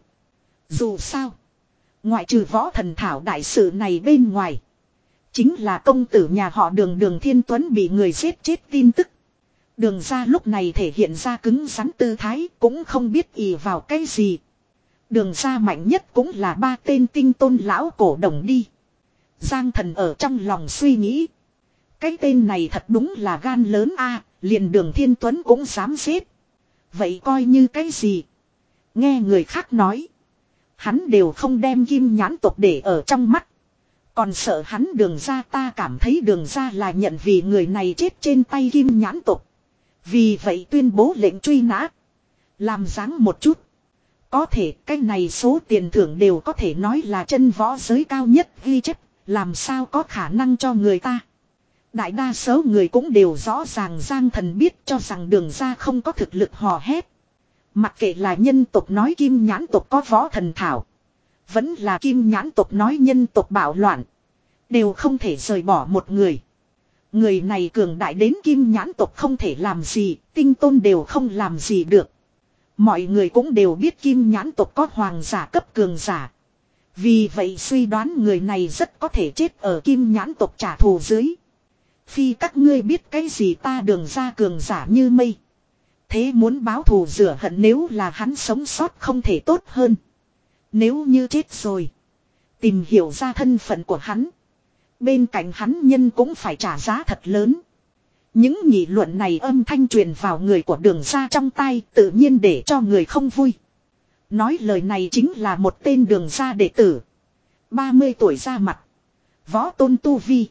Dù sao, ngoại trừ Võ Thần Thảo đại sự này bên ngoài, chính là công tử nhà họ Đường Đường Thiên Tuấn bị người giết chết tin tức. Đường Ra lúc này thể hiện ra cứng rắn tư thái, cũng không biết ỷ vào cái gì. Đường Ra mạnh nhất cũng là ba tên tinh tôn lão cổ đồng đi. Giang Thần ở trong lòng suy nghĩ. Cái tên này thật đúng là gan lớn a, liền Đường Thiên Tuấn cũng dám giết. Vậy coi như cái gì? Nghe người khác nói, hắn đều không đem Kim Nhãn tộc để ở trong mắt. Còn sợ hắn Đường Ra, ta cảm thấy Đường Ra là nhận vì người này chết trên tay Kim Nhãn tộc. Vì vậy tuyên bố lệnh truy nã. Làm dáng một chút. Có thể cái này số tiền thưởng đều có thể nói là chân võ giới cao nhất ghi chép. Làm sao có khả năng cho người ta. Đại đa số người cũng đều rõ ràng Giang Thần biết cho rằng Đường Ra không có thực lực hò hét. Mặc kệ là nhân tộc nói Kim Nhãn tộc có Võ Thần Thảo, vẫn là Kim Nhãn tộc nói nhân tộc bạo loạn, đều không thể rời bỏ một người. Người này cường đại đến Kim Nhãn tộc không thể làm gì, tinh tôn đều không làm gì được. Mọi người cũng đều biết Kim Nhãn tộc có hoàng giả cấp cường giả. Vì vậy suy đoán người này rất có thể chết ở Kim Nhãn tộc trả thù dưới. Phi các ngươi biết cái gì, ta Đường Ra cường giả như mây. Thế muốn báo thù rửa hận, nếu là hắn sống sót không thể tốt hơn. Nếu như chết rồi, tìm hiểu ra thân phận của hắn, bên cạnh hắn nhân cũng phải trả giá thật lớn. Những nghị luận này âm thanh truyền vào người của Đường Ra trong tai, tự nhiên để cho người không vui. Nói lời này chính là một tên Đường Ra đệ tử. ba mươi tuổi ra mặt. Võ tôn tu vi.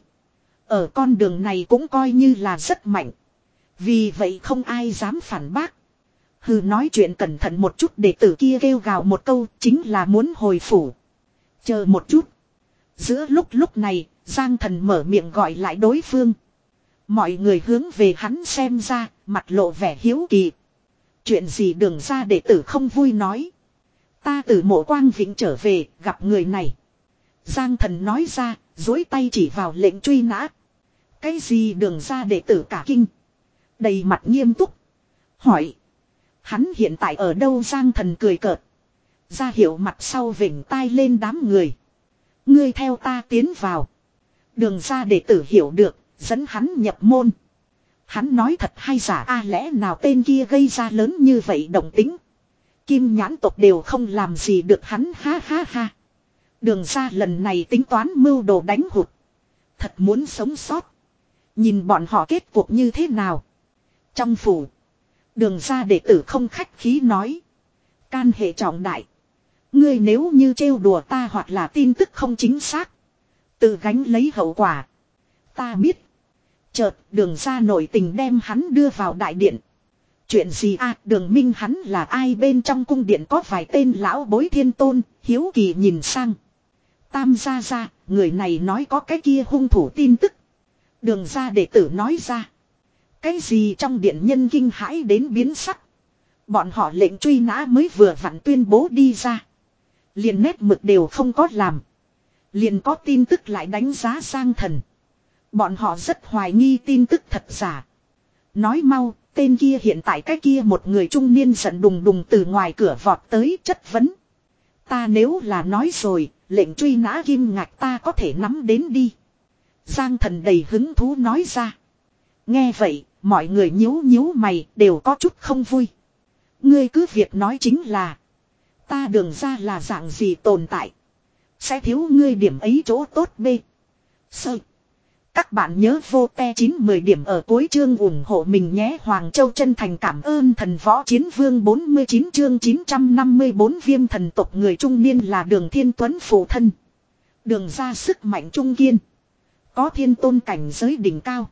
Ở con đường này cũng coi như là rất mạnh. Vì vậy không ai dám phản bác. Hừ, nói chuyện cẩn thận một chút, đệ tử kia kêu gào một câu chính là muốn hồi phủ. Chờ một chút. Giữa lúc lúc này, Giang Thần mở miệng gọi lại đối phương. Mọi người hướng về hắn xem ra, mặt lộ vẻ hiếu kỳ. Chuyện gì? Đường Ra đệ tử không vui nói. Ta từ Mộ Quang Vĩnh trở về, gặp người này. Giang Thần nói ra, duỗi tay chỉ vào lệnh truy nã. Cái gì? Đường Ra đệ tử cả kinh, đầy mặt nghiêm túc hỏi. Hắn hiện tại ở đâu? Giang Thần cười cợt, ra hiệu mặt sau vểnh tai lên đám người. Ngươi theo ta tiến vào. Đường Ra đệ tử hiểu được, dẫn hắn nhập môn. Hắn nói thật hay giả a? Lẽ nào tên kia gây ra lớn như vậy động tính, Kim Nhãn tộc đều không làm gì được hắn? Ha ha ha. Đường Ra lần này tính toán mưu đồ đánh hụt. Thật muốn sống sót, nhìn bọn họ kết cuộc như thế nào. Trong phủ, Đường Ra đệ tử không khách khí nói. Can hệ trọng đại. Ngươi nếu như trêu đùa ta hoặc là tin tức không chính xác, tự gánh lấy hậu quả. Ta biết. Chợt Đường Ra nội tình đem hắn đưa vào đại điện. Chuyện gì a? Đường Minh hắn là ai? Bên trong cung điện có vài tên lão bối thiên tôn, hiếu kỳ nhìn sang. Tam gia gia, người này nói có cái kia hung thủ tin tức. Đường Ra đệ tử nói ra. Cái gì? Trong điện nhân kinh hãi đến biến sắc. Bọn họ lệnh truy nã mới vừa vặn tuyên bố đi ra, liền nét mực đều không có làm, liền có tin tức lại đánh giá Giang Thần. Bọn họ rất hoài nghi tin tức thật giả. Nói mau, tên kia hiện tại cái kia một người trung niên giận đùng đùng từ ngoài cửa vọt tới chất vấn. Ta nếu là nói rồi, lệnh truy nã kim ngạch ta có thể nắm đến đi. Giang Thần đầy hứng thú nói ra. Nghe vậy, mọi người nhíu nhíu mày đều có chút không vui. Ngươi cứ việc nói chính là. Ta Đường ra là dạng gì tồn tại. Sẽ thiếu ngươi điểm ấy chỗ tốt b. Sơ. Các bạn nhớ vô te chín mười điểm ở cuối chương ủng hộ mình nhé. Hoàng Châu chân thành cảm ơn thần võ chiến vương bốn mươi chín chương chín trăm năm mươi bốn viêm thần tộc người trung niên là Đường Thiên Tuấn phụ thân. Đường ra sức mạnh trung kiên. Có thiên tôn cảnh giới đỉnh cao.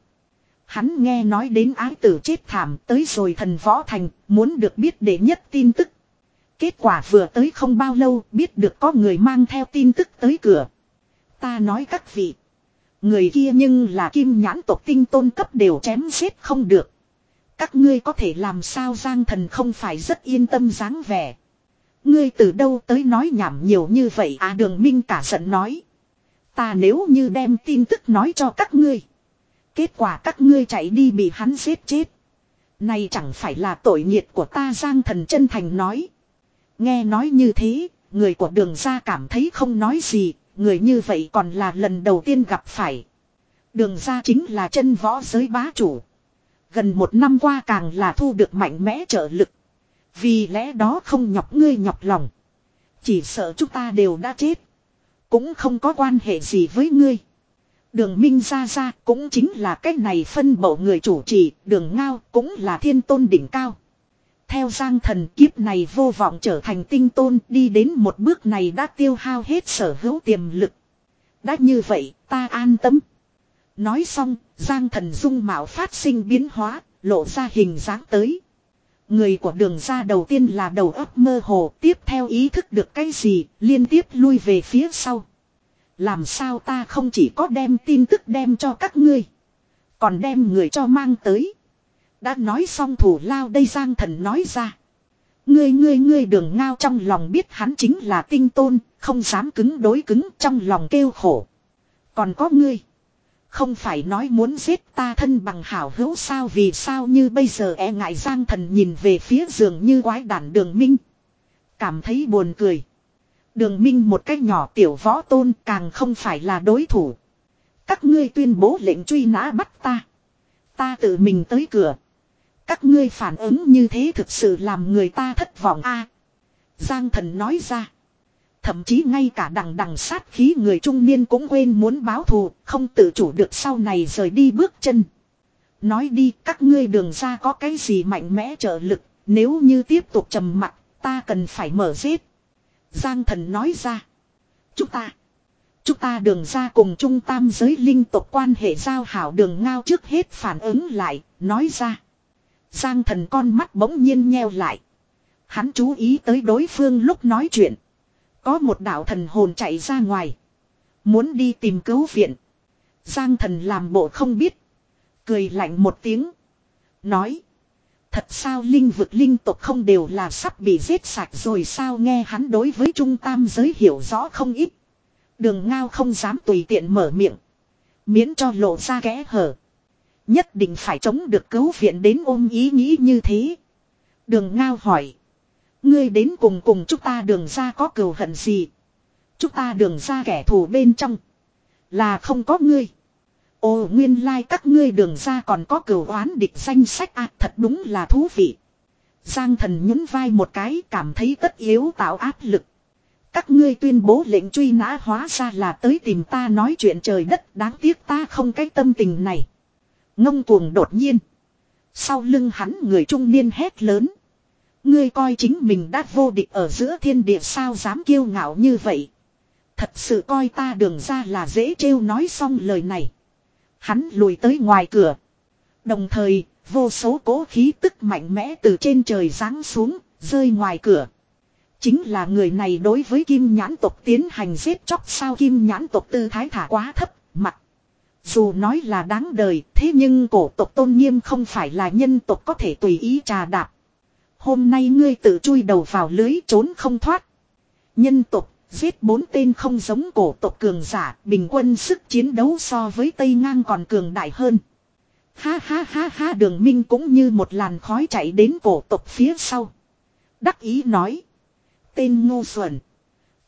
Hắn nghe nói đến ái tử chết thảm tới rồi thần võ thành, muốn được biết đệ nhất tin tức. Kết quả vừa tới không bao lâu biết được có người mang theo tin tức tới cửa. Ta nói các vị. Người kia nhưng là kim nhãn tộc tinh tôn cấp đều chém giết không được. Các ngươi có thể làm sao Giang Thần không phải rất yên tâm dáng vẻ. Ngươi từ đâu tới nói nhảm nhiều như vậy à Đường Minh cả giận nói. Ta nếu như đem tin tức nói cho các ngươi. Kết quả các ngươi chạy đi bị hắn giết chết. Này chẳng phải là tội nghiệt của ta Giang Thần chân thành nói. Nghe nói như thế, người của Đường ra cảm thấy không nói gì, người như vậy còn là lần đầu tiên gặp phải. Đường ra chính là chân võ giới bá chủ. Gần một năm qua càng là thu được mạnh mẽ trợ lực. Vì lẽ đó không nhọc ngươi nhọc lòng. Chỉ sợ chúng ta đều đã chết. Cũng không có quan hệ gì với ngươi. Đường Minh ra ra cũng chính là cách này phân bổ người chủ trì, Đường Ngao cũng là thiên tôn đỉnh cao. Theo Giang Thần kiếp này vô vọng trở thành tinh tôn đi đến một bước này đã tiêu hao hết sở hữu tiềm lực. Đã như vậy ta an tâm. Nói xong Giang Thần dung mạo phát sinh biến hóa, lộ ra hình dáng tới. Người của Đường ra đầu tiên là đầu óc mơ hồ, tiếp theo ý thức được cái gì, liên tiếp lui về phía sau. Làm sao ta không chỉ có đem tin tức đem cho các ngươi, còn đem người cho mang tới. Đã nói xong thủ lao đây Giang Thần nói ra. Ngươi ngươi ngươi Đường Ngao trong lòng biết hắn chính là tinh tôn, không dám cứng đối cứng trong lòng kêu khổ. Còn có ngươi. Không phải nói muốn giết ta thân bằng hảo hữu sao vì sao như bây giờ e ngại Giang Thần nhìn về phía giường như quái đản Đường Minh. Cảm thấy buồn cười. Đường Minh một cách nhỏ tiểu võ tôn càng không phải là đối thủ. Các ngươi tuyên bố lệnh truy nã bắt ta. Ta tự mình tới cửa. Các ngươi phản ứng như thế thực sự làm người ta thất vọng a. Giang Thần nói ra. Thậm chí ngay cả đằng đằng sát khí người trung niên cũng quên muốn báo thù, không tự chủ được sau này rời đi bước chân. Nói đi các ngươi Đường ra có cái gì mạnh mẽ trợ lực, nếu như tiếp tục trầm mặc, ta cần phải mở giết. Giang Thần nói ra. Chúng ta. Chúng ta Đường ra cùng trung tam giới linh tộc quan hệ giao hảo Đường Ngao trước hết phản ứng lại, nói ra. Giang Thần con mắt bỗng nhiên nheo lại. Hắn chú ý tới đối phương lúc nói chuyện. Có một đạo thần hồn chạy ra ngoài. Muốn đi tìm cứu viện. Giang Thần làm bộ không biết. Cười lạnh một tiếng. Nói. Thật sao linh vực linh tộc không đều là sắp bị giết sạch rồi sao nghe hắn đối với trung tam giới hiểu rõ không ít. Đường Ngao không dám tùy tiện mở miệng. Miễn cho lộ ra kẽ hở. Nhất định phải chống được cứu viện đến ôm ý nghĩ như thế. Đường Ngao hỏi. Ngươi đến cùng cùng chúng ta Đường ra có cừu hận gì? Chúng ta Đường ra kẻ thù bên trong. Là không có ngươi. Ồ nguyên lai like các ngươi Đường ra còn có cừu oán địch danh sách à thật đúng là thú vị. Giang Thần nhún vai một cái cảm thấy tất yếu tạo áp lực. Các ngươi tuyên bố lệnh truy nã hóa ra là tới tìm ta nói chuyện trời đất đáng tiếc ta không cái tâm tình này. Ngông cuồng đột nhiên. Sau lưng hắn người trung niên hét lớn. Ngươi coi chính mình đã vô địch ở giữa thiên địa sao dám kiêu ngạo như vậy. Thật sự coi ta Đường ra là dễ trêu nói xong lời này. Hắn lùi tới ngoài cửa. Đồng thời, vô số cố khí tức mạnh mẽ từ trên trời giáng xuống, rơi ngoài cửa. Chính là người này đối với kim nhãn tộc tiến hành giết chóc sao kim nhãn tộc tư thái thả quá thấp, mặt. Dù nói là đáng đời, thế nhưng cổ tộc tôn nghiêm không phải là nhân tộc có thể tùy ý trà đạp. Hôm nay ngươi tự chui đầu vào lưới trốn không thoát. Nhân tộc, giết bốn tên không giống cổ tộc cường giả, bình quân sức chiến đấu so với Tây Ngang còn cường đại hơn. Ha ha ha ha Đường Minh cũng như một làn khói chạy đến cổ tộc phía sau. Đắc ý nói. Tên ngu xuẩn.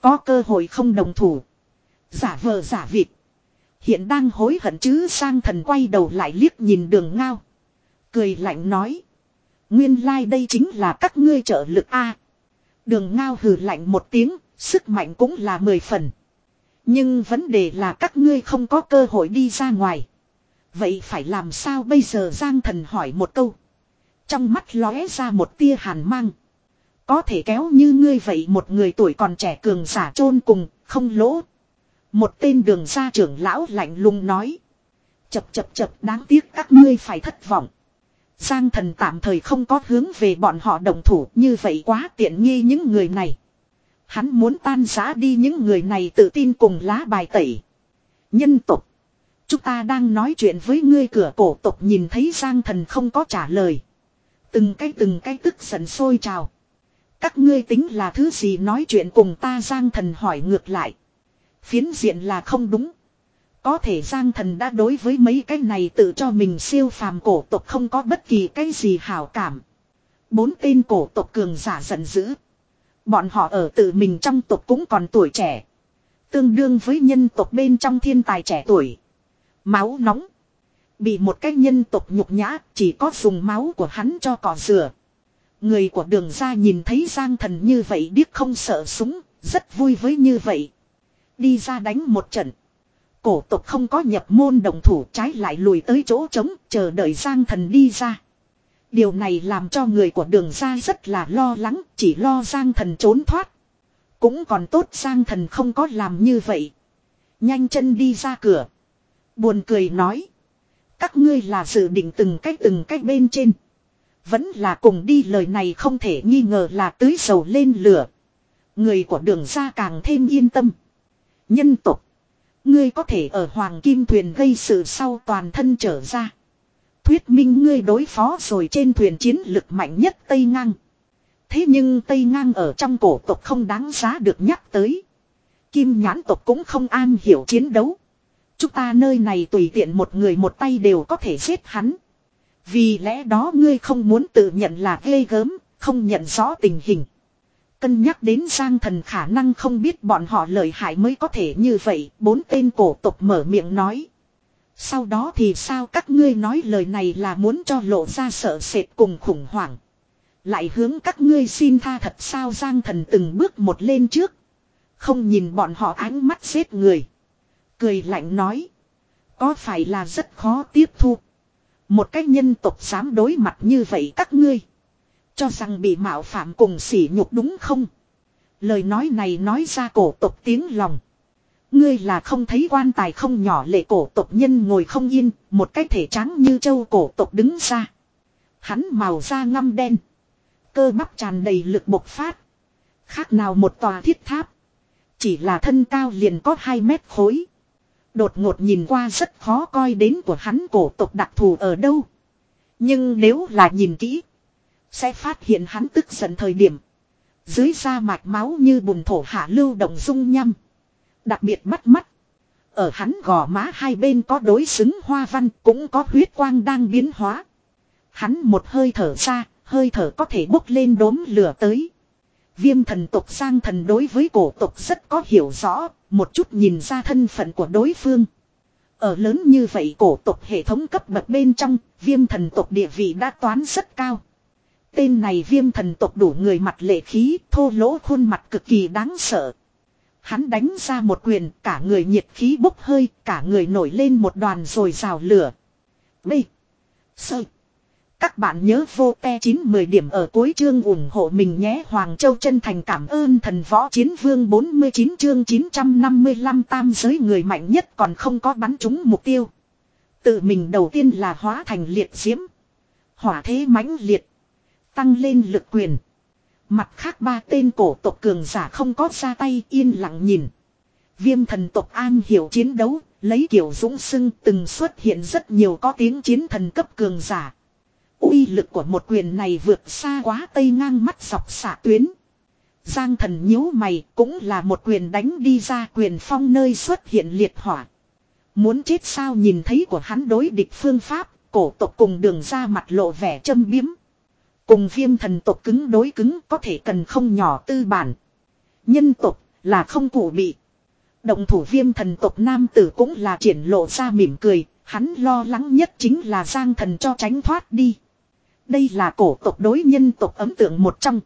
Có cơ hội không đồng thủ. Giả vờ giả vịt. Hiện đang hối hận chứ. Giang Thần quay đầu lại liếc nhìn Đường Ngao. Cười lạnh nói. Nguyên lai like đây chính là các ngươi trợ lực a. Đường Ngao hừ lạnh một tiếng. Sức mạnh cũng là mười phần. Nhưng vấn đề là các ngươi không có cơ hội đi ra ngoài. Vậy phải làm sao bây giờ? Giang Thần hỏi một câu. Trong mắt lóe ra một tia hàn mang. Có thể kéo như ngươi vậy một người tuổi còn trẻ cường giả chôn cùng, không lỗ. Một tên Đường gia trưởng lão lạnh lùng nói. Chập chập chập, đáng tiếc các ngươi phải thất vọng. Giang Thần tạm thời không có hướng về bọn họ động thủ, như vậy quá tiện nghi những người này. Hắn muốn tan rã đi những người này tự tin cùng lá bài tẩy. Nhân tộc. Chúng ta đang nói chuyện với ngươi. Cửa cổ tộc nhìn thấy Giang Thần không có trả lời. Từng cái từng cái tức giận sôi trào. Các ngươi tính là thứ gì nói chuyện cùng ta? Giang Thần hỏi ngược lại. Phiến diện là không đúng. Có thể Giang Thần đã đối với mấy cái này tự cho mình siêu phàm cổ tộc không có bất kỳ cái gì hảo cảm. Bốn tên cổ tộc cường giả giận dữ. Bọn họ ở tự mình trong tộc cũng còn tuổi trẻ. Tương đương với nhân tộc bên trong thiên tài trẻ tuổi. Máu nóng. Bị một cái nhân tộc nhục nhã, chỉ có dùng máu của hắn cho cỏ rửa. Người của Đường gia nhìn thấy Giang Thần như vậy điếc không sợ súng, rất vui với như vậy. Đi ra đánh một trận. Cổ tộc không có nhập môn đồng thủ, trái lại lùi tới chỗ trống, chờ đợi Giang Thần đi ra. Điều này làm cho người của Đường gia rất là lo lắng, chỉ lo Giang Thần trốn thoát. Cũng còn tốt Giang Thần không có làm như vậy. Nhanh chân đi ra cửa. Buồn cười nói. Các ngươi là dự định từng cách từng cách bên trên. Vẫn là cùng đi, lời này không thể nghi ngờ là tưới dầu lên lửa. Người của Đường gia càng thêm yên tâm. Nhân tộc. Ngươi có thể ở Hoàng Kim Thuyền gây sự sau toàn thân trở ra. Thuyết minh ngươi đối phó rồi trên thuyền chiến lực mạnh nhất Tây Ngang. Thế nhưng Tây Ngang ở trong cổ tộc không đáng giá được nhắc tới. Kim Nhãn tộc cũng không am hiểu chiến đấu. Chúng ta nơi này tùy tiện một người một tay đều có thể giết hắn. Vì lẽ đó ngươi không muốn tự nhận là ghê gớm, không nhận rõ tình hình. Cân nhắc đến Giang Thần khả năng không biết bọn họ lợi hại mới có thể như vậy, bốn tên cổ tộc mở miệng nói. Sau đó thì sao? Các ngươi nói lời này là muốn cho lộ ra sợ sệt cùng khủng hoảng. Lại hướng các ngươi xin tha thật sao? Giang Thần từng bước một lên trước. Không nhìn bọn họ ánh mắt giết người. Cười lạnh nói. Có phải là rất khó tiếp thu. Một cái nhân tộc dám đối mặt như vậy các ngươi. Cho rằng bị mạo phạm cùng sỉ nhục đúng không? Lời nói này nói ra cổ tộc tiếng lòng. Ngươi là không thấy quan tài không nhỏ lệ cổ tộc nhân ngồi không yên. Một cái thể trắng như châu cổ tộc đứng ra. Hắn màu da ngăm đen. Cơ bắp tràn đầy lực bộc phát. Khác nào một tòa thiết tháp. Chỉ là thân cao liền có hai mét khối. Đột ngột nhìn qua rất khó coi đến của hắn cổ tộc đặc thù ở đâu. Nhưng nếu là nhìn kỹ. Sẽ phát hiện hắn tức giận thời điểm. Dưới da mạch máu như bùn thổ hạ lưu động dung nhăm. Đặc biệt bắt mắt. Ở hắn gò má hai bên có đối xứng hoa văn cũng có huyết quang đang biến hóa. Hắn một hơi thở ra, hơi thở có thể bốc lên đốm lửa tới. Viêm thần tộc Giang Thần đối với cổ tộc rất có hiểu rõ, một chút nhìn ra thân phận của đối phương. Ở lớn như vậy cổ tộc hệ thống cấp bậc bên trong, viêm thần tộc địa vị đã toán rất cao. Tên này viêm thần tộc đủ người mặt lệ khí, thô lỗ khuôn mặt cực kỳ đáng sợ. Hắn đánh ra một quyền, cả người nhiệt khí bốc hơi, cả người nổi lên một đoàn rồi rào lửa. B. Sơ. Các bạn nhớ vô te chín mười điểm ở cuối chương ủng hộ mình nhé. Hoàng Châu chân thành cảm ơn thần võ chiến vương bốn mươi chín chương chín trăm năm mươi lăm tam giới người mạnh nhất còn không có bắn trúng mục tiêu. Tự mình đầu tiên là hóa thành liệt diễm. Hỏa thế mãnh liệt. Tăng lên lực quyền. Mặt khác ba tên cổ tộc cường giả không có ra tay yên lặng nhìn. Viêm thần tộc an hiểu chiến đấu, lấy kiểu dũng sưng từng xuất hiện rất nhiều có tiếng chiến thần cấp cường giả. Uy lực của một quyền này vượt xa quá Tây Ngang mắt dọc xạ tuyến. Giang Thần nhíu mày cũng là một quyền đánh đi ra, quyền phong nơi xuất hiện liệt hỏa. Muốn chết sao? Nhìn thấy của hắn đối địch phương pháp, cổ tộc cùng Đường ra mặt lộ vẻ châm biếm. Cùng viêm thần tộc cứng đối cứng có thể cần không nhỏ tư bản. Nhân tộc Là không cụ bị. Động thủ Viêm thần tộc nam tử cũng là triển lộ ra mỉm cười. Hắn lo lắng nhất chính là Giang Thần cho tránh thoát đi. Đây là cổ tộc đối nhân tộc ấn tượng một trong.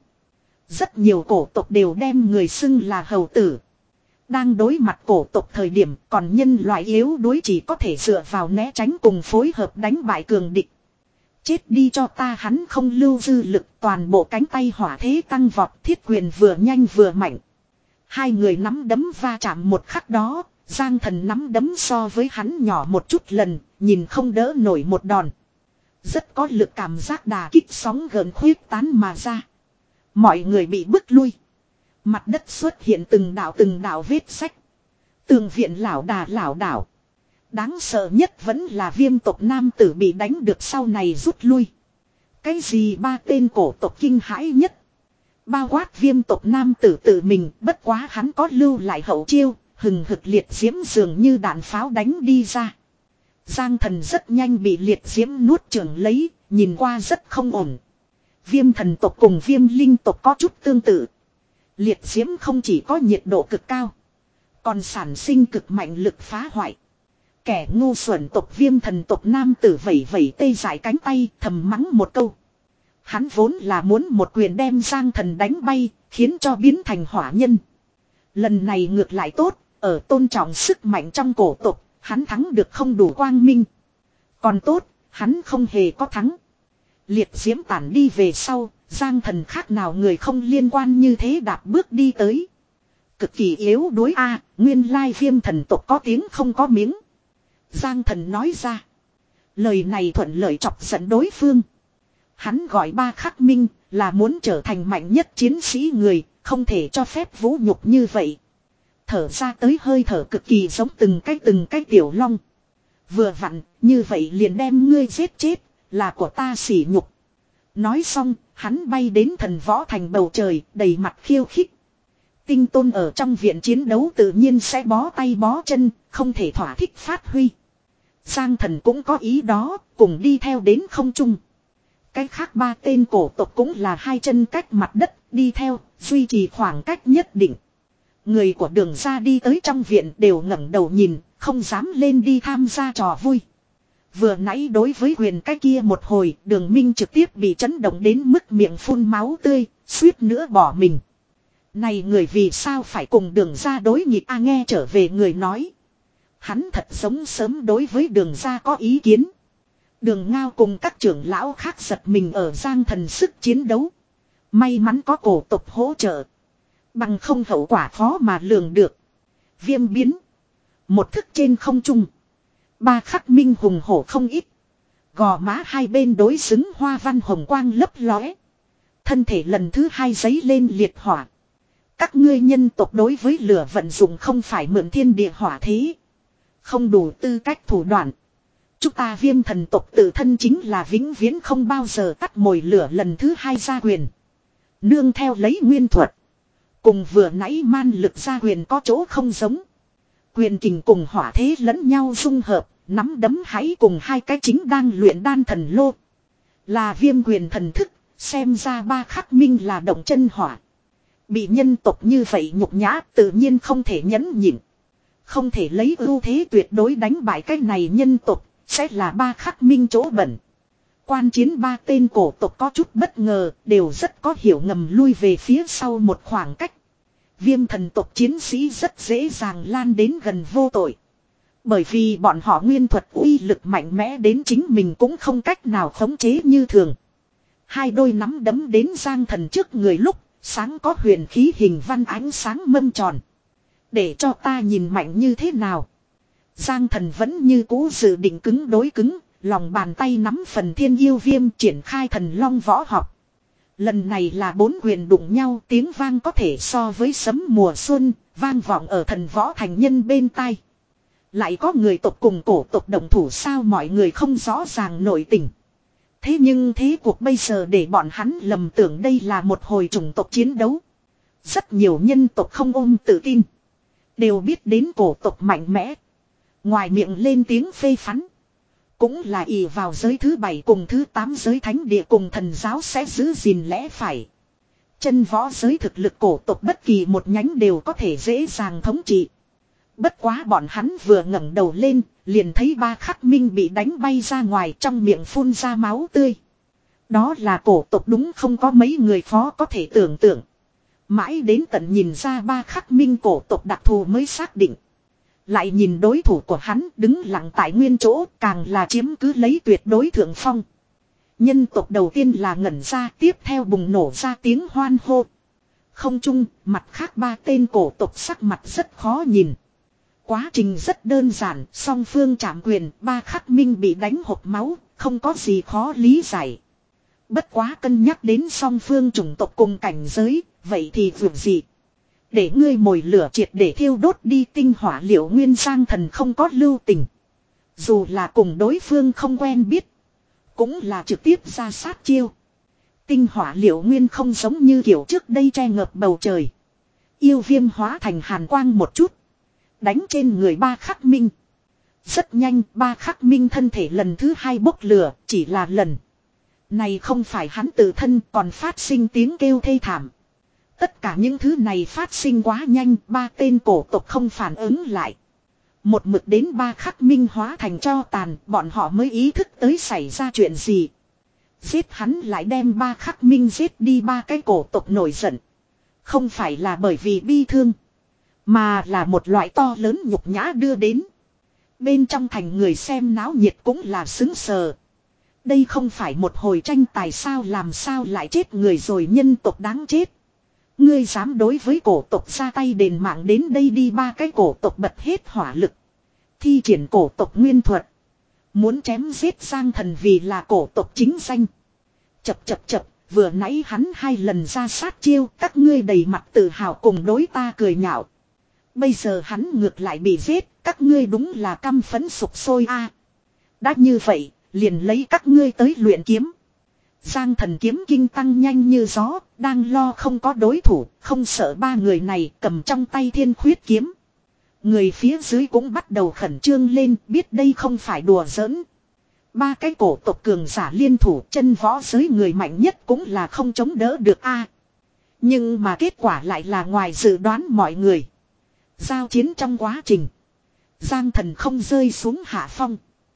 Rất nhiều cổ tộc đều đem người xưng là hầu tử. Đang đối mặt cổ tộc thời điểm còn nhân loại yếu đuối chỉ có thể dựa vào né tránh cùng phối hợp đánh bại cường địch. Chết đi cho ta, hắn không lưu dư lực, toàn bộ cánh tay hỏa thế tăng vọt, thiết quyền vừa nhanh vừa mạnh. Hai người nắm đấm va chạm một khắc đó, Giang Thần nắm đấm so với hắn nhỏ một chút lần, nhìn không đỡ nổi một đòn. Rất có lực cảm giác đà kích sóng gần khuyết tán mà ra. Mọi người bị bức lui. Mặt đất xuất hiện từng đạo từng đạo vết sách. Tường viện lảo đà lảo đảo. Đáng sợ nhất vẫn là Viêm tộc nam tử bị đánh được sau này rút lui. Cái gì ba tên cổ tộc kinh hãi nhất. Bao quát Viêm tộc nam tử tự mình, bất quá hắn có lưu lại hậu chiêu, hừng hực liệt diễm dường như đạn pháo đánh đi ra. Giang Thần rất nhanh bị liệt diễm nuốt chửng lấy, nhìn qua rất không ổn. Viêm thần tộc cùng Viêm linh tộc có chút tương tự. Liệt diễm không chỉ có nhiệt độ cực cao, còn sản sinh cực mạnh lực phá hoại. Kẻ ngu xuẩn tộc Viêm thần tộc nam tử vẩy vẩy tê dại cánh tay, thầm mắng một câu. Hắn vốn là muốn một quyền đem Giang Thần đánh bay, khiến cho biến thành hỏa nhân. Lần này ngược lại tốt, ở tôn trọng sức mạnh trong cổ tộc, hắn thắng được không đủ quang minh. Còn tốt, hắn không hề có thắng. Liệt diễm tản đi về sau, Giang Thần khác nào người không liên quan như thế đạp bước đi tới. Cực kỳ yếu đuối a, nguyên lai Viêm thần tộc có tiếng không có miếng. Giang Thần nói ra. Lời này thuận lợi chọc giận đối phương. Hắn gọi Ba Khắc Minh là muốn trở thành mạnh nhất chiến sĩ người, không thể cho phép vũ nhục như vậy. Thở ra tới hơi thở cực kỳ giống từng cái từng cái tiểu long. Vừa vặn, như vậy liền đem ngươi giết chết, là của ta sỉ nhục. Nói xong, hắn bay đến thần võ thành bầu trời, đầy mặt khiêu khích. Tinh Tôn ở trong viện chiến đấu tự nhiên sẽ bó tay bó chân, không thể thỏa thích phát huy. Giang Thần cũng có ý đó, cùng đi theo đến không trung. Cái khác ba tên cổ tộc cũng là hai chân cách mặt đất, đi theo, duy trì khoảng cách nhất định. Người của Đường ra đi tới trong viện đều ngẩng đầu nhìn, không dám lên đi tham gia trò vui. Vừa nãy đối với Huyền cái kia một hồi, Đường Minh trực tiếp bị chấn động đến mức miệng phun máu tươi, suýt nữa bỏ mình. Này người vì sao phải cùng Đường ra đối nghịch a, nghe trở về người nói. Hắn thật giống sớm đối với Đường ra có ý kiến. Đường Ngao cùng các trưởng lão khác giật mình ở Giang Thần sức chiến đấu. May mắn có cổ tộc hỗ trợ. Bằng không hậu quả khó mà lường được. Viêm biến. Một thức trên không trung. Ba Khắc Minh hùng hổ không ít. Gò má hai bên đối xứng hoa văn hồng quang lấp lóe. Thân thể lần thứ hai giấy lên liệt hỏa. Các ngươi nhân tộc đối với lửa vận dụng không phải mượn thiên địa hỏa thế. Không đủ tư cách thủ đoạn. Chúng ta Viêm thần tộc tự thân chính là vĩnh viễn không bao giờ tắt mồi lửa, lần thứ hai ra quyền. Nương theo lấy nguyên thuật. Cùng vừa nãy man lực ra quyền có chỗ không giống. Quyền kình cùng hỏa thế lẫn nhau dung hợp, nắm đấm hãy cùng hai cái chính đang luyện đan thần lô. Là Viêm quyền thần thức, xem ra Ba Khắc Minh là động chân hỏa. Bị nhân tộc như vậy nhục nhã tự nhiên không thể nhẫn nhịn. Không thể lấy ưu thế tuyệt đối đánh bại cái này nhân tộc, sẽ là Ba Khắc Minh chỗ bẩn. Quan chiến ba tên cổ tộc có chút bất ngờ, đều rất có hiểu ngầm lui về phía sau một khoảng cách. Viêm thần tộc chiến sĩ rất dễ dàng lan đến gần vô tội. Bởi vì bọn họ nguyên thuật uy lực mạnh mẽ đến chính mình cũng không cách nào khống chế như thường. Hai đôi nắm đấm đến Giang Thần trước người lúc, sáng có huyền khí hình văn ánh sáng mâm tròn. Để cho ta nhìn mạnh như thế nào. Giang Thần vẫn như cũ dự định cứng đối cứng, lòng bàn tay nắm phần thiên yêu viêm triển khai thần long võ học. Lần này là bốn quyền đụng nhau, tiếng vang có thể so với sấm mùa xuân, vang vọng ở thần võ thành nhân bên tai. Lại có người tộc cùng cổ tộc đồng thủ sao, mọi người không rõ ràng nội tình. Thế nhưng thế cuộc bây giờ để bọn hắn lầm tưởng đây là một hồi chủng tộc chiến đấu. Rất nhiều nhân tộc không ôm tự tin. Đều biết đến cổ tộc mạnh mẽ. Ngoài miệng lên tiếng phê phán. Cũng là ỷ vào giới thứ bảy cùng thứ tám giới thánh địa cùng thần giáo sẽ giữ gìn lẽ phải. Chân võ giới thực lực cổ tộc bất kỳ một nhánh đều có thể dễ dàng thống trị. Bất quá bọn hắn vừa ngẩng đầu lên, liền thấy ba khắc minh bị đánh bay ra ngoài, trong miệng phun ra máu tươi. Đó là cổ tộc đúng không có mấy người phó có thể tưởng tượng. Mãi đến tận nhìn ra ba khắc minh cổ tộc đặc thù mới xác định. Lại nhìn đối thủ của hắn đứng lặng tại nguyên chỗ, càng là chiếm cứ lấy tuyệt đối thượng phong. Nhân tộc đầu tiên là ngẩn ra, tiếp theo bùng nổ ra tiếng hoan hô. Không chung, mặt khác ba tên cổ tộc sắc mặt rất khó nhìn. Quá trình rất đơn giản, song phương chạm quyền, ba khắc minh bị đánh hộc máu, không có gì khó lý giải. Bất quá cân nhắc đến song phương chủng tộc cùng cảnh giới, vậy thì vượt gì. Để ngươi mồi lửa triệt để thiêu đốt đi tinh hỏa liệu nguyên Giang Thần không có lưu tình. Dù là cùng đối phương không quen biết, cũng là trực tiếp ra sát chiêu. Tinh hỏa liệu nguyên không giống như kiểu trước đây che ngợp bầu trời. Yêu viêm hóa thành hàn quang một chút. Đánh trên người ba khắc minh. Rất nhanh ba khắc minh thân thể lần thứ hai bốc lửa, chỉ là lần này không phải hắn tự thân còn phát sinh tiếng kêu thê thảm. Tất cả những thứ này phát sinh quá nhanh, ba tên cổ tộc không phản ứng lại. Một mực đến ba khắc minh hóa thành tro tàn, bọn họ mới ý thức tới xảy ra chuyện gì. Giết hắn lại đem ba khắc minh giết đi, ba cái cổ tộc nổi giận. Không phải là bởi vì bi thương, mà là một loại to lớn nhục nhã đưa đến. Bên trong thành người xem náo nhiệt cũng là xứng sờ. Đây không phải một hồi tranh tài sao, làm sao lại chết người rồi, nhân tộc đáng chết. Ngươi dám đối với cổ tộc ra tay đền mạng, đến đây đi. Ba cái cổ tộc bật hết hỏa lực. Thi triển cổ tộc nguyên thuật. Muốn chém giết Giang Thần vì là cổ tộc chính danh. Chập chập chập, vừa nãy hắn hai lần ra sát chiêu, các ngươi đầy mặt tự hào cùng đối ta cười nhạo. Bây giờ hắn ngược lại bị giết, các ngươi đúng là căm phẫn sục sôi a. Đã như vậy, liền lấy các ngươi tới luyện kiếm. Giang Thần kiếm kinh tăng nhanh như gió, đang lo không có đối thủ, không sợ ba người này cầm trong tay thiên khuyết kiếm. Người phía dưới cũng bắt đầu khẩn trương lên, biết đây không phải đùa giỡn. Ba cái cổ tộc cường giả liên thủ, chân võ giới người mạnh nhất cũng là không chống đỡ được a. Nhưng mà kết quả lại là ngoài dự đoán mọi người. Giao chiến trong quá trình, Giang Thần không rơi xuống hạ phong.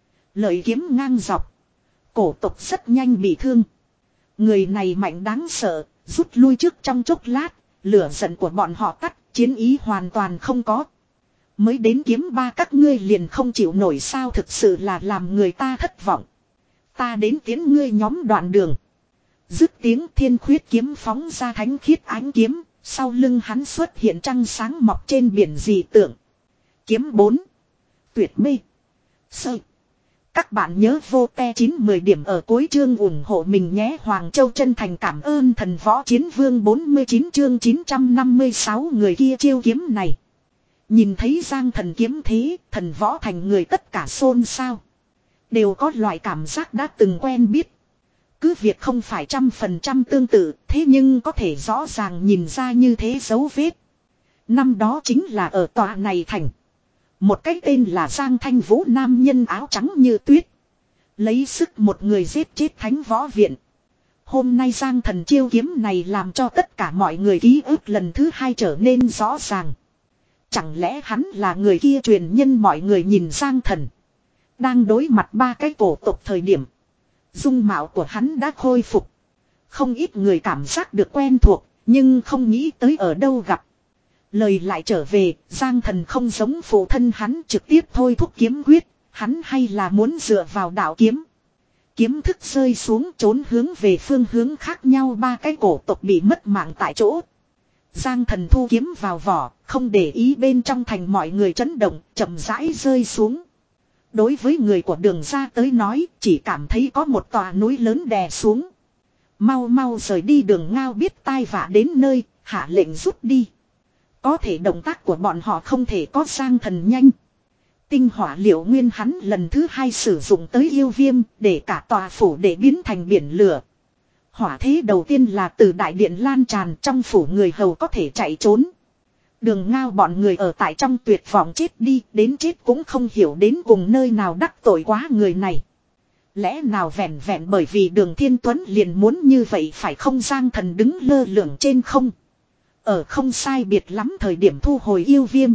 Lợi kiếm ngang dọc, cổ tộc rất nhanh bị thương. Người này mạnh đáng sợ, rút lui trước trong chốc lát, lửa giận của bọn họ tắt, chiến ý hoàn toàn không có. Mới đến kiếm ba các ngươi liền không chịu nổi sao, thực sự là làm người ta thất vọng. Ta đến tiến ngươi nhóm đoạn đường. Dứt tiếng thiên khuyết kiếm phóng ra thánh khiết ánh kiếm, sau lưng hắn xuất hiện trăng sáng mọc trên biển dị tượng. Kiếm bốn. Tuyệt mê. Sơ. Các bạn nhớ vô te chín mười điểm ở cuối chương ủng hộ mình nhé. Hoàng Châu chân thành cảm ơn Thần Võ Chiến Vương. Bốn mươi chín chương chín trăm năm mươi sáu người kia chiêu kiếm này. Nhìn thấy Giang Thần kiếm thế, Thần Võ thành người tất cả xôn xao. Đều có loại cảm giác đã từng quen biết. Cứ việc không phải trăm phần trăm tương tự, thế nhưng có thể rõ ràng nhìn ra như thế dấu vết. Năm đó chính là ở tòa này thành. Một cái tên là Giang Thanh Vũ nam nhân áo trắng như tuyết. Lấy sức một người giết chết Thánh Võ Viện. Hôm nay Giang Thần chiêu kiếm này làm cho tất cả mọi người ký ức lần thứ hai trở nên rõ ràng. Chẳng lẽ hắn là người kia truyền nhân? Mọi người nhìn Giang Thần đang đối mặt ba cái cổ tộc thời điểm, dung mạo của hắn đã khôi phục. Không ít người cảm giác được quen thuộc, nhưng không nghĩ tới ở đâu gặp. Lời lại trở về, Giang Thần không giống phụ thân hắn trực tiếp thôi thúc kiếm quyết, hắn hay là muốn dựa vào đạo kiếm. Kiếm thức rơi xuống trốn hướng về phương hướng khác nhau, ba cái cổ tộc bị mất mạng tại chỗ. Giang Thần thu kiếm vào vỏ, không để ý bên trong thành mọi người chấn động, chậm rãi rơi xuống. Đối với người của Đường gia tới nói, chỉ cảm thấy có một tòa núi lớn đè xuống. Mau mau rời đi. Đường Ngao biết tai vạ đến nơi, hạ lệnh rút đi. Có thể động tác của bọn họ không thể có Giang Thần nhanh. Tinh hỏa liệu nguyên hắn lần thứ hai sử dụng tới yêu viêm, để cả tòa phủ để biến thành biển lửa. Hỏa thế đầu tiên là từ đại điện lan tràn, trong phủ người hầu có thể chạy trốn. Đường Ngao bọn người ở tại trong tuyệt vọng chết đi, đến chết cũng không hiểu đến cùng nơi nào đắc tội quá người này. Lẽ nào vẹn vẹn bởi vì Đường Thiên Tuấn liền muốn như vậy phải không? Giang Thần đứng lơ lửng trên không. Ở không sai biệt lắm thời điểm thu hồi yêu viêm.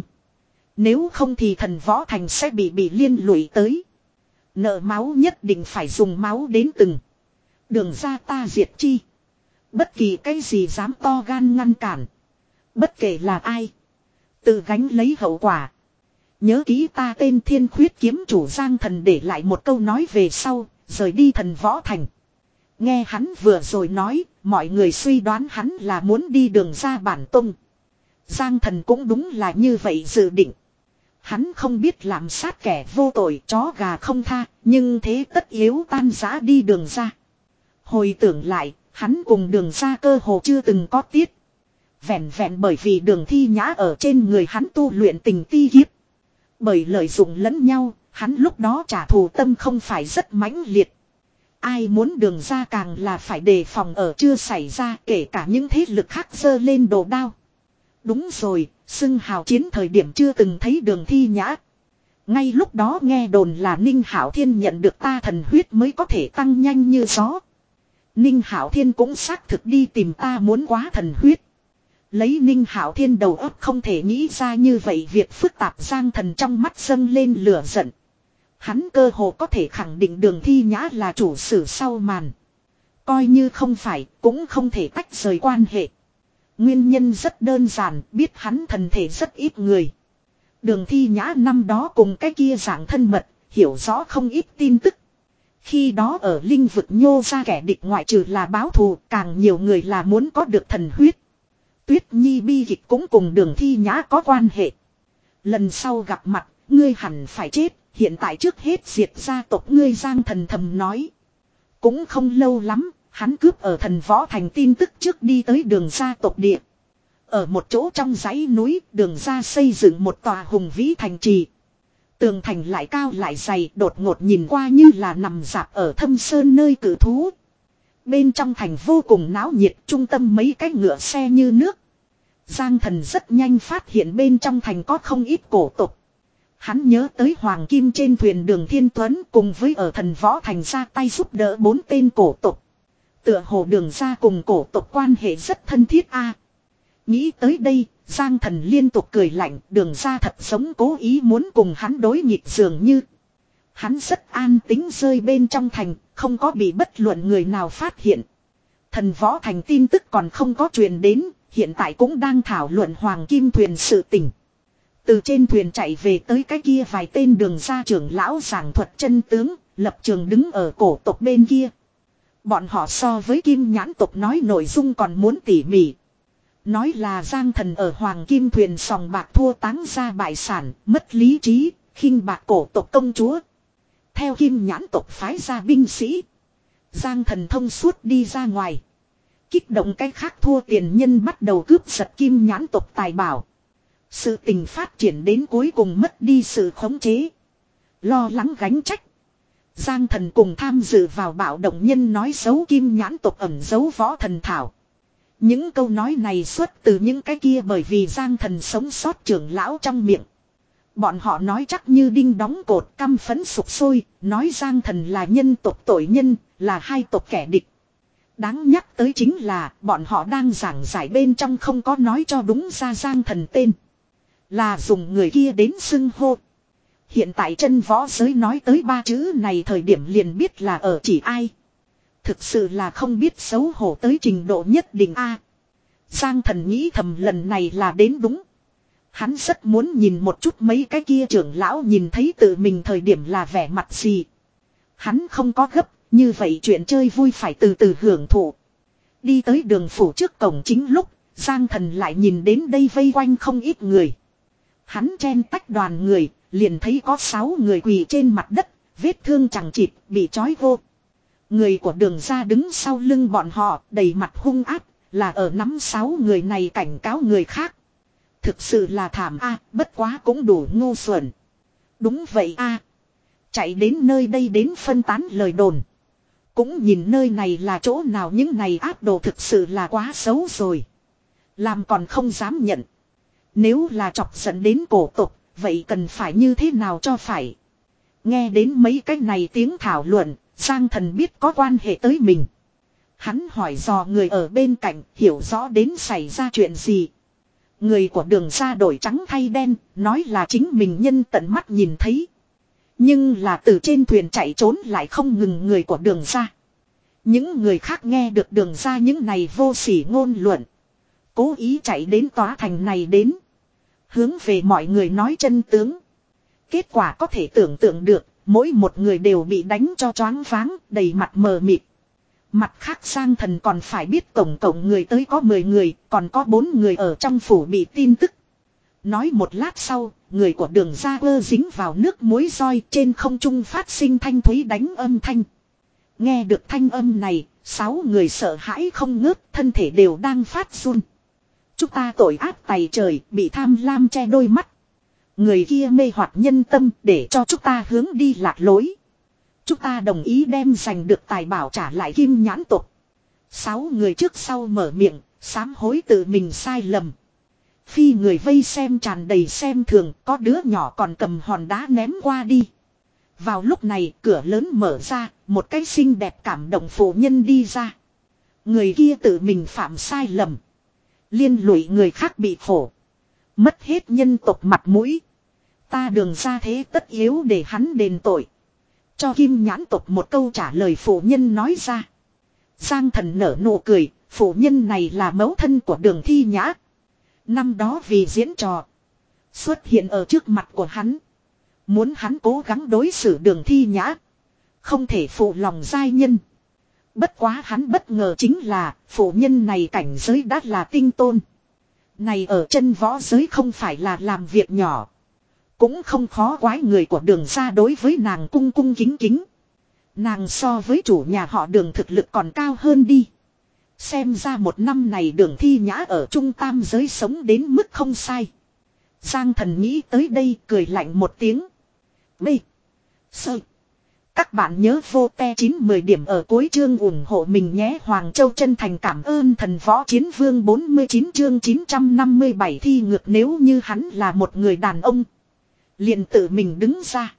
Nếu không thì thần võ thành sẽ bị bị liên lụy tới. Nợ máu nhất định phải dùng máu đến từng. Đường ra ta diệt chi. Bất kỳ cái gì dám to gan ngăn cản. Bất kể là ai. Tự gánh lấy hậu quả. Nhớ ký ta tên Thiên Khuyết kiếm chủ. Giang Thần để lại một câu nói về sau. Rời đi thần võ thành. Nghe hắn vừa rồi nói. Mọi người suy đoán hắn là muốn đi đường ra bản tung. Giang Thần cũng đúng là như vậy dự định. Hắn không biết làm sát kẻ vô tội, chó gà không tha, nhưng thế tất yếu tan rã đi đường ra. Hồi tưởng lại, hắn cùng đường ra cơ hồ chưa từng có tiết. Vẹn vẹn bởi vì Đường Thi Nhã ở trên người hắn tu luyện tình ti kiếp. Bởi lợi dụng lẫn nhau, hắn lúc đó trả thù tâm không phải rất mãnh liệt. Ai muốn đường ra càng là phải đề phòng ở chưa xảy ra, kể cả những thế lực khác giơ lên đồ đao. Đúng rồi, xưng hào chiến thời điểm chưa từng thấy Đường Thi Nhã. Ngay lúc đó nghe đồn là Ninh Hạo Thiên nhận được ta thần huyết mới có thể tăng nhanh như gió. Ninh Hạo Thiên cũng xác thực đi tìm ta muốn quá thần huyết. Lấy Ninh Hạo Thiên đầu óc không thể nghĩ ra như vậy việc phức tạp. Giang Thần trong mắt dâng lên lửa giận. Hắn cơ hồ có thể khẳng định Đường Thi Nhã là chủ sử sau màn. Coi như không phải, cũng không thể tách rời quan hệ. Nguyên nhân rất đơn giản, biết hắn thần thể rất ít người. Đường Thi Nhã năm đó cùng cái kia dạng thân mật, hiểu rõ không ít tin tức. Khi đó ở linh vực nhô ra kẻ địch ngoại trừ là báo thù, càng nhiều người là muốn có được thần huyết. Tuyết Nhi bi kịch cũng cùng Đường Thi Nhã có quan hệ. Lần sau gặp mặt, ngươi hẳn phải chết, hiện tại trước hết diệt gia tộc ngươi. Giang Thần thầm nói. Cũng không lâu lắm, hắn cướp ở thần võ thành tin tức trước đi tới đường gia tộc địa. Ở một chỗ trong dãy núi, đường gia xây dựng một tòa hùng vĩ thành trì. Tường thành lại cao lại dày, đột ngột nhìn qua như là nằm rạp ở thâm sơn nơi cử thú. Bên trong thành vô cùng náo nhiệt, trung tâm mấy cái ngựa xe như nước. Giang Thần rất nhanh phát hiện bên trong thành có không ít cổ tộc. Hắn nhớ tới Hoàng Kim trên thuyền Đường Thiên Tuấn cùng với ở thần võ thành ra tay giúp đỡ bốn tên cổ tộc. Tựa hồ Đường ra cùng cổ tộc quan hệ rất thân thiết a. Nghĩ tới đây, Giang Thần liên tục cười lạnh. Đường ra thật giống cố ý muốn cùng hắn đối nghịch dường như. Hắn rất an tính rơi bên trong thành, không có bị bất luận người nào phát hiện. Thần võ thành tin tức còn không có truyền đến, hiện tại cũng đang thảo luận Hoàng Kim thuyền sự tình. Từ trên thuyền chạy về tới cái kia vài tên đường gia trưởng lão giảng thuật chân tướng, lập trường đứng ở cổ tộc bên kia. Bọn họ so với Kim Nhãn tộc nói nội dung còn muốn tỉ mỉ. Nói là Giang Thần ở Hoàng Kim thuyền sòng bạc thua táng ra bại sản, mất lý trí, khinh bạc cổ tộc công chúa. Theo Kim Nhãn tộc phái ra binh sĩ, Giang Thần thông suốt đi ra ngoài. Kích động cái khác thua tiền nhân bắt đầu cướp giật Kim Nhãn tộc tài bảo. Sự tình phát triển đến cuối cùng mất đi sự khống chế. Lo lắng gánh trách. Giang Thần cùng tham dự vào bạo động nhân nói xấu Kim Nhãn tộc ẩn giấu võ thần thảo. Những câu nói này xuất từ những cái kia bởi vì Giang Thần sống sót trưởng lão trong miệng. Bọn họ nói chắc như đinh đóng cột, căm phẫn sục sôi, nói Giang Thần là nhân tộc tội nhân, là hai tộc kẻ địch. Đáng nhắc tới chính là bọn họ đang giảng giải bên trong không có nói cho đúng ra Giang Thần tên. Là dùng người kia đến xưng hô. Hiện tại chân võ giới nói tới ba chữ này thời điểm liền biết là ở chỉ ai. Thực sự là không biết xấu hổ tới trình độ nhất định a. Giang Thần nghĩ thầm lần này là đến đúng. Hắn rất muốn nhìn một chút mấy cái kia trưởng lão nhìn thấy tự mình thời điểm là vẻ mặt gì. Hắn không có gấp, như vậy chuyện chơi vui phải từ từ hưởng thụ. Đi tới đường phủ trước cổng chính lúc, Giang Thần lại nhìn đến đây vây quanh không ít người. Hắn chen tách đoàn người, liền thấy có sáu người quỳ trên mặt đất, vết thương chẳng chịt, bị trói vô. Người của đường ra đứng sau lưng bọn họ, đầy mặt hung ác, là ở nắm sáu người này cảnh cáo người khác. Thực sự là thảm a, bất quá cũng đủ ngu xuẩn. Đúng vậy a. Chạy đến nơi đây đến phân tán lời đồn. Cũng nhìn nơi này là chỗ nào, những này áp đồ thực sự là quá xấu rồi. Làm còn không dám nhận. Nếu là chọc giận đến cổ tộc, vậy cần phải như thế nào cho phải. Nghe đến mấy cái này tiếng thảo luận, Giang Thần biết có quan hệ tới mình. Hắn hỏi dò người ở bên cạnh, hiểu rõ đến xảy ra chuyện gì. Người của Đường ra đổi trắng thay đen, nói là chính mình nhân tận mắt nhìn thấy. Nhưng là từ trên thuyền chạy trốn lại không ngừng người của Đường ra. Những người khác nghe được Đường ra những này vô sỉ ngôn luận. Cố ý chạy đến tòa thành này đến. Hướng về mọi người nói chân tướng. Kết quả có thể tưởng tượng được, mỗi một người đều bị đánh cho choáng váng, đầy mặt mờ mịt. Mặt khác Giang Thần còn phải biết tổng cộng người tới có mười người, còn có bốn người ở trong phủ bị tin tức. Nói một lát sau, người của Đường ra ơ dính vào nước muối roi trên không trung phát sinh thanh thúy đánh âm thanh. Nghe được thanh âm này, sáu người sợ hãi không ngớt, thân thể đều đang phát run. Chúng ta tội ác tày trời, bị tham lam che đôi mắt. Người kia mê hoặc nhân tâm để cho chúng ta hướng đi lạc lối. Chúng ta đồng ý đem giành được tài bảo trả lại Kim Nhãn tộc. Sáu người trước sau mở miệng, sám hối tự mình sai lầm. Phi người vây xem tràn đầy xem thường, có đứa nhỏ còn cầm hòn đá ném qua đi. Vào lúc này cửa lớn mở ra, một cái xinh đẹp cảm động phụ nhân đi ra. Người kia tự mình phạm sai lầm. Liên lụy người khác bị khổ. Mất hết nhân tộc mặt mũi. Ta Đường ra thế tất yếu để hắn đền tội. Cho Kim Nhãn tộc một câu trả lời phụ nhân nói ra. Giang Thần nở nụ cười, phụ nhân này là mẫu thân của Đường Thi Nhã. Năm đó vì diễn trò, xuất hiện ở trước mặt của hắn. Muốn hắn cố gắng đối xử Đường Thi Nhã. Không thể phụ lòng giai nhân. Bất quá hắn bất ngờ chính là, phụ nhân này cảnh giới đã là tinh tôn. Này ở chân võ giới không phải là làm việc nhỏ. Cũng không khó quái người của Đường ra đối với nàng cung cung kính kính. Nàng so với chủ nhà họ Đường thực lực còn cao hơn đi. Xem ra một năm này Đường Thi Nhã ở trung tam giới sống đến mức không sai. Giang Thần nghĩ tới đây cười lạnh một tiếng. B. Sơ. Các bạn nhớ vô te chín mười điểm ở cuối chương ủng hộ mình nhé. Hoàng Châu chân thành cảm ơn Thần Võ Chiến Vương bốn mươi chín chương chín trăm năm mươi bảy thi ngược. Nếu như hắn là một người đàn ông, liền tự mình đứng ra.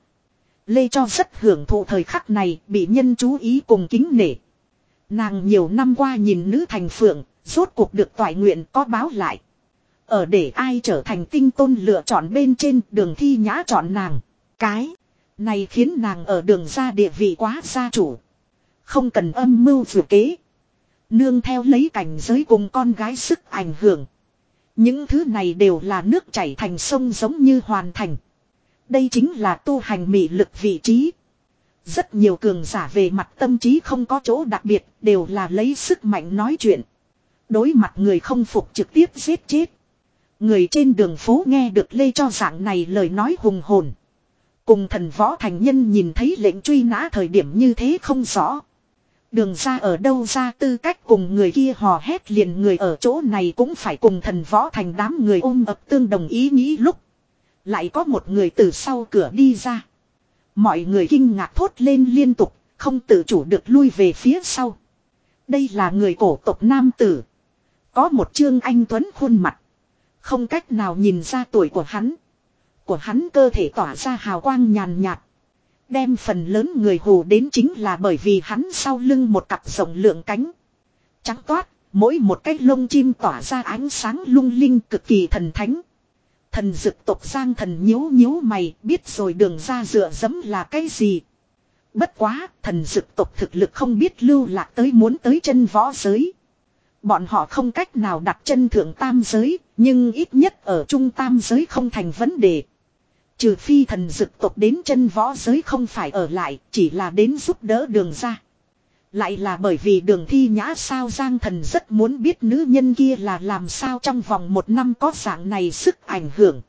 Lê Cho rất hưởng thụ thời khắc này, bị nhân chú ý cùng kính nể. Nàng nhiều năm qua nhìn nữ thành phượng, rốt cuộc được toại nguyện có báo lại. Ở để ai trở thành tinh tôn lựa chọn bên trên, Đường Thi Nhã chọn nàng. Cái này khiến nàng ở Đường ra địa vị quá gia chủ. Không cần âm mưu vừa kế. Nương theo lấy cảnh giới cùng con gái sức ảnh hưởng. Những thứ này đều là nước chảy thành sông giống như hoàn thành. Đây chính là tu hành mị lực vị trí. Rất nhiều cường giả về mặt tâm trí không có chỗ đặc biệt, đều là lấy sức mạnh nói chuyện. Đối mặt người không phục trực tiếp giết chết. Người trên đường phố nghe được Lê Cho dạng này lời nói hùng hồn. Cùng Thần Võ thành nhân nhìn thấy lệnh truy nã thời điểm như thế không rõ. Đường ra ở đâu ra tư cách cùng người kia hò hét, liền người ở chỗ này cũng phải cùng Thần Võ thành đám người ôm ập tương đồng ý nghĩ lúc. Lại có một người từ sau cửa đi ra. Mọi người kinh ngạc thốt lên liên tục, không tự chủ được lui về phía sau. Đây là người cổ tộc nam tử. Có một trương anh tuấn khuôn mặt. Không cách nào nhìn ra tuổi của hắn. Của hắn cơ thể tỏa ra hào quang nhàn nhạt. Đem phần lớn người hù đến chính là bởi vì hắn sau lưng một cặp rộng lượng cánh. Trắng toát, mỗi một cái lông chim tỏa ra ánh sáng lung linh cực kỳ thần thánh. Thần dực tộc Giang Thần nhíu nhíu mày, biết rồi Đường ra dựa dẫm là cái gì. Bất quá, thần dực tộc thực lực không biết lưu lạc tới muốn tới chân võ giới. Bọn họ không cách nào đặt chân thượng tam giới, nhưng ít nhất ở trung tam giới không thành vấn đề. Trừ phi thần dực tộc đến chân võ giới không phải ở lại, chỉ là đến giúp đỡ Đường ra. Lại là bởi vì Đường Thi Nhã sao Giang Thần rất muốn biết nữ nhân kia là làm sao trong vòng một năm có dạng này sức ảnh hưởng.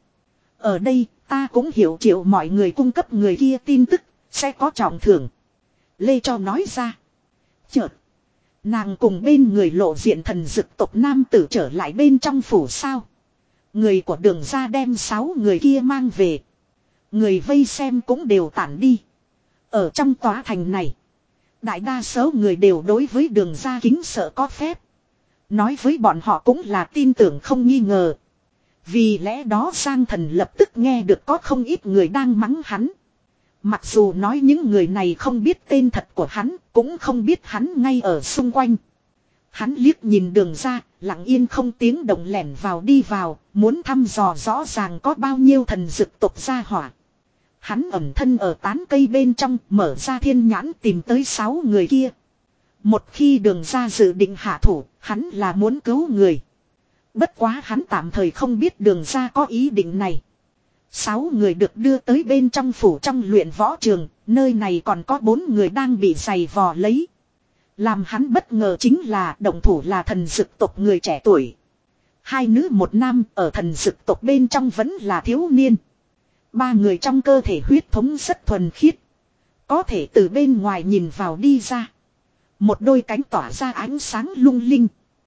Ở đây ta cũng hiểu chịu mọi người cung cấp người kia tin tức, sẽ có trọng thưởng. Lê Cho nói ra. Chợt, nàng cùng bên người lộ diện thần dực tộc nam tử trở lại bên trong phủ sao. Người của Đường ra đem sáu người kia mang về. Người vây xem cũng đều tản đi. Ở trong tòa thành này, đại đa số người đều đối với Đường ra kính sợ có phép. Nói với bọn họ cũng là tin tưởng không nghi ngờ. Vì lẽ đó Giang Thần lập tức nghe được có không ít người đang mắng hắn. Mặc dù nói những người này không biết tên thật của hắn, cũng không biết hắn ngay ở xung quanh. Hắn liếc nhìn đường ra, lặng yên không tiếng động lẻn vào đi vào, muốn thăm dò rõ ràng có bao nhiêu thần dực tộc gia hỏa. Hắn ẩn thân ở tán cây bên trong, mở ra thiên nhãn tìm tới sáu người kia. Một khi đường ra dự định hạ thủ, hắn là muốn cứu người. Bất quá hắn tạm thời không biết đường ra có ý định này. Sáu người được đưa tới bên trong phủ trong luyện võ trường, nơi này còn có bốn người đang bị giày vò lấy. Làm hắn bất ngờ chính là động thủ là thần dực tộc người trẻ tuổi. Hai nữ một nam ở thần dực tộc bên trong vẫn là thiếu niên. Ba người trong cơ thể huyết thống rất thuần khiết. Có thể từ bên ngoài nhìn vào đi ra. Một đôi cánh tỏa ra ánh sáng lung linh.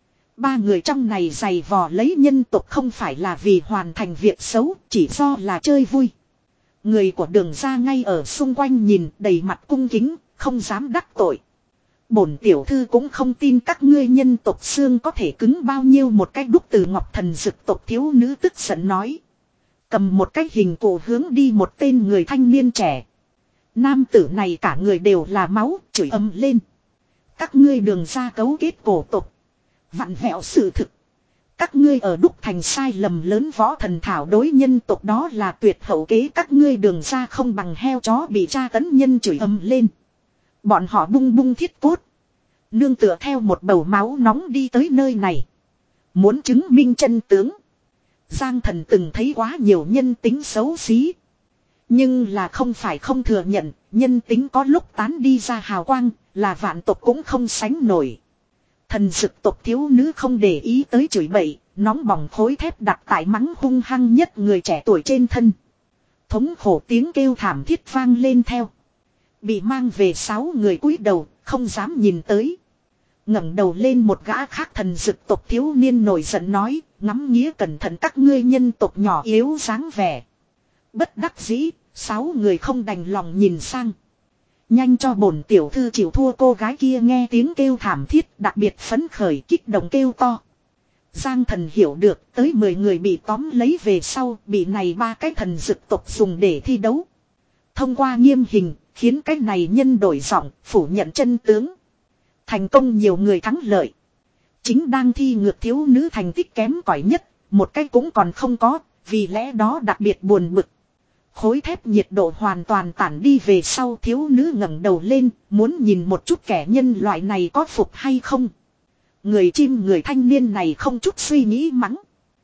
Ba người trong này giày vò lấy nhân tộc không phải là vì hoàn thành việc xấu, chỉ do là chơi vui. Người của đường ra ngay ở xung quanh nhìn đầy mặt cung kính, không dám đắc tội. Bổn tiểu thư cũng không tin các ngươi nhân tộc xương có thể cứng bao nhiêu một cái đúc từ ngọc thần dực tộc thiếu nữ tức giận nói. Cầm một cái hình cổ hướng đi một tên người thanh niên trẻ. Nam tử này cả người đều là máu, chửi ầm lên. Các ngươi đường ra cấu kết cổ tộc. Vặn vẹo sự thực. Các ngươi ở đúc thành sai lầm lớn võ thần thảo đối nhân tộc đó là tuyệt hậu kế, các ngươi đường ra không bằng heo chó bị tra tấn nhân chửi ầm lên. Bọn họ bung bung thiết cốt. Nương tựa theo một bầu máu nóng đi tới nơi này. Muốn chứng minh chân tướng. Giang Thần từng thấy quá nhiều nhân tính xấu xí. Nhưng là không phải không thừa nhận, nhân tính có lúc tán đi ra hào quang, là vạn tộc cũng không sánh nổi. Thần dực tộc thiếu nữ không để ý tới chửi bậy, nóng bỏng khối thép đặt tại mắng hung hăng nhất người trẻ tuổi trên thân. Thống khổ tiếng kêu thảm thiết vang lên theo. Bị mang về sáu người cúi đầu, không dám nhìn tới. Ngẩng đầu lên một gã khác thần dực tộc thiếu niên nổi giận nói, ngắm nghía cẩn thận các ngươi nhân tộc nhỏ yếu dáng vẻ. Bất đắc dĩ, sáu người không đành lòng nhìn sang. Nhanh cho bổn tiểu thư chịu thua, cô gái kia nghe tiếng kêu thảm thiết đặc biệt phấn khởi kích động kêu to. Giang Thần hiểu được tới mười người bị tóm lấy về sau bị này ba cái thần dực tộc dùng để thi đấu. Thông qua nghiêm hình khiến cái này nhân đổi giọng phủ nhận chân tướng. Thành công nhiều người thắng lợi. Chính đang thi ngược thiếu nữ thành tích kém cỏi nhất, một cái cũng còn không có, vì lẽ đó đặc biệt buồn bực. Khối thép nhiệt độ hoàn toàn tản đi về sau, thiếu nữ ngẩng đầu lên, muốn nhìn một chút kẻ nhân loại này có phục hay không. Người chim người thanh niên này không chút suy nghĩ mắng.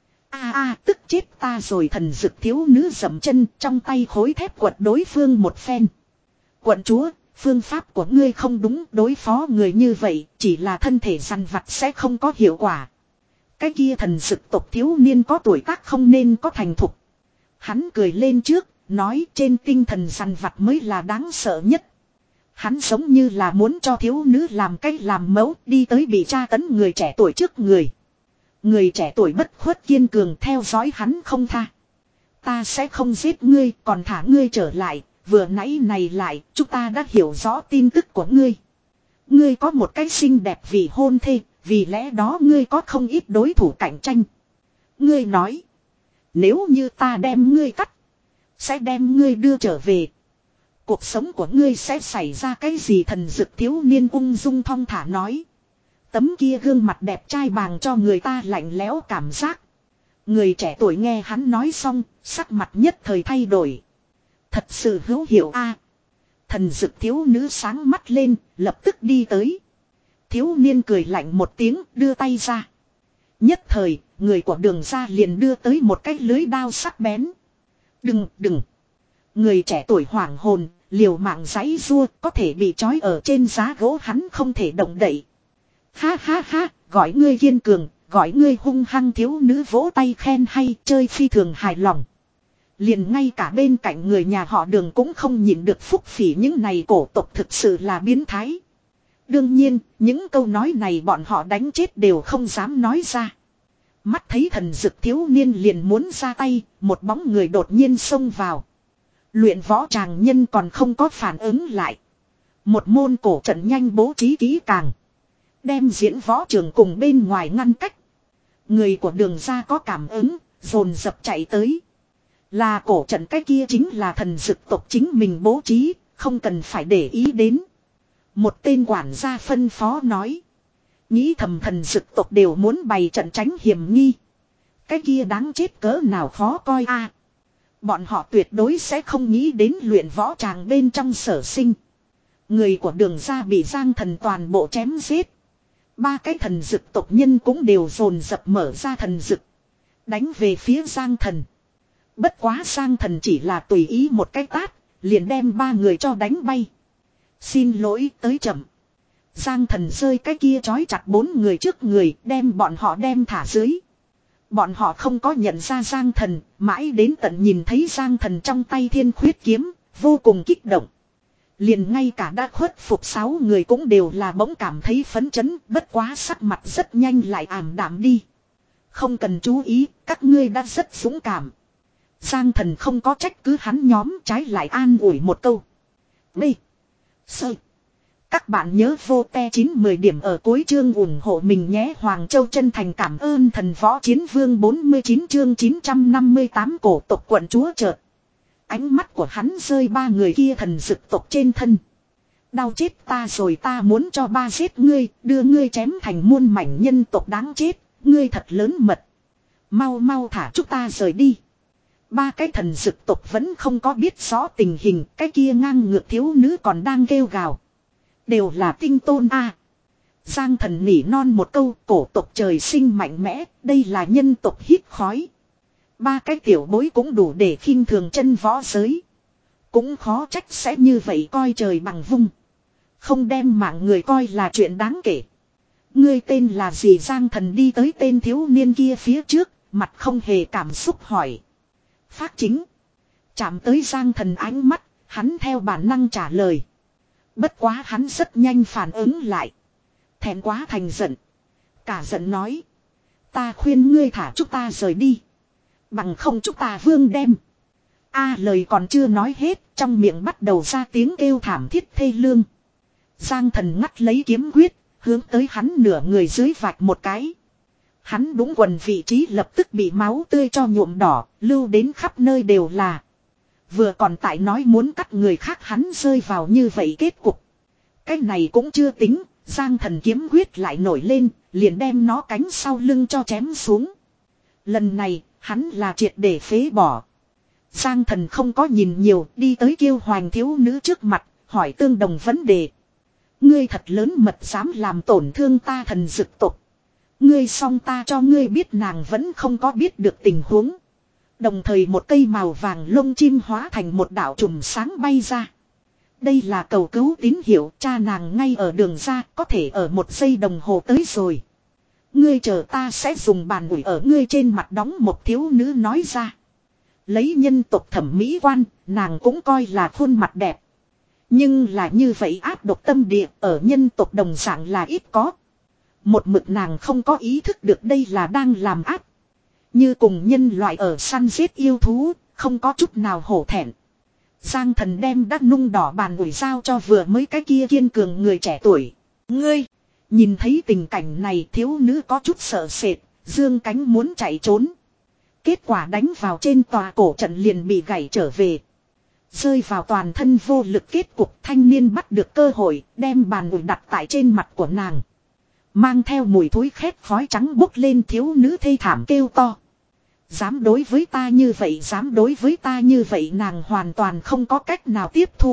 A a tức chết ta rồi, thần dực thiếu nữ dậm chân trong tay khối thép quật đối phương một phen. Quận chúa, phương pháp của ngươi không đúng, đối phó người như vậy chỉ là thân thể dằn vặt sẽ không có hiệu quả. Cái kia thần dực tộc thiếu niên có tuổi tác không nên có thành thục. Hắn cười lên trước, nói trên tinh thần dằn vặt mới là đáng sợ nhất. Hắn giống như là muốn cho thiếu nữ làm cái làm mẫu đi tới bị tra tấn người trẻ tuổi trước người. Người trẻ tuổi bất khuất kiên cường theo dõi hắn không tha. Ta sẽ không giết ngươi, còn thả ngươi trở lại, vừa nãy này lại, chúng ta đã hiểu rõ tin tức của ngươi. Ngươi có một cái xinh đẹp vì hôn thê, vì lẽ đó ngươi có không ít đối thủ cạnh tranh. Ngươi nói, nếu như ta đem ngươi cắt, sẽ đem ngươi đưa trở về. Cuộc sống của ngươi sẽ xảy ra cái gì? Thần dực thiếu niên ung dung thong thả nói. Tấm kia gương mặt đẹp trai bàng cho người ta lạnh lẽo cảm giác. Người trẻ tuổi nghe hắn nói xong, sắc mặt nhất thời thay đổi. Thật sự hữu hiệu a. Thần dực thiếu nữ sáng mắt lên, lập tức đi tới. Thiếu niên cười lạnh một tiếng, đưa tay ra. Nhất thời, người của đường ra liền đưa tới một cái lưới đao sắc bén. Đừng, đừng. Người trẻ tuổi hoảng hồn, liều mạng giãy giụa, có thể bị trói ở trên giá gỗ, hắn không thể động đậy. Ha ha ha, gọi ngươi kiên cường, gọi ngươi hung hăng, thiếu nữ vỗ tay khen hay, chơi phi thường hài lòng. Liền ngay cả bên cạnh người nhà họ Đường cũng không nhịn được phúc phỉ, những này cổ tộc thực sự là biến thái. Đương nhiên, những câu nói này bọn họ đánh chết đều không dám nói ra. Mắt thấy thần dực thiếu niên liền muốn ra tay, một bóng người đột nhiên xông vào. Luyện võ tràng nhân còn không có phản ứng lại. Một môn cổ trận nhanh bố trí kỹ càng. Đem diễn võ trường cùng bên ngoài ngăn cách. Người của đường ra có cảm ứng, dồn dập chạy tới. Là cổ trận cái kia chính là thần dực tộc chính mình bố trí, không cần phải để ý đến. Một tên quản gia phân phó nói. Nghĩ thầm thần dực tộc đều muốn bày trận tránh hiểm nghi. Cái kia đáng chết cỡ nào khó coi a. À, bọn họ tuyệt đối sẽ không nghĩ đến luyện võ tràng bên trong sở sinh. Người của Đường gia bị Giang Thần toàn bộ chém giết. Ba cái thần dực tộc nhân cũng đều dồn dập mở ra thần dực. Đánh về phía Giang Thần. Bất quá Giang Thần chỉ là tùy ý một cái tát. Liền đem ba người cho đánh bay. Xin lỗi tới chậm. Giang Thần rơi cái kia trói chặt bốn người trước người. Đem bọn họ đem thả dưới. Bọn họ không có nhận ra Giang Thần. Mãi đến tận nhìn thấy Giang Thần trong tay thiên khuyết kiếm. Vô cùng kích động. Liền ngay cả đã khuất phục sáu người cũng đều là bỗng cảm thấy phấn chấn. Bất quá sắc mặt rất nhanh lại ảm đạm đi. Không cần chú ý. Các ngươi đã rất dũng cảm. Giang Thần không có trách cứ hắn nhóm, trái lại an ủi một câu. B. Sơ. Các bạn nhớ vô te chín mười điểm ở cuối chương ủng hộ mình nhé. Hoàng Châu chân thành cảm ơn thần võ chiến vương bốn mươi chín chương chín trăm năm mươi tám cổ tộc quận chúa chợt. Ánh mắt của hắn rơi ba người kia thần dực tộc trên thân. Đau chết ta rồi, ta muốn cho ba giết ngươi, đưa ngươi chém thành muôn mảnh nhân tộc đáng chết, ngươi thật lớn mật. Mau mau thả chúng ta rời đi. Ba cái thần dực tộc vẫn không có biết rõ tình hình, cái kia ngang ngược thiếu nữ còn đang kêu gào. Đều là tinh tôn a. À, Giang Thần nỉ non một câu, cổ tộc trời sinh mạnh mẽ, đây là nhân tộc hít khói. Ba cái tiểu bối cũng đủ để khinh thường chân võ giới. Cũng khó trách sẽ như vậy coi trời bằng vung. Không đem mạng người coi là chuyện đáng kể. Ngươi tên là gì? Giang Thần đi tới tên thiếu niên kia phía trước, mặt không hề cảm xúc hỏi. Phát chính. Chạm tới Giang Thần ánh mắt, hắn theo bản năng trả lời. Bất quá hắn rất nhanh phản ứng lại. Thẹn quá thành giận. Cả giận nói. Ta khuyên ngươi thả chúng ta rời đi. Bằng không chúng ta vương đem. A à, lời còn chưa nói hết, trong miệng bắt đầu ra tiếng kêu thảm thiết thê lương. Giang Thần ngắt lấy kiếm quyết, hướng tới hắn nửa người dưới vạch một cái. Hắn đúng quần vị trí lập tức bị máu tươi cho nhuộm đỏ, lưu đến khắp nơi đều là. Vừa còn tại nói muốn cắt người khác, hắn rơi vào như vậy kết cục. Cái này cũng chưa tính, Giang Thần kiếm quyết lại nổi lên, liền đem nó cánh sau lưng cho chém xuống. Lần này, hắn là triệt để phế bỏ. Giang Thần không có nhìn nhiều, đi tới Kiêu Hoành thiếu nữ trước mặt, hỏi tương đồng vấn đề. Ngươi thật lớn mật dám làm tổn thương ta thần dực tộc. Ngươi xong ta cho ngươi biết. Nàng vẫn không có biết được tình huống. Đồng thời một cây màu vàng lông chim hóa thành một đạo trùm sáng bay ra. Đây là cầu cứu tín hiệu, cha nàng ngay ở đường ra, có thể ở một giây đồng hồ tới rồi. Ngươi chờ ta sẽ dùng bàn ủi ở ngươi trên mặt đóng một thiếu nữ nói ra. Lấy nhân tộc thẩm mỹ quan, nàng cũng coi là khuôn mặt đẹp. Nhưng là như vậy áp độc tâm địa ở nhân tộc đồng dạng là ít có. Một mực nàng không có ý thức được đây là đang làm áp. Như cùng nhân loại ở săn giết yêu thú, không có chút nào hổ thẹn. Giang Thần đem đắt nung đỏ bàn ủi giao cho vừa mới cái kia kiên cường người trẻ tuổi. Ngươi, nhìn thấy tình cảnh này thiếu nữ có chút sợ sệt, dương cánh muốn chạy trốn. Kết quả đánh vào trên tòa cổ trận liền bị gãy trở về. Rơi vào toàn thân vô lực kết cục, thanh niên bắt được cơ hội, đem bàn ủi đặt tại trên mặt của nàng. Mang theo mùi thối khét khói trắng bốc lên, thiếu nữ thê thảm kêu to. Dám đối với ta như vậy, dám đối với ta như vậy, nàng hoàn toàn không có cách nào tiếp thu.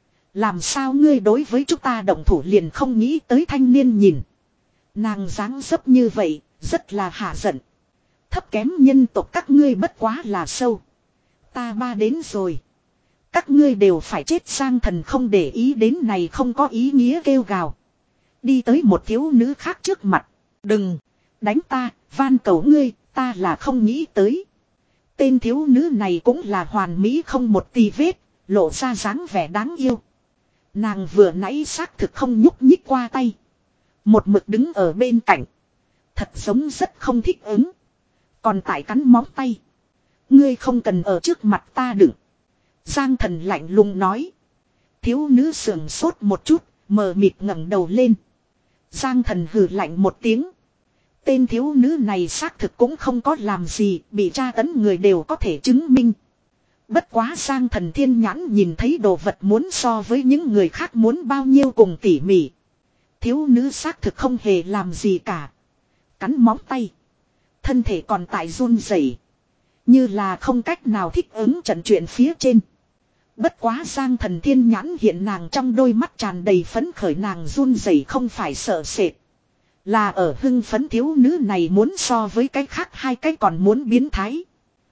Làm sao ngươi đối với chúng ta động thủ liền không nghĩ tới? Thanh niên nhìn. Nàng dáng dấp như vậy, rất là hạ giận. Thấp kém nhân tộc các ngươi bất quá là sâu. Ta ba đến rồi. Các ngươi đều phải chết. Giang Thần không để ý đến này không có ý nghĩa kêu gào. Đi tới một thiếu nữ khác trước mặt. Đừng đánh ta, van cầu ngươi, ta là không nghĩ tới. Tên thiếu nữ này cũng là hoàn mỹ không một tì vết, lộ ra dáng vẻ đáng yêu. Nàng vừa nãy xác thực không nhúc nhích qua tay. Một mực đứng ở bên cạnh. Thật giống rất không thích ứng. Còn tại cắn móng tay. Ngươi không cần ở trước mặt ta đừng. Giang Thần lạnh lùng nói. Thiếu nữ sườn sốt một chút, mờ mịt ngẩng đầu lên. Giang Thần hừ lạnh một tiếng. Tên thiếu nữ này xác thực cũng không có làm gì, bị tra tấn người đều có thể chứng minh. Bất quá Giang Thần Thiên nhãn nhìn thấy đồ vật muốn so với những người khác muốn bao nhiêu cùng tỉ mỉ. Thiếu nữ xác thực không hề làm gì cả. Cắn móng tay. Thân thể còn tại run rẩy, như là không cách nào thích ứng trận chuyện phía trên. Bất quá Giang Thần Thiên nhãn hiện nàng trong đôi mắt tràn đầy phấn khởi, nàng run rẩy không phải sợ sệt. Là ở hưng phấn thiếu nữ này muốn so với cái khác hai cái còn muốn biến thái.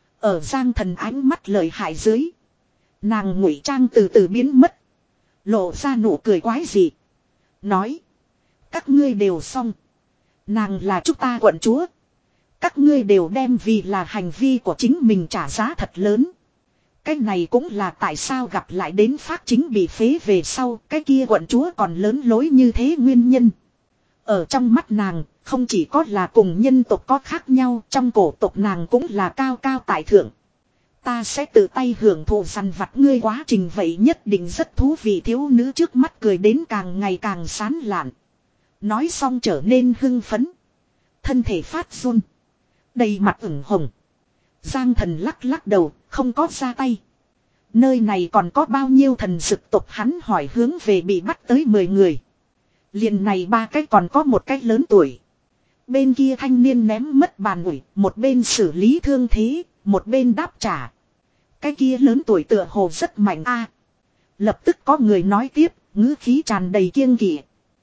Ở Giang Thần ánh mắt lợi hại dưới, nàng ngụy trang từ từ biến mất. Lộ ra nụ cười quái dị. Nói. Các ngươi đều xong. Nàng là chúng ta quận chúa. Các ngươi đều đem vì là hành vi của chính mình trả giá thật lớn. Cái này cũng là tại sao gặp lại đến Phát Chính bị phế về sau, cái kia quận chúa còn lớn lối như thế nguyên nhân. Ở trong mắt nàng, không chỉ có là cùng nhân tộc có khác nhau, trong cổ tộc nàng cũng là cao cao tại thượng. Ta sẽ tự tay hưởng thụ săn vặt ngươi quá trình, vậy nhất định rất thú vị. Thiếu nữ trước mắt cười đến càng ngày càng sán lạn. Nói xong trở nên hưng phấn. Thân thể phát run. Đầy mặt ửng hồng. Giang Thần lắc lắc đầu, không có ra tay. Nơi này còn có bao nhiêu thần dực tộc, hắn hỏi hướng về bị bắt tới mười người. Liền này ba cái còn có một cái lớn tuổi. Bên kia thanh niên ném mất bàn ủi, một bên xử lý thương thế, một bên đáp trả. Cái kia lớn tuổi tựa hồ rất mạnh a. Lập tức có người nói tiếp, ngữ khí tràn đầy kiêng kỵ.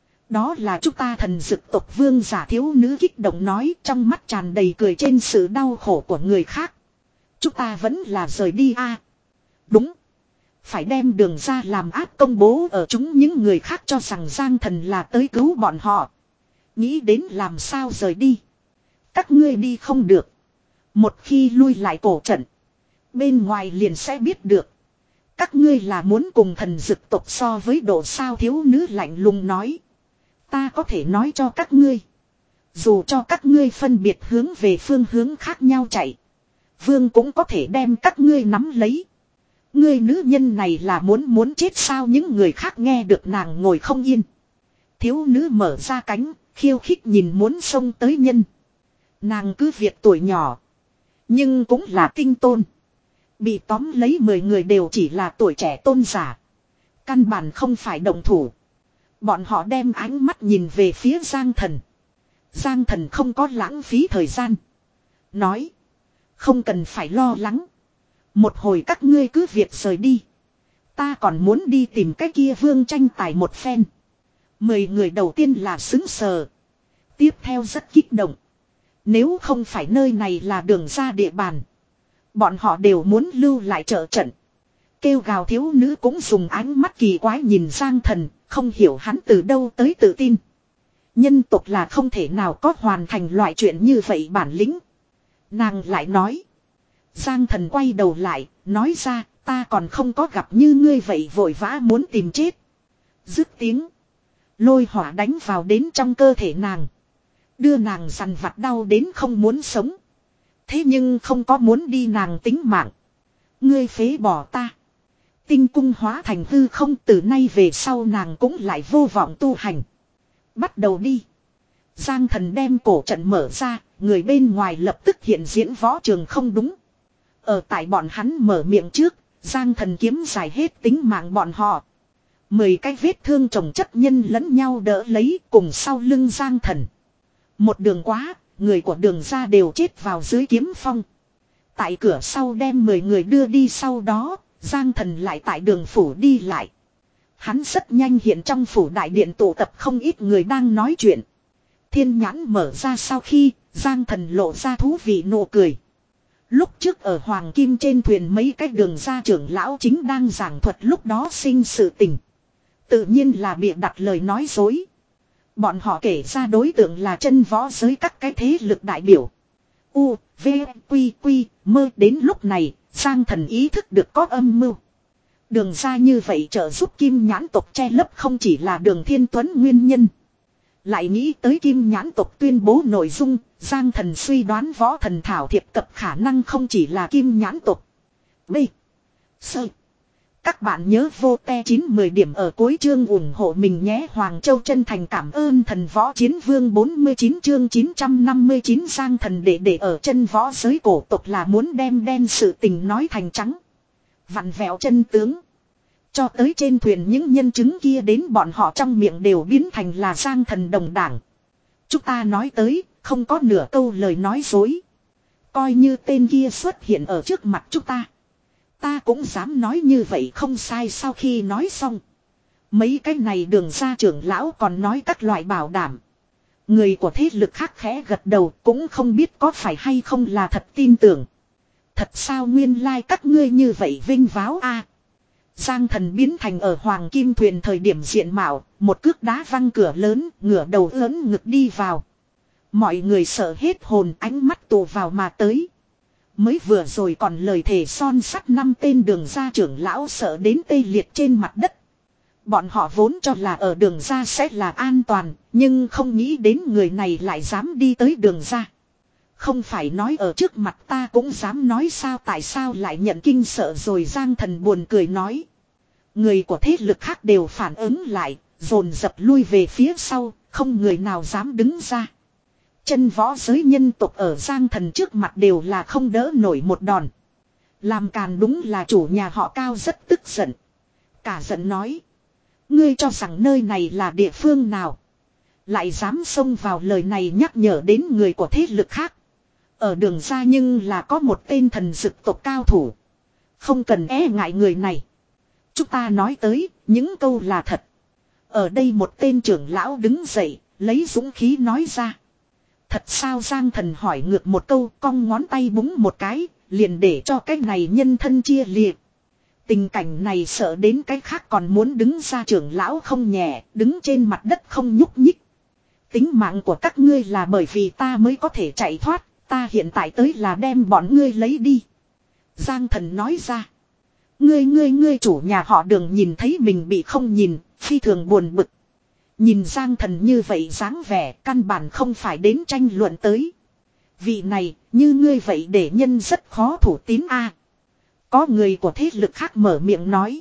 Đó là chúng ta thần dực tộc vương giả. Thiếu nữ kích động nói, trong mắt tràn đầy cười trên sự đau khổ của người khác. Chúng ta vẫn là rời đi a. Đúng. Phải đem đường ra làm ác công bố ở chúng những người khác cho rằng Giang Thần là tới cứu bọn họ. Nghĩ đến làm sao rời đi. Các ngươi đi không được. Một khi lui lại cổ trận, bên ngoài liền sẽ biết được. Các ngươi là muốn cùng thần dực tộc so với độ sao. Thiếu nữ lạnh lùng nói. Ta có thể nói cho các ngươi. Dù cho các ngươi phân biệt hướng về phương hướng khác nhau chạy, vương cũng có thể đem các ngươi nắm lấy. Ngươi nữ nhân này là muốn muốn chết sao? Những người khác nghe được nàng ngồi không yên. Thiếu nữ mở ra cánh, khiêu khích nhìn muốn xông tới nhân. Nàng cứ việc tuổi nhỏ, nhưng cũng là tinh tôn. Bị tóm lấy mười người đều chỉ là tuổi trẻ tôn giả. Căn bản không phải động thủ. Bọn họ đem ánh mắt nhìn về phía Giang Thần. Giang Thần không có lãng phí thời gian. Nói. Không cần phải lo lắng. Một hồi các ngươi cứ việc rời đi. Ta còn muốn đi tìm cái kia vương tranh tài một phen. Mười người đầu tiên là xứng sờ. Tiếp theo rất kích động. Nếu không phải nơi này là đường ra địa bàn, bọn họ đều muốn lưu lại trợ trận. Kêu gào thiếu nữ cũng dùng ánh mắt kỳ quái nhìn Giang Thần, không hiểu hắn từ đâu tới tự tin. Nhân tộc là không thể nào có hoàn thành loại chuyện như vậy bản lĩnh. Nàng lại nói. Giang Thần quay đầu lại, nói ra, ta còn không có gặp như ngươi vậy vội vã muốn tìm chết. Dứt tiếng. Lôi hỏa đánh vào đến trong cơ thể nàng. Đưa nàng dằn vặt đau đến không muốn sống. Thế nhưng không có muốn đi nàng tính mạng. Ngươi phế bỏ ta. Tinh cung hóa thành hư không, từ nay về sau nàng cũng lại vô vọng tu hành. Bắt đầu đi. Giang Thần đem cổ trận mở ra, người bên ngoài lập tức hiện diễn võ trường không đúng. Ở tại bọn hắn mở miệng trước, Giang Thần kiếm giải hết tính mạng bọn họ. Mười cái vết thương chồng chất nhân lẫn nhau đỡ lấy cùng sau lưng Giang Thần. Một đường quá, người của đường ra đều chết vào dưới kiếm phong. Tại cửa sau đem mười người đưa đi, sau đó Giang Thần lại tại đường phủ đi lại. Hắn rất nhanh hiện trong phủ đại điện tụ tập không ít người đang nói chuyện. Thiên nhãn mở ra sau khi, Giang Thần lộ ra thú vị nụ cười. Lúc trước ở Hoàng Kim trên thuyền mấy cái đường ra trưởng lão chính đang giảng thuật lúc đó sinh sự tình. Tự nhiên là bịa đặt lời nói dối. Bọn họ kể ra đối tượng là chân võ giới các cái thế lực đại biểu. U, V, Quy, Quy, mơ. Đến lúc này, Giang Thần ý thức được có âm mưu. Đường ra như vậy trợ giúp Kim Nhãn tộc che lấp không chỉ là Đường Thiên Tuấn nguyên nhân. Lại nghĩ tới Kim Nhãn tộc tuyên bố nội dung, Giang Thần suy đoán võ thần thảo thiệp cập khả năng không chỉ là Kim Nhãn tộc. B. Sơ. Các bạn nhớ vô te chín mười điểm ở cuối chương ủng hộ mình nhé. Hoàng Châu chân thành cảm ơn Thần Võ Chiến Vương. Bốn mươi chín chương chín trăm năm mươi chín Giang Thần để để ở chân võ giới cổ tộc là muốn đem đen sự tình nói thành trắng. Vặn vẹo chân tướng. Cho tới trên thuyền những nhân chứng kia đến bọn họ trong miệng đều biến thành là Giang Thần đồng đảng. Chúng ta nói tới, không có nửa câu lời nói dối. Coi như tên kia xuất hiện ở trước mặt chúng ta. Ta cũng dám nói như vậy không sai. Sau khi nói xong, mấy cái này Đường gia trưởng lão còn nói các loại bảo đảm. Người của thế lực khác khẽ gật đầu, cũng không biết có phải hay không là thật tin tưởng. Thật sao nguyên lai like các ngươi như vậy vinh váo a. À, Giang Thần biến thành ở Hoàng Kim Thuyền thời điểm diện mạo, một cước đá văng cửa lớn, ngửa đầu lớn ngực đi vào. Mọi người sợ hết hồn, ánh mắt tụ vào mà tới. Mới vừa rồi còn lời thề son sắt năm tên Đường gia trưởng lão sợ đến tê liệt trên mặt đất. Bọn họ vốn cho là ở Đường gia sẽ là an toàn, nhưng không nghĩ đến người này lại dám đi tới Đường gia. Không phải nói ở trước mặt ta cũng dám nói sao, tại sao lại nhận kinh sợ rồi. Giang Thần buồn cười nói. Người của thế lực khác đều phản ứng lại, dồn dập lui về phía sau, không người nào dám đứng ra. Chân võ giới nhân tộc ở Giang Thần trước mặt đều là không đỡ nổi một đòn. Làm càn đúng là chủ nhà họ Cao rất tức giận. Cả giận nói. Ngươi cho rằng nơi này là địa phương nào? Lại dám xông vào. Lời này nhắc nhở đến người của thế lực khác. Ở Đường gia nhưng là có một tên thần dực tộc cao thủ. Không cần e ngại người này. Chúng ta nói tới, những câu là thật. Ở đây một tên trưởng lão đứng dậy, lấy dũng khí nói ra. Thật sao? Giang Thần hỏi ngược một câu, cong ngón tay búng một cái, liền để cho cái này nhân thân chia liệt. Tình cảnh này sợ đến cái khác còn muốn đứng ra trưởng lão không nhẹ, đứng trên mặt đất không nhúc nhích. Tính mạng của các ngươi là bởi vì ta mới có thể chạy thoát, ta hiện tại tới là đem bọn ngươi lấy đi. Giang Thần nói ra. Ngươi ngươi ngươi chủ nhà họ Đường nhìn thấy mình bị không nhìn, phi thường buồn bực. Nhìn Giang Thần như vậy dáng vẻ, căn bản không phải đến tranh luận tới. Vị này, như ngươi vậy để nhân rất khó thủ tín a. Có người của thế lực khác mở miệng nói.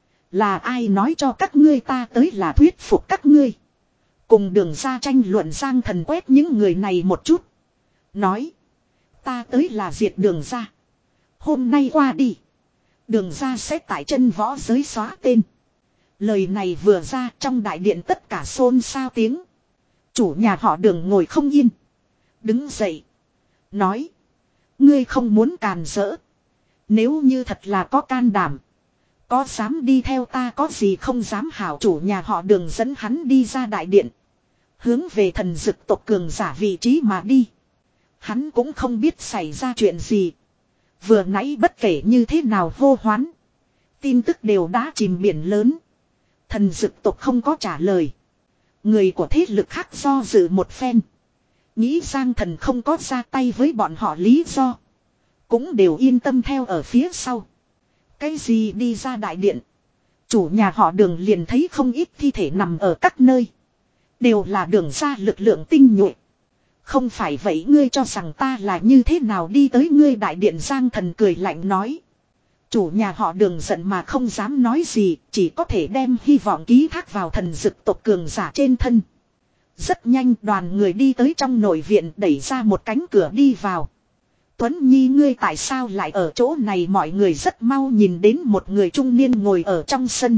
Là ai nói cho các ngươi ta tới là thuyết phục các ngươi. Cùng Đường gia tranh luận. Giang Thần quét những người này một chút. Nói. Ta tới là diệt Đường gia. Hôm nay qua đi. Đường gia sẽ tại chân võ giới xóa tên. Lời này vừa ra trong đại điện tất cả xôn xao tiếng. Chủ nhà họ Đường ngồi không yên. Đứng dậy. Nói. Ngươi không muốn càn rỡ. Nếu như thật là có can đảm. Có dám đi theo ta có gì không dám. Hảo chủ nhà họ Đường dẫn hắn đi ra đại điện. Hướng về thần dực tộc cường giả vị trí mà đi. Hắn cũng không biết xảy ra chuyện gì. Vừa nãy bất kể như thế nào hô hoán. Tin tức đều đã chìm biển lớn. Thần dực tộc không có trả lời. Người của thế lực khác do dự một phen. Nghĩ Giang Thần không có ra tay với bọn họ lý do. Cũng đều yên tâm theo ở phía sau. Cái gì đi ra đại điện. Chủ nhà họ Đường liền thấy không ít thi thể nằm ở các nơi. Đều là Đường gia lực lượng tinh nhuệ. Không phải vậy ngươi cho rằng ta là như thế nào đi tới ngươi đại điện. Giang Thần cười lạnh nói. Chủ nhà họ Đường giận mà không dám nói gì, chỉ có thể đem hy vọng ký thác vào thần dực tộc cường giả trên thân. Rất nhanh đoàn người đi tới trong nội viện, đẩy ra một cánh cửa đi vào. Tuấn Nhi ngươi tại sao lại ở chỗ này? Mọi người rất mau nhìn đến một người trung niên ngồi ở trong sân.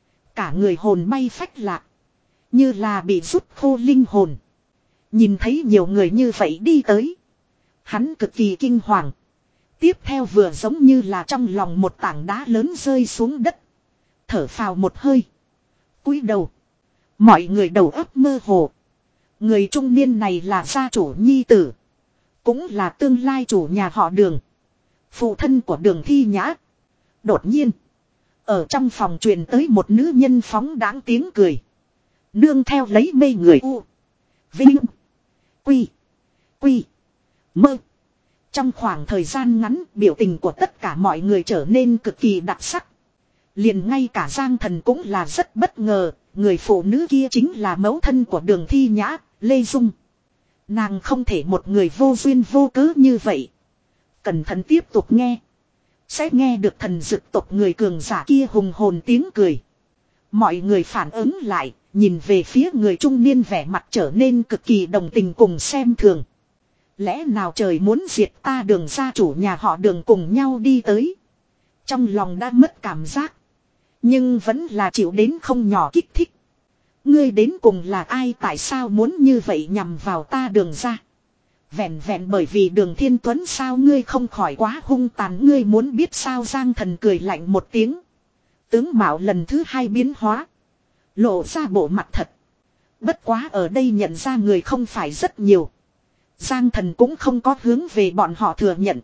Cả người hồn bay phách lạc. Như là bị rút khô linh hồn. Nhìn thấy nhiều người như vậy đi tới. Hắn cực kỳ kinh hoàng. Tiếp theo vừa giống như là trong lòng một tảng đá lớn rơi xuống đất. Thở phào một hơi. Cúi đầu. Mọi người đầu óc mơ hồ. Người trung niên này là gia chủ nhi tử. Cũng là tương lai chủ nhà họ Đường. Phụ thân của Đường Thi Nhã. Đột nhiên. Ở trong phòng truyền tới một nữ nhân phóng đáng tiếng cười. Nương theo lấy mê người u. Vinh. Quy. Quy. Mơ. Trong khoảng thời gian ngắn, biểu tình của tất cả mọi người trở nên cực kỳ đặc sắc. Liền ngay cả Giang Thần cũng là rất bất ngờ, người phụ nữ kia chính là mẫu thân của Đường Thi Nhã, Lê Dung. Nàng không thể một người vô duyên vô cớ như vậy. Cẩn thận tiếp tục nghe. Sẽ nghe được thần dực tộc người cường giả kia hùng hồn tiếng cười. Mọi người phản ứng lại, nhìn về phía người trung niên vẻ mặt trở nên cực kỳ đồng tình cùng xem thường. Lẽ nào trời muốn diệt ta? Đường gia chủ nhà họ Đường cùng nhau đi tới. Trong lòng đã mất cảm giác. Nhưng vẫn là chịu đến không nhỏ kích thích. Ngươi đến cùng là ai, tại sao muốn như vậy nhằm vào ta Đường ra? Vẹn vẹn bởi vì Đường Thiên Tuấn sao, ngươi không khỏi quá hung tàn, ngươi muốn biết sao? Giang Thần cười lạnh một tiếng. Tướng mạo lần thứ hai biến hóa. Lộ ra bộ mặt thật. Bất quá ở đây nhận ra người không phải rất nhiều. Giang Thần cũng không có hướng về bọn họ thừa nhận.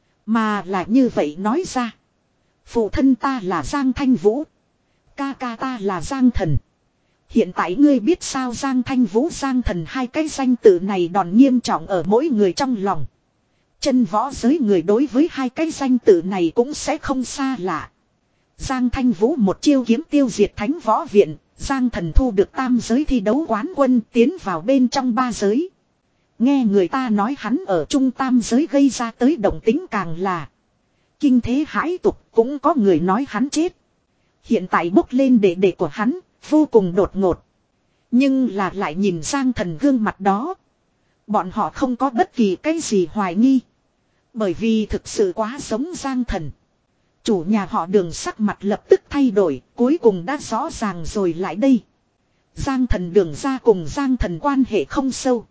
Mà là như vậy nói ra. Phụ thân ta là Giang Thanh Vũ. Ca ca ta là Giang Thần. Hiện tại ngươi biết sao? Giang Thanh Vũ, Giang Thần, hai cái danh tự này đòn nghiêm trọng ở mỗi người trong lòng. Chân võ giới người đối với hai cái danh tự này cũng sẽ không xa lạ. Giang Thanh Vũ một chiêu kiếm tiêu diệt Thánh Võ Viện. Giang Thần thu được tam giới thi đấu quán quân, tiến vào bên trong ba giới. Nghe người ta nói hắn ở trung tam giới gây ra tới động tính càng là kinh thế hãi tục, cũng có người nói hắn chết. Hiện tại bốc lên đệ đệ của hắn, vô cùng đột ngột. Nhưng là lại nhìn Giang Thần gương mặt đó. Bọn họ không có bất kỳ cái gì hoài nghi. Bởi vì thực sự quá giống Giang Thần. Chủ nhà họ Đường sắc mặt lập tức thay đổi, cuối cùng đã rõ ràng rồi lại đây. Giang Thần Đường ra cùng Giang Thần quan hệ không sâu.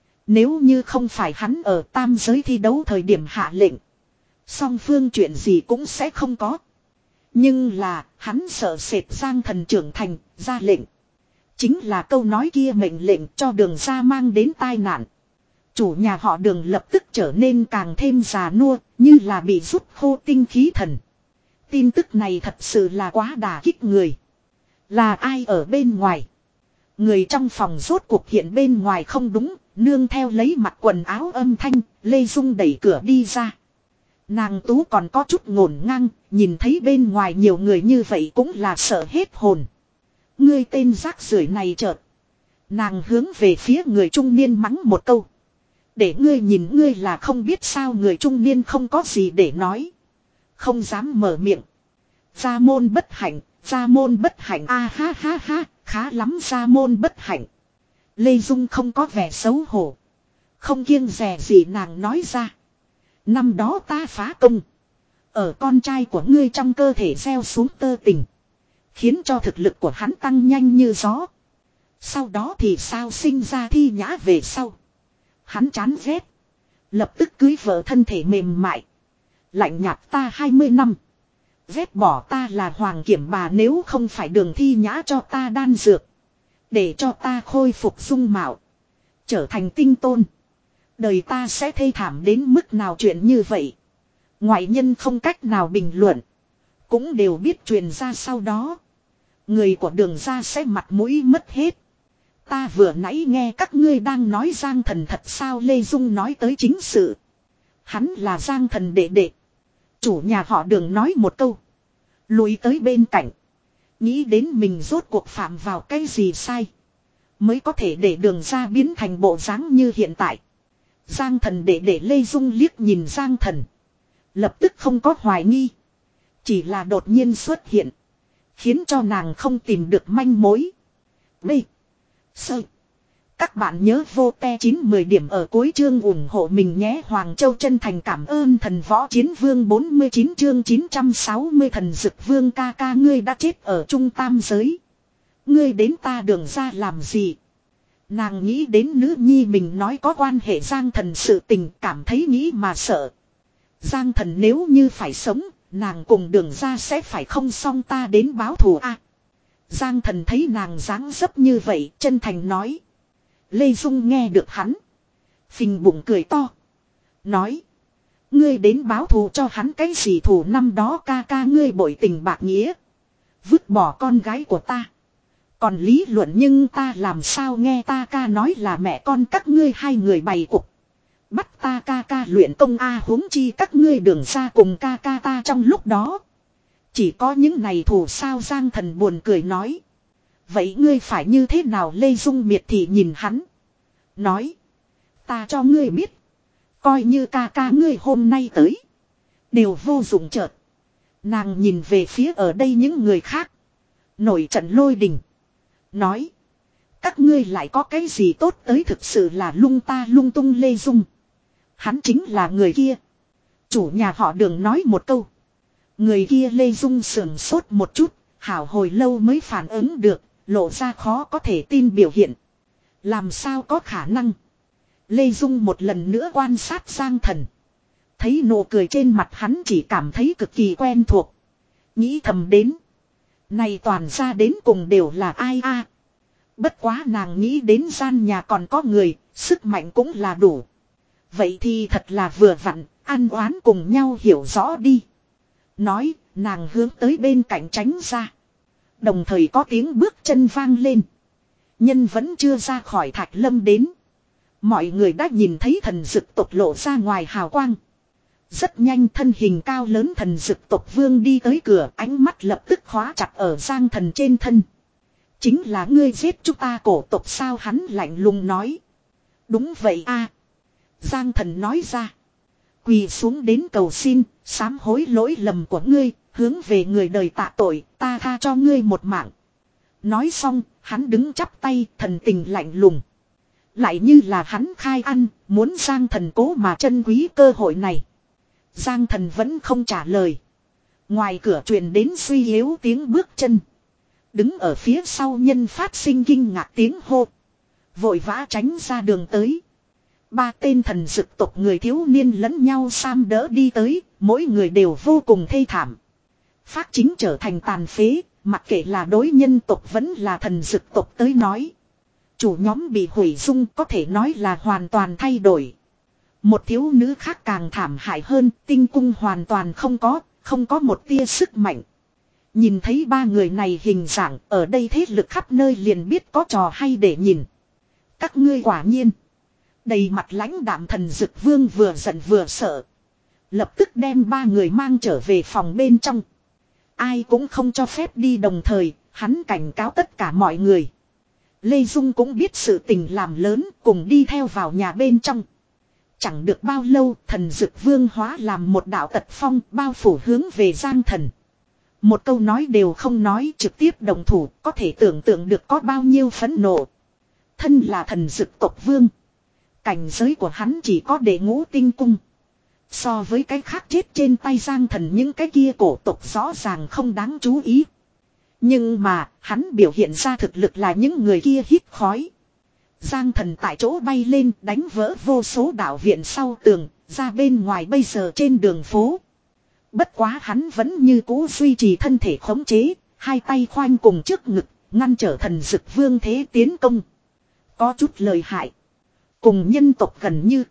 Nếu như không phải hắn ở tam giới thi đấu thời điểm hạ lệnh, song phương chuyện gì cũng sẽ không có. Nhưng là hắn sợ sệt Giang Thần trưởng thành, ra lệnh. Chính là câu nói kia mệnh lệnh cho Đường ra mang đến tai nạn. Chủ nhà họ Đường lập tức trở nên càng thêm già nua, như là bị rút khô tinh khí thần. Tin tức này thật sự là quá đả kích người. Là ai ở bên ngoài? Người trong phòng rốt cuộc hiện bên ngoài không đúng, nương theo lấy mặc quần áo âm thanh, Lê Dung đẩy cửa đi ra. Nàng tú còn có chút ngổn ngang, nhìn thấy bên ngoài nhiều người như vậy cũng là sợ hết hồn. Ngươi tên rác rưởi này chợt. Nàng hướng về phía người trung niên mắng một câu. Để ngươi nhìn ngươi là không biết sao? Người trung niên không có gì để nói. Không dám mở miệng. Gia môn bất hạnh, gia môn bất hạnh, a à, ha ha ha, khá lắm gia môn bất hạnh. Lê Dung không có vẻ xấu hổ. Không kiêng dè gì nàng nói ra. Năm đó ta phá công. Ở con trai của ngươi trong cơ thể gieo xuống tơ tình. Khiến cho thực lực của hắn tăng nhanh như gió. Sau đó thì sao? Sinh ra Thi Nhã về sau. Hắn chán ghét. Lập tức cưới vợ, thân thể mềm mại. Lạnh nhạt ta hai mươi năm. Ghét bỏ ta là Hoàng Kiểm Bà, nếu không phải Đường Thi Nhã cho ta đan dược. Để cho ta khôi phục dung mạo. Trở thành tinh tôn. Đời ta sẽ thê thảm đến mức nào? Chuyện như vậy. Ngoại nhân không cách nào bình luận. Cũng đều biết truyền ra sau đó. Người của Đường ra sẽ mặt mũi mất hết. Ta vừa nãy nghe các ngươi đang nói Giang Thần thật sao? Lê Dung nói tới chính sự. Hắn là Giang Thần đệ đệ. Chủ nhà họ Đường nói một câu. Lùi tới bên cạnh. Nghĩ đến mình rốt cuộc phạm vào cái gì sai. Mới có thể để Đường ra biến thành bộ dáng như hiện tại. Giang Thần đệ đệ Lê Dung liếc nhìn Giang Thần. Lập tức không có hoài nghi. Chỉ là đột nhiên xuất hiện. Khiến cho nàng không tìm được manh mối. B. Sơ. Các bạn nhớ vô te chín mười điểm ở cuối chương ủng hộ mình nhé. Hoàng Châu chân thành cảm ơn Thần Võ Chiến Vương. Bốn mươi chín chương chín trăm sáu mươi. Thần Dực Vương ca ca, ngươi đã chết ở trung tam giới. Ngươi đến ta Đường ra làm gì? Nàng nghĩ đến nữ nhi mình nói có quan hệ Giang Thần sự tình, cảm thấy nghĩ mà sợ. Giang Thần nếu như phải sống, nàng cùng Đường ra sẽ phải không xong, ta đến báo thù a. À, Giang Thần thấy nàng dáng dấp như vậy, chân thành nói. Lê Dung nghe được hắn. Phình bụng cười to. Nói. Ngươi đến báo thù cho hắn cái gì? Thù năm đó ca ca ngươi bội tình bạc nghĩa. Vứt bỏ con gái của ta. Còn lý luận nhưng ta làm sao nghe ta ca nói là mẹ con các ngươi hai người bày cục. Bắt ta ca ca luyện công a, huống chi các ngươi Đường ra cùng ca ca ta trong lúc đó. Chỉ có những này thù sao? Giang Thần buồn cười nói. Vậy ngươi phải như thế nào? Lê Dung miệt thị nhìn hắn. Nói. Ta cho ngươi biết. Coi như ca ca ngươi hôm nay tới. Đều vô dụng. Chợt nàng nhìn về phía ở đây những người khác. Nổi trận lôi đình. Nói. Các ngươi lại có cái gì tốt tới? Thực sự là lung ta lung tung. Lê Dung. Hắn chính là người kia. Chủ nhà họ Đường nói một câu. Người kia Lê Dung sườn sốt một chút, hảo hồi lâu mới phản ứng được, lộ ra khó có thể tin biểu hiện. Làm sao có khả năng? Lê Dung một lần nữa quan sát Giang Thần. Thấy nụ cười trên mặt hắn chỉ cảm thấy cực kỳ quen thuộc. Nghĩ thầm đến. Này toàn ra đến cùng đều là ai a? Bất quá nàng nghĩ đến gian nhà còn có người, sức mạnh cũng là đủ. Vậy thì thật là vừa vặn, ăn oán cùng nhau hiểu rõ đi. Nói, nàng hướng tới bên cạnh tránh ra. Đồng thời có tiếng bước chân vang lên. Nhân vẫn chưa ra khỏi Thạch Lâm đến. Mọi người đã nhìn thấy thần dực tộc lộ ra ngoài hào quang. Rất nhanh thân hình cao lớn thần dực tộc vương đi tới cửa, ánh mắt lập tức khóa chặt ở Giang Thần trên thân. Chính là ngươi giết chúng ta cổ tộc sao, hắn lạnh lùng nói. Đúng vậy a. Giang Thần nói ra. Quỳ xuống đến cầu xin, sám hối lỗi lầm của ngươi, hướng về người đời tạ tội, ta tha cho ngươi một mạng. Nói xong, hắn đứng chắp tay, thần tình lạnh lùng. Lại như là hắn khai ăn, muốn Giang Thần cố mà trân quý cơ hội này. Giang Thần vẫn không trả lời. Ngoài cửa truyền đến suy yếu tiếng bước chân. Đứng ở phía sau nhân phát sinh kinh ngạc tiếng hô. Vội vã tránh ra đường tới. Ba tên thần dực tộc người thiếu niên lẫn nhau sam đỡ đi tới, mỗi người đều vô cùng thê thảm. Phát chính trở thành tàn phế, mặc kệ là đối nhân tộc vẫn là thần dực tộc tới nói. Chủ nhóm bị hủy dung có thể nói là hoàn toàn thay đổi. Một thiếu nữ khác càng thảm hại hơn, tinh cung hoàn toàn không có, không có một tia sức mạnh. Nhìn thấy ba người này hình dạng, ở đây thế lực khắp nơi liền biết có trò hay để nhìn. Các ngươi quả nhiên. Đầy mặt lãnh đạm thần dực vương vừa giận vừa sợ. Lập tức đem ba người mang trở về phòng bên trong. Ai cũng không cho phép đi, đồng thời, hắn cảnh cáo tất cả mọi người. Lê Dung cũng biết sự tình làm lớn, cùng đi theo vào nhà bên trong. Chẳng được bao lâu, thần dực vương hóa làm một đạo tật phong bao phủ hướng về Giang Thần. Một câu nói đều không nói, trực tiếp đồng thủ, có thể tưởng tượng được có bao nhiêu phẫn nộ. Thân là thần dực tộc vương. Cảnh giới của hắn chỉ có đệ ngũ tinh cung. So với cái khác chết trên tay Giang Thần những cái kia cổ tộc rõ ràng không đáng chú ý. Nhưng mà, hắn biểu hiện ra thực lực là những người kia hít khói. Giang Thần tại chỗ bay lên, đánh vỡ vô số đạo viện sau tường, ra bên ngoài bây giờ trên đường phố. Bất quá hắn vẫn như cũ duy trì thân thể khống chế, hai tay khoanh cùng trước ngực, ngăn trở thần dực vương thế tiến công. Có chút lời hại. Cùng nhân tộc gần như.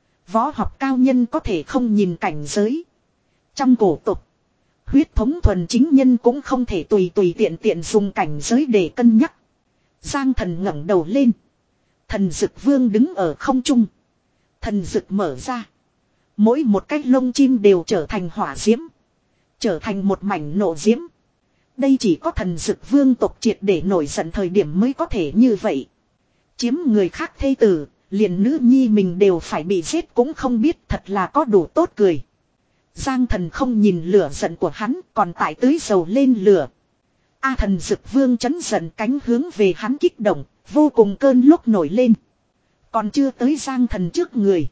Võ học cao nhân có thể không nhìn cảnh giới. Trong cổ tộc. Huyết thống thuần chính nhân cũng không thể tùy tùy tiện tiện dùng cảnh giới để cân nhắc. Giang Thần ngẩng đầu lên. Thần dực vương đứng ở không trung. Thần dực mở ra. Mỗi một cái lông chim đều trở thành hỏa diễm. Trở thành một mảnh nộ diễm. Đây chỉ có thần dực vương tộc triệt để nổi giận thời điểm mới có thể như vậy. Chiếm người khác thê tử, liền nữ nhi mình đều phải bị giết cũng không biết, thật là có đủ tốt cười. Giang Thần không nhìn lửa giận của hắn, còn tại tưới dầu lên lửa. A thần dực vương chấn giận, cánh hướng về hắn kích động, vô cùng cơn lốc nổi lên. Còn chưa tới Giang Thần trước người.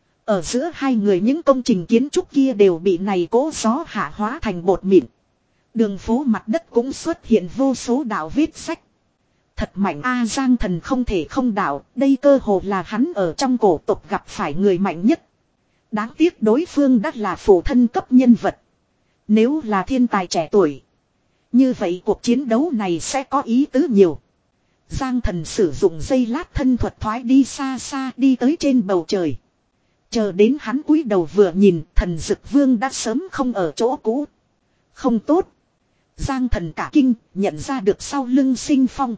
Ở giữa hai người những công trình kiến trúc kia đều bị này cố gió hạ hóa thành bột mịn. Đường phố mặt đất cũng xuất hiện vô số đạo vết sách. Thật mạnh a. Giang Thần không thể không đạo, đây cơ hồ là hắn ở trong cổ tộc gặp phải người mạnh nhất. Đáng tiếc đối phương đã là phụ thân cấp nhân vật. Nếu là thiên tài trẻ tuổi, như vậy cuộc chiến đấu này sẽ có ý tứ nhiều. Giang Thần sử dụng dây lát thân thuật thoái đi xa xa, đi tới trên bầu trời. Chờ đến hắn cúi đầu vừa nhìn, thần dực vương đã sớm không ở chỗ cũ. Không tốt. Giang Thần cả kinh, nhận ra được sau lưng Sinh Phong.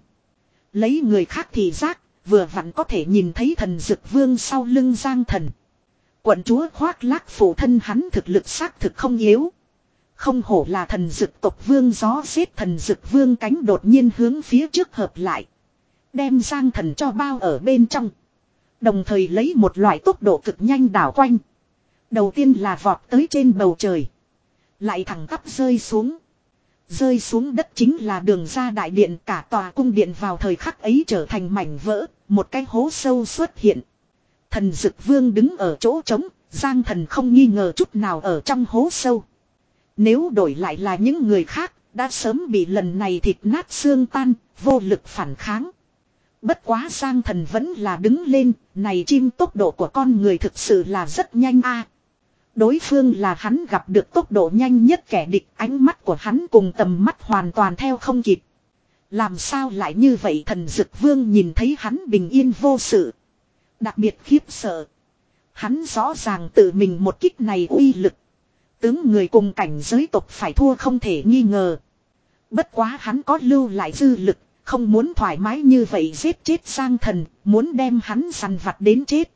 Lấy người khác thì giác, vừa vặn có thể nhìn thấy thần dực vương sau lưng Giang Thần. Quận chúa khoác lác phụ thân hắn thực lực xác thực không yếu. Không hổ là thần dực tộc vương, gió xếp thần dực vương cánh đột nhiên hướng phía trước hợp lại. Đem Giang Thần cho bao ở bên trong. Đồng thời lấy một loại tốc độ cực nhanh đảo quanh. Đầu tiên là vọt tới trên bầu trời. Lại thẳng tắp rơi xuống. Rơi xuống đất chính là đường ra đại điện, cả tòa cung điện vào thời khắc ấy trở thành mảnh vỡ, một cái hố sâu xuất hiện. Thần dực vương đứng ở chỗ trống, Giang Thần không nghi ngờ chút nào ở trong hố sâu. Nếu đổi lại là những người khác, đã sớm bị lần này thịt nát xương tan, vô lực phản kháng. Bất quá Giang Thần vẫn là đứng lên, này chim tốc độ của con người thực sự là rất nhanh a. Đối phương là hắn gặp được tốc độ nhanh nhất kẻ địch, ánh mắt của hắn cùng tầm mắt hoàn toàn theo không kịp. Làm sao lại như vậy? Thần Dực Vương nhìn thấy hắn bình yên vô sự, đặc biệt khiếp sợ. Hắn rõ ràng tự mình một kích này uy lực, tướng người cùng cảnh giới tộc phải thua không thể nghi ngờ. Bất quá hắn có lưu lại dư lực, không muốn thoải mái như vậy giết chết Giang Thần, muốn đem hắn săn vặt đến chết.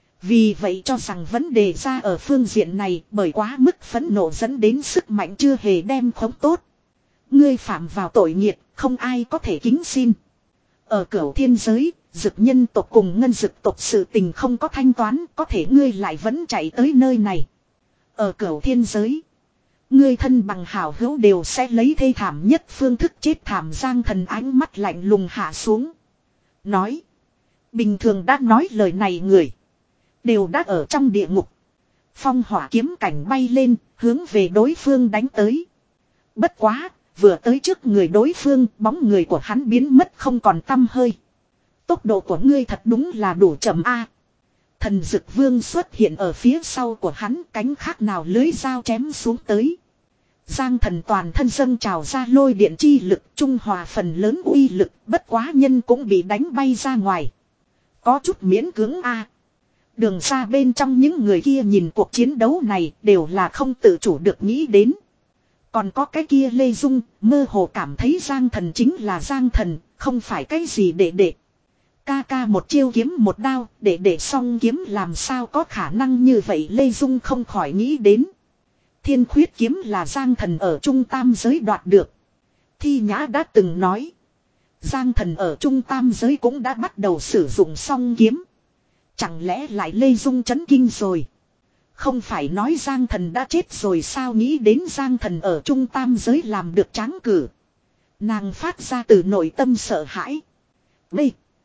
Vì vậy cho rằng vấn đề ra ở phương diện này, bởi quá mức phẫn nộ dẫn đến sức mạnh chưa hề đem khống tốt. Ngươi phạm vào tội nghiệt, không ai có thể kính xin. Ở cửu thiên giới, Dực nhân tộc cùng ngân dực tộc sự tình không có thanh toán, có thể ngươi lại vẫn chạy tới nơi này. Ở cửu thiên giới, ngươi thân bằng hảo hữu đều sẽ lấy thê thảm nhất phương thức chết thảm. Giang Thần ánh mắt lạnh lùng hạ xuống, nói: bình thường đã nói lời này người, đều đã ở trong địa ngục. Phong hỏa kiếm cảnh bay lên, hướng về đối phương đánh tới. Bất quá, vừa tới trước người đối phương, bóng người của hắn biến mất không còn tăm hơi. Tốc độ của ngươi thật đúng là đủ chậm a. Thần Dực Vương xuất hiện ở phía sau của hắn, cánh khác nào lưới dao chém xuống tới. Giang Thần toàn thân dâng trào ra lôi điện chi lực, trung hòa phần lớn uy lực, bất quá nhân cũng bị đánh bay ra ngoài. Có chút miễn cưỡng a. Đường xa bên trong những người kia nhìn cuộc chiến đấu này đều là không tự chủ được nghĩ đến. Còn có cái kia Lê Dung, mơ hồ cảm thấy Giang Thần chính là Giang Thần, không phải cái gì để để. Ca ca một chiêu kiếm một đao, để để xong kiếm làm sao có khả năng như vậy. Lê Dung không khỏi nghĩ đến. Thiên khuyết kiếm là Giang Thần ở Trung Tam giới đoạt được. Thi Nhã đã từng nói, Giang Thần ở Trung Tam giới cũng đã bắt đầu sử dụng song kiếm. Chẳng lẽ lại Lê Dung chấn kinh rồi? Không phải nói Giang Thần đã chết rồi sao? Nghĩ đến Giang Thần ở Trung Tam giới làm được tráng cử, nàng phát ra từ nội tâm sợ hãi. B.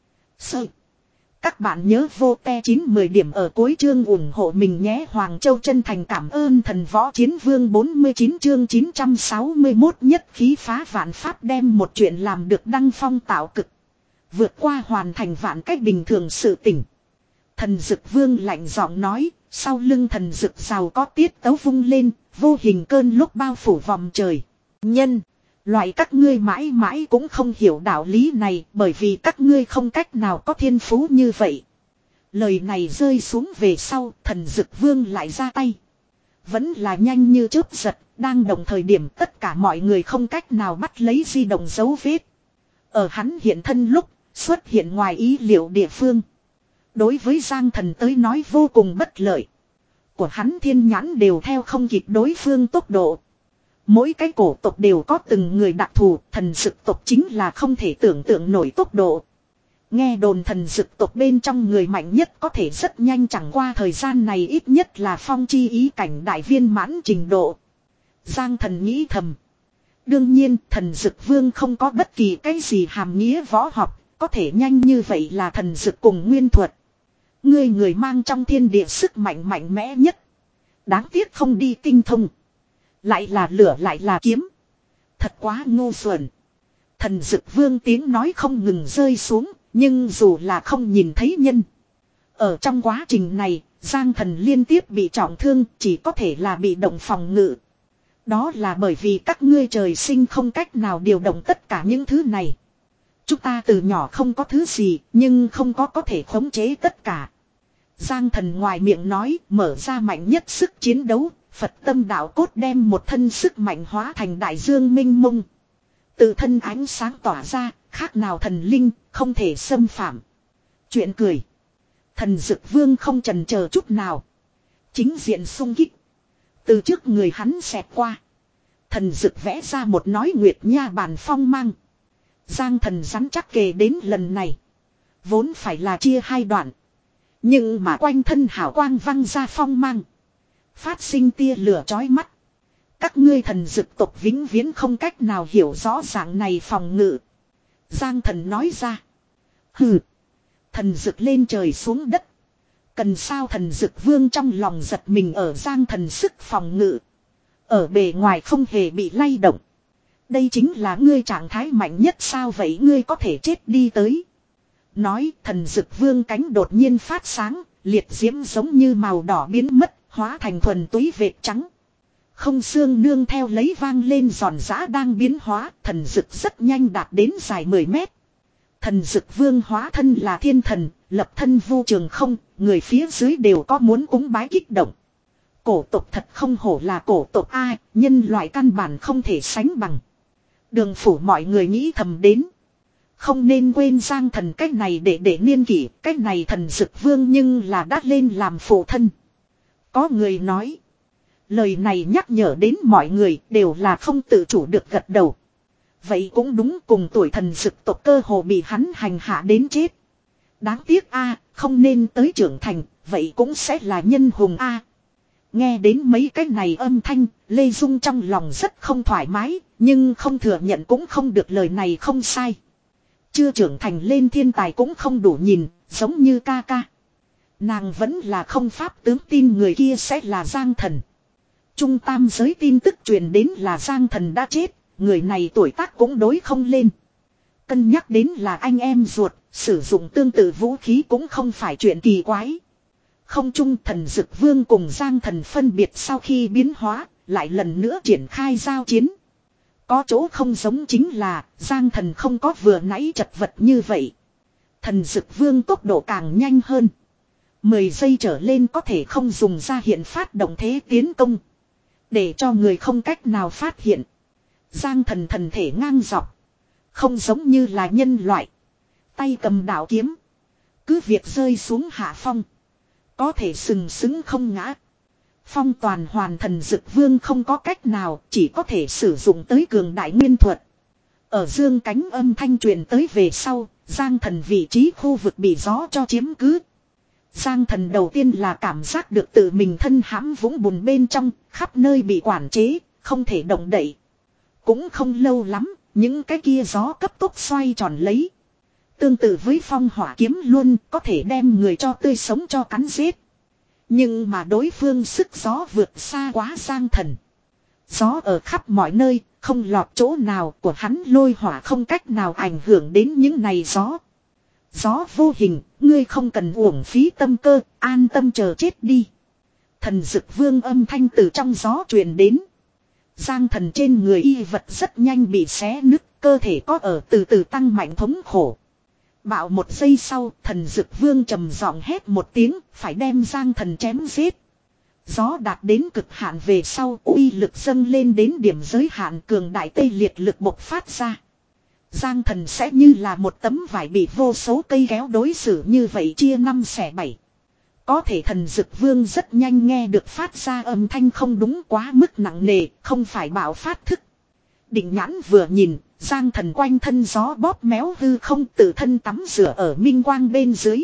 Sợ. Các bạn nhớ vô te chín mười điểm ở cuối chương ủng hộ mình nhé. Hoàng Châu chân thành cảm ơn Thần Võ Chiến Vương. Bốn mươi chín chương chín trăm sáu mươi mốt nhất khí phá vạn pháp, đem một chuyện làm được đăng phong tạo cực, vượt qua hoàn thành vạn cách bình thường sự tỉnh. Thần Dực Vương lạnh giọng nói, sau lưng thần dực giàu có tiết tấu vung lên, vô hình cơn lúc bao phủ vòng trời. Nhân loại các ngươi mãi mãi cũng không hiểu đạo lý này, bởi vì các ngươi không cách nào có thiên phú như vậy. Lời này rơi xuống về sau, thần Dực Vương lại ra tay. Vẫn là nhanh như chớp giật, đang đồng thời điểm tất cả mọi người không cách nào bắt lấy di động dấu vết. Ở hắn hiện thân lúc, xuất hiện ngoài ý liệu địa phương. Đối với Giang Thần tới nói vô cùng bất lợi. Của hắn thiên nhãn đều theo không kịp đối phương tốc độ. Mỗi cái cổ tộc đều có từng người đặc thù, thần dực tộc chính là không thể tưởng tượng nổi tốc độ. Nghe đồn thần dực tộc bên trong người mạnh nhất có thể rất nhanh, chẳng qua thời gian này ít nhất là phong chi ý cảnh đại viên mãn trình độ. Giang Thần nghĩ thầm. Đương nhiên thần dực vương không có bất kỳ cái gì hàm nghĩa võ học, có thể nhanh như vậy là thần dực cùng nguyên thuật. Ngươi người mang trong thiên địa sức mạnh mạnh mẽ nhất, đáng tiếc không đi tinh thông. Lại là lửa lại là kiếm, thật quá ngu xuẩn. Thần Dực Vương tiếng nói không ngừng rơi xuống, nhưng dù là không nhìn thấy nhân. Ở trong quá trình này, Giang Thần liên tiếp bị trọng thương, chỉ có thể là bị động phòng ngự. Đó là bởi vì các ngươi trời sinh không cách nào điều động tất cả những thứ này. Chúng ta từ nhỏ không có thứ gì, nhưng không có có thể khống chế tất cả. Giang Thần ngoài miệng nói, mở ra mạnh nhất sức chiến đấu, Phật tâm đạo cốt đem một thân sức mạnh hóa thành đại dương minh mông. Từ thân ánh sáng tỏa ra, khác nào thần linh, không thể xâm phạm. Chuyện cười. Thần Dực Vương không chần chờ chút nào, chính diện xung kích. Từ trước người hắn xẹt qua, thần Dực vẽ ra một nói nguyệt nha bàn phong mang. Giang Thần rắn chắc kề đến lần này, vốn phải là chia hai đoạn. Nhưng mà quanh thân hào quang văng ra phong mang, phát sinh tia lửa chói mắt. Các ngươi thần dực tộc vĩnh viễn không cách nào hiểu rõ dạng này phòng ngự. Giang Thần nói ra. Hừ. Thần dực lên trời xuống đất. Cần sao? Thần dực vương trong lòng giật mình ở Giang Thần sức phòng ngự. Ở bề ngoài không hề bị lay động. Đây chính là ngươi trạng thái mạnh nhất sao vậy ngươi có thể chết đi tới. Nói thần dực vương cánh đột nhiên phát sáng, liệt diễm giống như màu đỏ biến mất, hóa thành thuần túy vệt trắng. Không xương nương theo lấy vang lên giòn giã đang biến hóa, thần dực rất nhanh đạt đến dài mười mét. Thần dực vương hóa thân là thiên thần, lập thân vu trường không, người phía dưới đều có muốn cúng bái kích động. Cổ tộc thật không hổ là cổ tộc ai, nhân loại căn bản không thể sánh bằng. Đường phủ mọi người nghĩ thầm đến. Không nên quên Giang thần cách này để để niên kỷ, cách này thần dực vương nhưng là đã lên làm phụ thân. Có người nói. Lời này nhắc nhở đến mọi người đều là không tự chủ được gật đầu. Vậy cũng đúng cùng tuổi thần dực tộc cơ hồ bị hắn hành hạ đến chết. Đáng tiếc a không nên tới trưởng thành, vậy cũng sẽ là nhân hùng a Nghe đến mấy cái này âm thanh, Lê Dung trong lòng rất không thoải mái, nhưng không thừa nhận cũng không được lời này không sai. Chưa trưởng thành lên thiên tài cũng không đủ nhìn, giống như ca ca. Nàng vẫn là không pháp tướng tin người kia sẽ là Giang thần. Trung tam giới tin tức truyền đến là Giang thần đã chết, người này tuổi tác cũng đối không lên. Cân nhắc đến là anh em ruột, sử dụng tương tự vũ khí cũng không phải chuyện kỳ quái. Không trung thần dực vương cùng Giang thần phân biệt sau khi biến hóa, lại lần nữa triển khai giao chiến. Có chỗ không giống chính là, Giang thần không có vừa nãy chật vật như vậy. Thần dực vương tốc độ càng nhanh hơn. mười giây trở lên có thể không dùng ra hiện phát động thế tiến công. Để cho người không cách nào phát hiện. Giang thần thần thể ngang dọc. Không giống như là nhân loại. Tay cầm đạo kiếm. Cứ việc rơi xuống hạ phong. Có thể sừng sững không ngã. Phong toàn hoàn thần dực vương không có cách nào, chỉ có thể sử dụng tới cường đại nguyên thuật. Ở dương cánh âm thanh truyền tới về sau, Giang thần vị trí khu vực bị gió cho chiếm cứ. Giang thần đầu tiên là cảm giác được tự mình thân hãm vũng bùn bên trong, khắp nơi bị quản chế, không thể động đậy. Cũng không lâu lắm, những cái kia gió cấp tốc xoay tròn lấy. Tương tự với phong hỏa kiếm luôn có thể đem người cho tươi sống cho cắn giết. Nhưng mà đối phương sức gió vượt xa quá Giang thần. Gió ở khắp mọi nơi, không lọt chỗ nào của hắn lôi hỏa không cách nào ảnh hưởng đến những này gió. Gió vô hình, ngươi không cần uổng phí tâm cơ, an tâm chờ chết đi. Thần dực vương âm thanh từ trong gió truyền đến. Giang thần trên người y vật rất nhanh bị xé nứt, cơ thể có ở từ từ tăng mạnh thống khổ. Bạo một giây sau, thần dực vương trầm giọng hét một tiếng, phải đem Giang thần chém giết. Gió đạt đến cực hạn về sau, uy lực dâng lên đến điểm giới hạn cường đại tê liệt lực bộc phát ra. Giang thần sẽ như là một tấm vải bị vô số cây kéo đối xử như vậy chia năm xẻ bảy. Có thể thần dực vương rất nhanh nghe được phát ra âm thanh không đúng quá mức nặng nề, không phải bạo phát thức. Định nhãn vừa nhìn, Giang thần quanh thân gió bóp méo hư không tự thân tắm rửa ở minh quang bên dưới.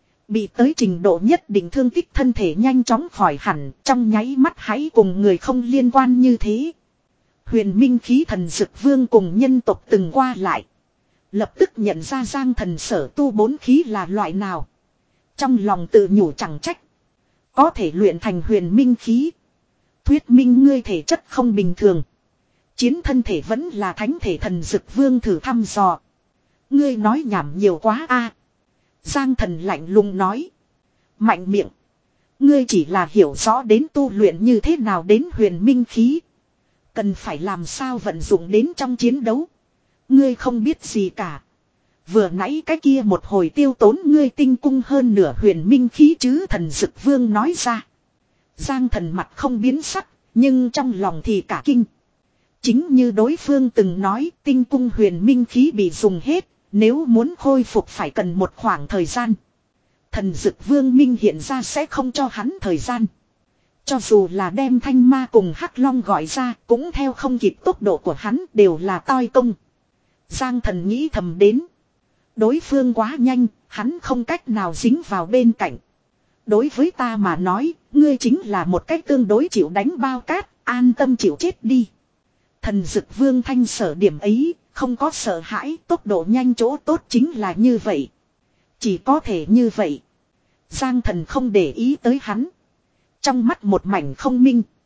Bị tới trình độ nhất định thương tích thân thể nhanh chóng khỏi hẳn, trong nháy mắt hãy cùng người không liên quan như thế. Huyền minh khí thần dực vương cùng nhân tộc từng qua lại. Lập tức nhận ra Giang thần sở tu bốn khí là loại nào. Trong lòng tự nhủ chẳng trách. Có thể luyện thành huyền minh khí. Thuyết minh ngươi thể chất không bình thường. Chiến thân thể vẫn là thánh thể thần dực vương thử thăm dò. Ngươi nói nhảm nhiều quá a. Giang thần lạnh lùng nói. Mạnh miệng. Ngươi chỉ là hiểu rõ đến tu luyện như thế nào đến huyền minh khí. Cần phải làm sao vận dụng đến trong chiến đấu. Ngươi không biết gì cả. Vừa nãy cái kia một hồi tiêu tốn ngươi tinh cung hơn nửa huyền minh khí chứ thần dực vương nói ra. Giang thần mặt không biến sắc, nhưng trong lòng thì cả kinh. Chính như đối phương từng nói tinh cung huyền minh khí bị dùng hết, nếu muốn khôi phục phải cần một khoảng thời gian. Thần dực vương minh hiện ra sẽ không cho hắn thời gian. Cho dù là đem thanh ma cùng hắc long gọi ra cũng theo không kịp tốc độ của hắn đều là toi công. Giang thần nghĩ thầm đến. Đối phương quá nhanh, hắn không cách nào dính vào bên cạnh. Đối với ta mà nói, ngươi chính là một cách tương đối chịu đánh bao cát, an tâm chịu chết đi. Thần dực vương thanh sở điểm ấy, không có sợ hãi, tốc độ nhanh chỗ tốt chính là như vậy. Chỉ có thể như vậy. Giang thần không để ý tới hắn. Trong mắt một mảnh không minh.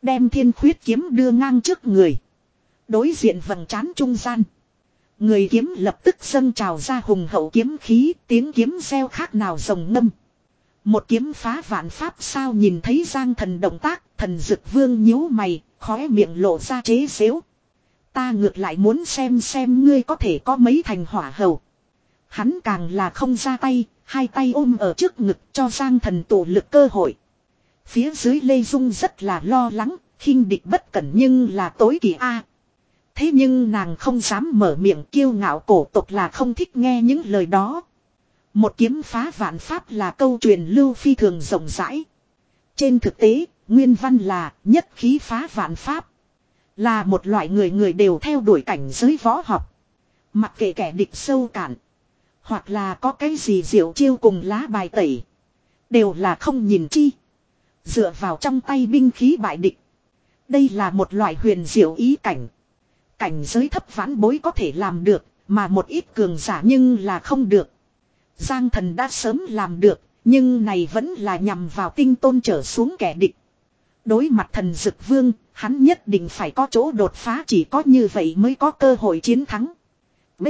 Đem thiên khuyết kiếm đưa ngang trước người. Đối diện vầng trán trung gian. Người kiếm lập tức dâng trào ra hùng hậu kiếm khí, tiếng kiếm reo khác nào rồng ngâm. Một kiếm phá vạn pháp sao, nhìn thấy Giang Thần động tác, Thần Dực Vương nhíu mày, khóe miệng lộ ra chế giễu. Ta ngược lại muốn xem xem ngươi có thể có mấy thành hỏa hầu. Hắn càng là không ra tay, hai tay ôm ở trước ngực cho Giang Thần tụ lực cơ hội. Phía dưới Lê Dung rất là lo lắng, khinh địch bất cẩn nhưng là tối kỳ a. Thế nhưng nàng không dám mở miệng, kiêu ngạo cổ tộc là không thích nghe những lời đó. Một kiếm phá vạn pháp là câu truyền lưu phi thường rộng rãi. Trên thực tế, nguyên văn là nhất khí phá vạn pháp. Là một loại người người đều theo đuổi cảnh giới võ học. Mặc kệ kẻ địch sâu cạn. Hoặc là có cái gì diệu chiêu cùng lá bài tẩy. Đều là không nhìn chi. Dựa vào trong tay binh khí bại địch. Đây là một loại huyền diệu ý cảnh. Cảnh giới thấp vãn bối có thể làm được. Mà một ít cường giả nhưng là không được. Giang Thần đã sớm làm được. Nhưng này vẫn là nhằm vào tinh tôn trở xuống kẻ địch. Đối mặt Thần Dực Vương, hắn nhất định phải có chỗ đột phá, chỉ có như vậy mới có cơ hội chiến thắng. B.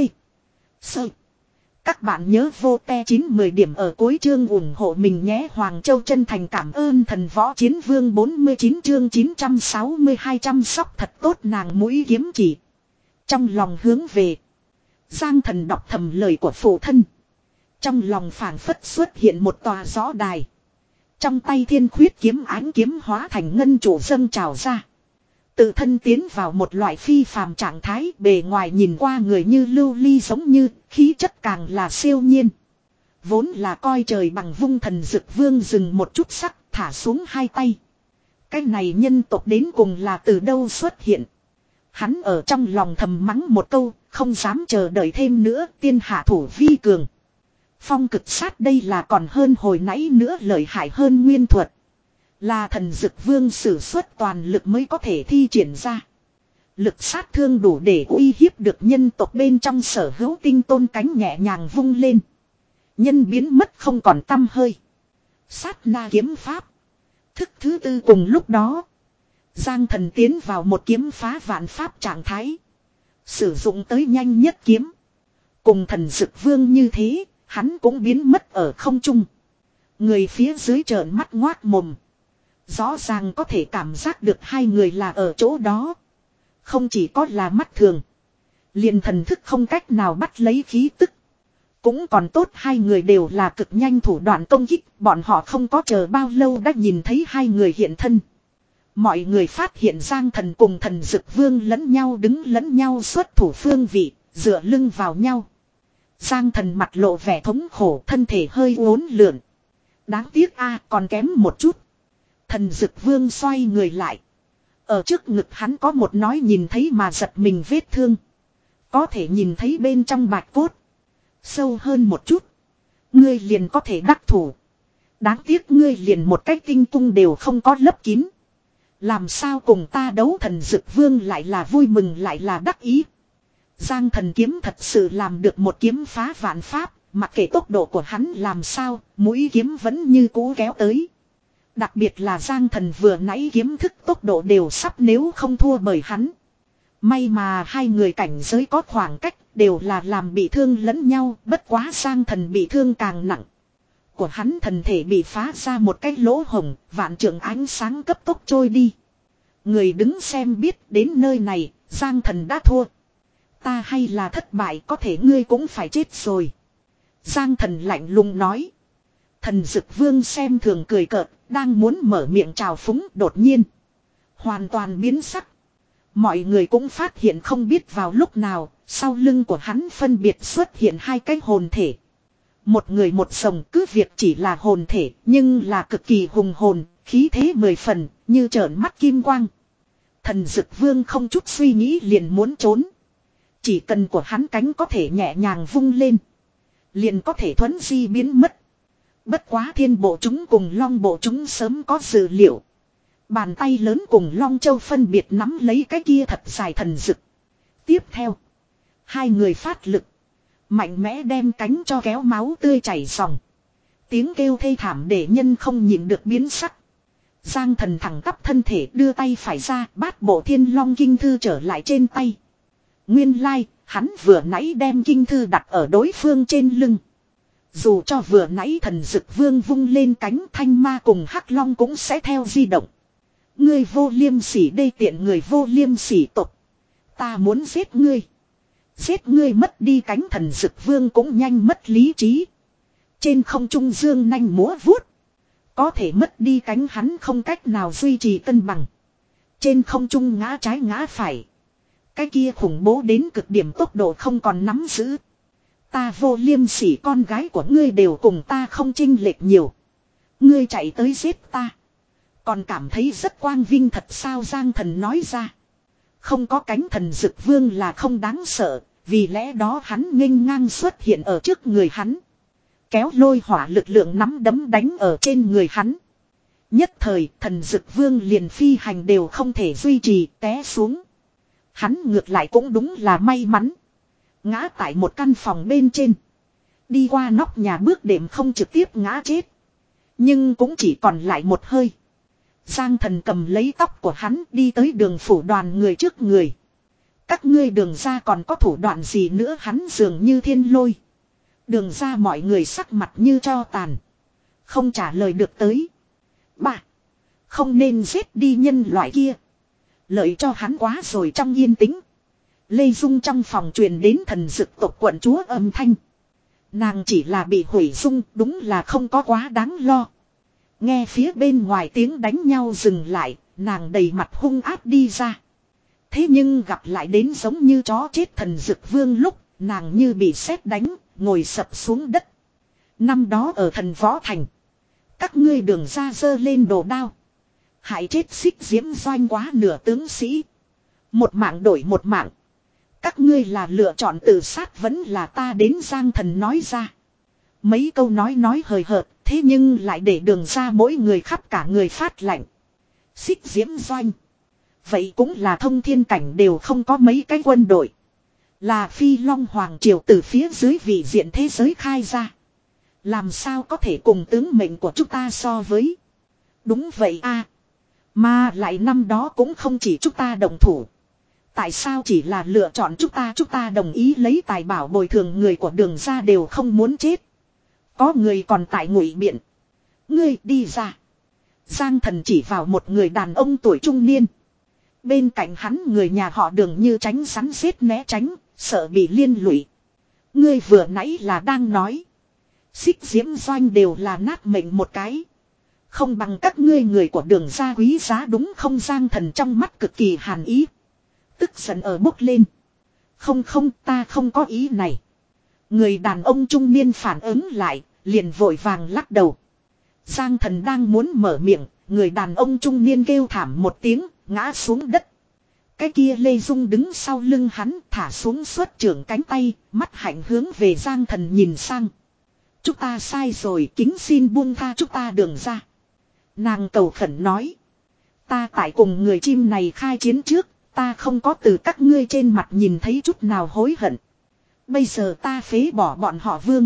Sơ. Các bạn nhớ vô te chín mười điểm ở cuối chương ủng hộ mình nhé. Hoàng Châu chân thành cảm ơn Thần Võ Chiến Vương. Bốn mươi chín chương chín trăm sáu mươi hai chăm sóc thật tốt nàng mũi kiếm chỉ. Trong lòng hướng về. Giang Thần đọc thầm lời của phụ thân. Trong lòng phảng phất xuất hiện một tòa gió đài. Trong tay thiên khuyết kiếm ánh kiếm hóa thành ngân trụ dâng trào ra. Tự thân tiến vào một loại phi phàm trạng thái, bề ngoài nhìn qua người như lưu ly giống như, khí chất càng là siêu nhiên. Vốn là coi trời bằng vung Thần Dực Vương dừng một chút sắc, thả xuống hai tay. Cái này nhân tộc đến cùng là từ đâu xuất hiện. Hắn ở trong lòng thầm mắng một câu, không dám chờ đợi thêm nữa, tiên hạ thủ vi cường. Phong cực sát đây là còn hơn hồi nãy nữa, lợi hại hơn nguyên thuật. Là Thần Dực Vương sử xuất toàn lực mới có thể thi triển ra. Lực sát thương đủ để uy hiếp được nhân tộc bên trong sở hữu tinh tôn, cánh nhẹ nhàng vung lên. Nhân biến mất không còn tăm hơi. Sát na kiếm pháp. Thức thứ tư cùng lúc đó. Giang Thần tiến vào một kiếm phá vạn pháp trạng thái. Sử dụng tới nhanh nhất kiếm. Cùng Thần Dực Vương như thế, hắn cũng biến mất ở không trung. Người phía dưới trợn mắt ngoác mồm. Rõ ràng có thể cảm giác được hai người là ở chỗ đó. Không chỉ có là mắt thường. Liền thần thức không cách nào bắt lấy khí tức. Cũng còn tốt hai người đều là cực nhanh thủ đoạn công kích. Bọn họ không có chờ bao lâu đã nhìn thấy hai người hiện thân. Mọi người phát hiện Giang Thần cùng Thần Dực Vương lẫn nhau đứng lẫn nhau xuất thủ phương vị, dựa lưng vào nhau. Giang Thần mặt lộ vẻ thống khổ, thân thể hơi uốn lượn. Đáng tiếc a, còn kém một chút. Thần Dực Vương xoay người lại. Ở trước ngực hắn có một nói nhìn thấy mà giật mình vết thương. Có thể nhìn thấy bên trong bạch cốt. Sâu hơn một chút. Ngươi liền có thể đắc thủ. Đáng tiếc ngươi liền một cái tinh cung đều không có lấp kín. Làm sao cùng ta đấu. Thần Dực Vương lại là vui mừng lại là đắc ý. Giang Thần kiếm thật sự làm được một kiếm phá vạn pháp. Mặc kệ tốc độ của hắn làm sao, mũi kiếm vẫn như cũ kéo tới. Đặc biệt là Giang Thần vừa nãy kiếm thức tốc độ đều sắp nếu không thua bởi hắn. May mà hai người cảnh giới có khoảng cách, đều là làm bị thương lẫn nhau, bất quá Giang Thần bị thương càng nặng. Của hắn thần thể bị phá ra một cái lỗ hổng, vạn trượng ánh sáng cấp tốc trôi đi. Người đứng xem biết đến nơi này, Giang Thần đã thua. Ta hay là thất bại, có thể ngươi cũng phải chết rồi. Giang Thần lạnh lùng nói. Thần Dực Vương xem thường cười cợt, đang muốn mở miệng chào phúng, đột nhiên hoàn toàn biến sắc. Mọi người cũng phát hiện không biết vào lúc nào, sau lưng của hắn phân biệt xuất hiện hai cái hồn thể. Một người một sồng, cứ việc chỉ là hồn thể, nhưng là cực kỳ hùng hồn, khí thế mười phần, như trợn mắt kim quang. Thần Dực Vương không chút suy nghĩ liền muốn trốn. Chỉ cần của hắn cánh có thể nhẹ nhàng vung lên, liền có thể thuấn di biến mất. Bất quá thiên bộ chúng cùng long bộ chúng sớm có dự liệu. Bàn tay lớn cùng long châu phân biệt nắm lấy cái kia thật dài thần dực. Tiếp theo, hai người phát lực, mạnh mẽ đem cánh cho kéo máu tươi chảy ròng. Tiếng kêu thê thảm để nhân không nhịn được biến sắc. Giang Thần thẳng tắp thân thể đưa tay phải ra, bát bộ thiên long kinh thư trở lại trên tay. Nguyên lai, like, hắn vừa nãy đem kinh thư đặt ở đối phương trên lưng. Dù cho vừa nãy thần dực vương vung lên cánh, thanh ma cùng hắc long cũng sẽ theo di động. Ngươi vô liêm sỉ, đê tiện người vô liêm sỉ tục. Ta muốn giết ngươi. Giết ngươi mất đi cánh, thần dực vương cũng nhanh mất lý trí. Trên không trung dương nanh múa vuốt. Có thể mất đi cánh, hắn không cách nào duy trì cân bằng. Trên không trung ngã trái ngã phải. Cái kia khủng bố đến cực điểm tốc độ không còn nắm giữ. Ta vô liêm sỉ, con gái của ngươi đều cùng ta không chênh lệch nhiều. Ngươi chạy tới giết ta. Còn cảm thấy rất quang vinh thật sao? Giang Thần nói ra. Không có cánh thần dực vương là không đáng sợ. Vì lẽ đó hắn nghênh ngang xuất hiện ở trước người hắn. Kéo lôi hỏa lực lượng nắm đấm đánh ở trên người hắn. Nhất thời thần dực vương liền phi hành đều không thể duy trì, té xuống. Hắn ngược lại cũng đúng là may mắn. Ngã tại một căn phòng bên trên. Đi qua nóc nhà bước đệm không trực tiếp ngã chết. Nhưng cũng chỉ còn lại một hơi. Giang Thần cầm lấy tóc của hắn đi tới Đường phủ đoàn người trước người. Các ngươi Đường gia còn có thủ đoạn gì nữa? Hắn dường như thiên lôi. Đường gia mọi người sắc mặt như tro tàn. Không trả lời được tới. Bà. Không nên giết đi nhân loại kia. Lợi cho hắn quá rồi. Trong yên tĩnh, Lê Dung trong phòng truyền đến thần dực tộc quận chúa âm thanh. Nàng chỉ là bị hủy dung, đúng là không có quá đáng lo. Nghe phía bên ngoài tiếng đánh nhau dừng lại, nàng đầy mặt hung ác đi ra. Thế nhưng gặp lại đến giống như chó chết thần dực vương lúc, nàng như bị sét đánh, ngồi sập xuống đất. Năm đó ở thần võ thành, các ngươi Đường gia giơ lên đồ đao, hại chết Xích Diễm Doanh quá nửa tướng sĩ. Một mạng đổi một mạng. Các ngươi là lựa chọn tự sát vẫn là ta đến? Giang Thần nói ra. Mấy câu nói nói hời hợt, thế nhưng lại để Đường gia mỗi người khắp cả người phát lạnh. Xích Diễm Doanh. Vậy cũng là thông thiên cảnh đều không có mấy cái quân đội. Là Phi Long Hoàng Triều từ phía dưới vị diện thế giới khai ra. Làm sao có thể cùng tướng mệnh của chúng ta so với? Đúng vậy a. Mà lại năm đó cũng không chỉ chúng ta đồng thủ. Tại sao chỉ là lựa chọn chúng ta? Chúng ta đồng ý lấy tài bảo bồi thường, người của Đường gia đều không muốn chết. Có người còn tại ngụy biện. Ngươi đi ra. Giang Thần chỉ vào một người đàn ông tuổi trung niên. Bên cạnh hắn người nhà họ Đường như tránh rắn rết né tránh, sợ bị liên lụy. Ngươi vừa nãy là đang nói Xích Diễm Doanh đều là nát mệnh một cái, không bằng các ngươi người của Đường gia quý giá đúng không? Giang Thần trong mắt cực kỳ hàn ý, tức giận ở bốc lên. Không không, ta không có ý này. Người đàn ông trung niên phản ứng lại, liền vội vàng lắc đầu. Giang Thần đang muốn mở miệng, người đàn ông trung niên kêu thảm một tiếng, ngã xuống đất. Cái kia Lê Dung đứng sau lưng hắn, thả xuống xuất trưởng cánh tay, mắt hạnh hướng về Giang Thần nhìn sang. Chúng ta sai rồi, kính xin buông tha chúng ta Đường gia. Nàng cầu khẩn nói. Ta tại cùng người chim này khai chiến trước, ta không có từ các ngươi trên mặt nhìn thấy chút nào hối hận. Bây giờ ta phế bỏ bọn họ Vương.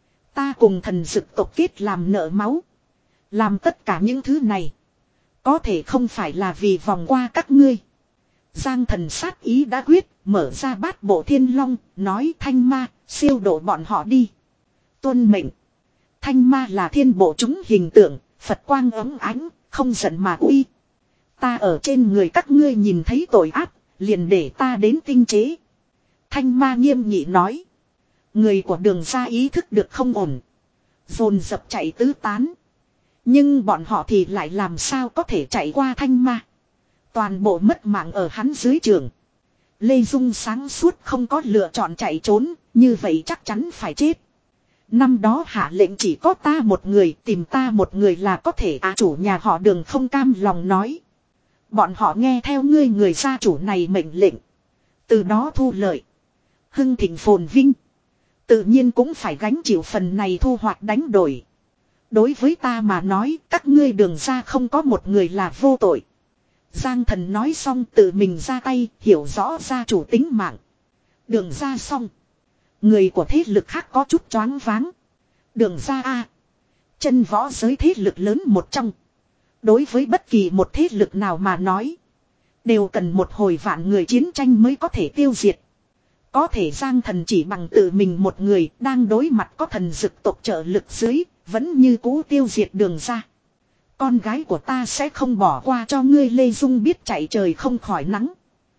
Ta cùng thần dực tộc kết làm nợ máu. Làm tất cả những thứ này, có thể không phải là vì vòng qua các ngươi. Giang Thần sát ý đã quyết, mở ra bát bộ thiên long, nói thanh ma, siêu độ bọn họ đi. Tuân mệnh. Thanh ma là thiên bộ chúng hình tượng, Phật quang ấm ánh, không giận mà uy. Ta ở trên người các ngươi nhìn thấy tội ác, liền để ta đến tinh chế. Thanh ma nghiêm nghị nói. Người của Đường gia ý thức được không ổn, dồn dập chạy tứ tán. Nhưng bọn họ thì lại làm sao có thể chạy qua thanh ma. Toàn bộ mất mạng ở hắn dưới trường. Lê Dung sáng suốt không có lựa chọn chạy trốn, như vậy chắc chắn phải chết. Năm đó hạ lệnh chỉ có ta một người, tìm ta một người là có thể. À, chủ nhà họ Đường không cam lòng nói. Bọn họ nghe theo ngươi người gia chủ này mệnh lệnh, từ đó thu lợi, hưng thịnh phồn vinh, tự nhiên cũng phải gánh chịu phần này thu hoạch đánh đổi. Đối với ta mà nói, các ngươi Đường gia không có một người là vô tội. Giang Thần nói xong tự mình ra tay, hiểu rõ gia chủ tính mạng. Đường gia xong, người của thế lực khác có chút choáng váng. Đường gia a, chân võ giới thế lực lớn một trong, Đối với bất kỳ một thế lực nào mà nói. Đều cần một hồi vạn người chiến tranh mới có thể tiêu diệt. Có thể Giang Thần chỉ bằng tự mình một người đang đối mặt có thần dực tộc trợ lực dưới, vẫn như cũ tiêu diệt Đường ra. Con gái của ta sẽ không bỏ qua cho ngươi. Lê Dung biết chạy trời không khỏi nắng.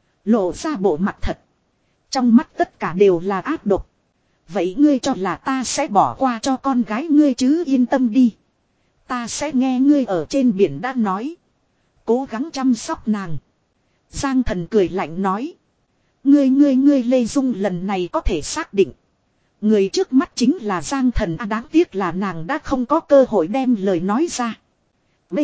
Lộ ra bộ mặt thật. Trong mắt tất cả đều là ác độc. Vậy ngươi cho là ta sẽ bỏ qua cho con gái ngươi chứ? Yên tâm đi. Ta sẽ nghe ngươi ở trên biển đã nói. Cố gắng chăm sóc nàng. Giang Thần cười lạnh nói. Ngươi ngươi ngươi Lê Dung lần này có thể xác định. Người trước mắt chính là Giang Thần. À, đáng tiếc là nàng đã không có cơ hội đem lời nói ra. B.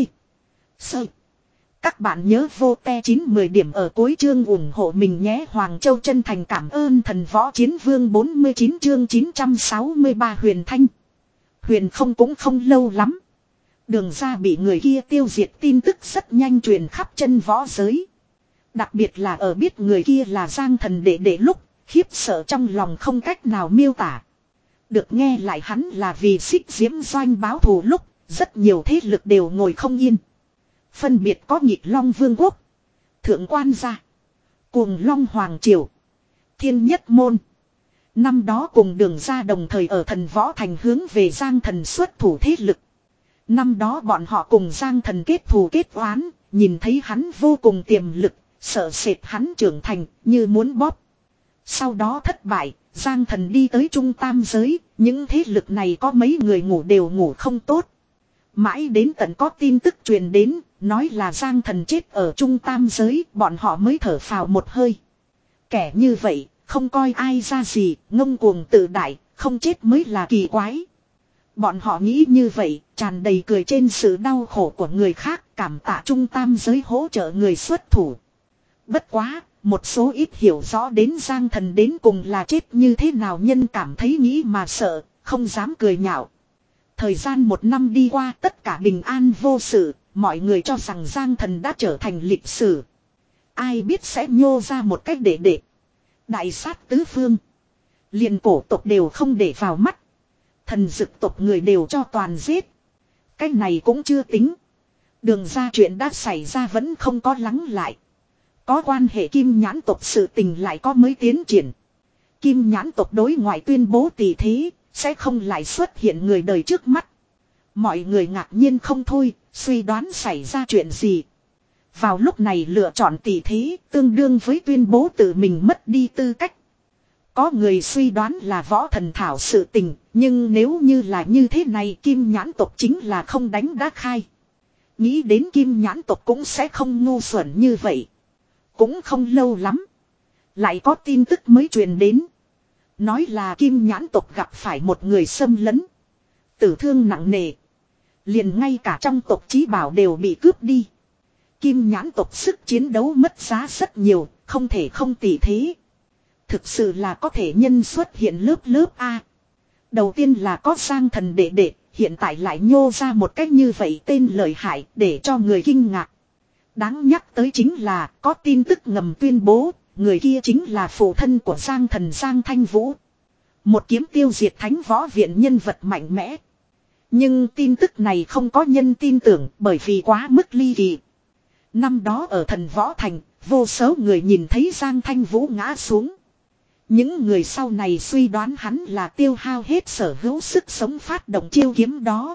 Sơ. Các bạn nhớ vô te chín mười điểm ở cuối chương ủng hộ mình nhé. Hoàng Châu chân thành cảm ơn thần võ chiến vương. Bốn mươi chín chương chín trăm sáu mươi ba Huyền Thanh. Huyền không cũng không lâu lắm. Đường ra bị người kia tiêu diệt tin tức rất nhanh truyền khắp chân võ giới. Đặc biệt là ở biết người kia là Giang Thần đệ đệ lúc, khiếp sợ trong lòng không cách nào miêu tả. Được nghe lại hắn là vì xích diễm doanh báo thù lúc, rất nhiều thế lực đều ngồi không yên. Phân biệt có Nhị Long Vương quốc, Thượng Quan gia, Cuồng Long Hoàng triều, Thiên Nhất môn. Năm đó cùng Đường ra đồng thời ở thần võ thành hướng về Giang Thần xuất thủ thế lực. Năm đó bọn họ cùng Giang Thần kết thù kết oán, nhìn thấy hắn vô cùng tiềm lực, sợ sệt hắn trưởng thành như muốn bóp. Sau đó thất bại, Giang Thần đi tới Trung Tam giới, những thế lực này có mấy người ngủ đều ngủ không tốt. Mãi đến tận có tin tức truyền đến, nói là Giang Thần chết ở Trung Tam giới, bọn họ mới thở phào một hơi. Kẻ như vậy, không coi ai ra gì, ngông cuồng tự đại, không chết mới là kỳ quái. Bọn họ nghĩ như vậy, tràn đầy cười trên sự đau khổ của người khác, cảm tạ Trung Tam giới hỗ trợ người xuất thủ. Bất quá, một số ít hiểu rõ đến Giang Thần đến cùng là chết như thế nào nhân cảm thấy nghĩ mà sợ, không dám cười nhạo. Thời gian một năm đi qua tất cả bình an vô sự, mọi người cho rằng Giang Thần đã trở thành lịch sử. Ai biết sẽ nhô ra một cách để để. Đại sát tứ phương. Liền cổ tộc đều không để vào mắt. Thần dực tộc người đều cho toàn giết. Cái này cũng chưa tính. Đường ra chuyện đã xảy ra vẫn không có lắng lại. Có quan hệ Kim Nhãn tộc sự tình lại có mới tiến triển. Kim Nhãn tộc đối ngoại tuyên bố tỷ thế, sẽ không lại xuất hiện người đời trước mắt. Mọi người ngạc nhiên không thôi, suy đoán xảy ra chuyện gì. Vào lúc này lựa chọn tỷ thế, tương đương với tuyên bố tự mình mất đi tư cách. Có người suy đoán là võ thần thảo sự tình, nhưng nếu như là như thế này Kim Nhãn tộc chính là không đánh đã khai. Nghĩ đến Kim Nhãn tộc cũng sẽ không ngu xuẩn như vậy. Cũng không lâu lắm. Lại có tin tức mới truyền đến. Nói là Kim Nhãn tộc gặp phải một người xâm lấn. Tử thương nặng nề. Liền ngay cả trong tộc chí bảo đều bị cướp đi. Kim Nhãn tộc sức chiến đấu mất giá rất nhiều, không thể không tỷ thế. Thực sự là có thể nhân xuất hiện lớp lớp A. Đầu tiên là có Giang Thần đệ đệ, hiện tại lại nhô ra một cách như vậy tên lợi hại để cho người kinh ngạc. Đáng nhắc tới chính là có tin tức ngầm tuyên bố, người kia chính là phụ thân của Giang Thần Giang Thanh Vũ. Một kiếm tiêu diệt Thánh Võ Viện nhân vật mạnh mẽ. Nhưng tin tức này không có nhân tin tưởng bởi vì quá mức ly kỳ. Năm đó ở Thần Võ Thành, vô số người nhìn thấy Giang Thanh Vũ ngã xuống. Những người sau này suy đoán hắn là tiêu hao hết sở hữu sức sống phát động chiêu kiếm đó.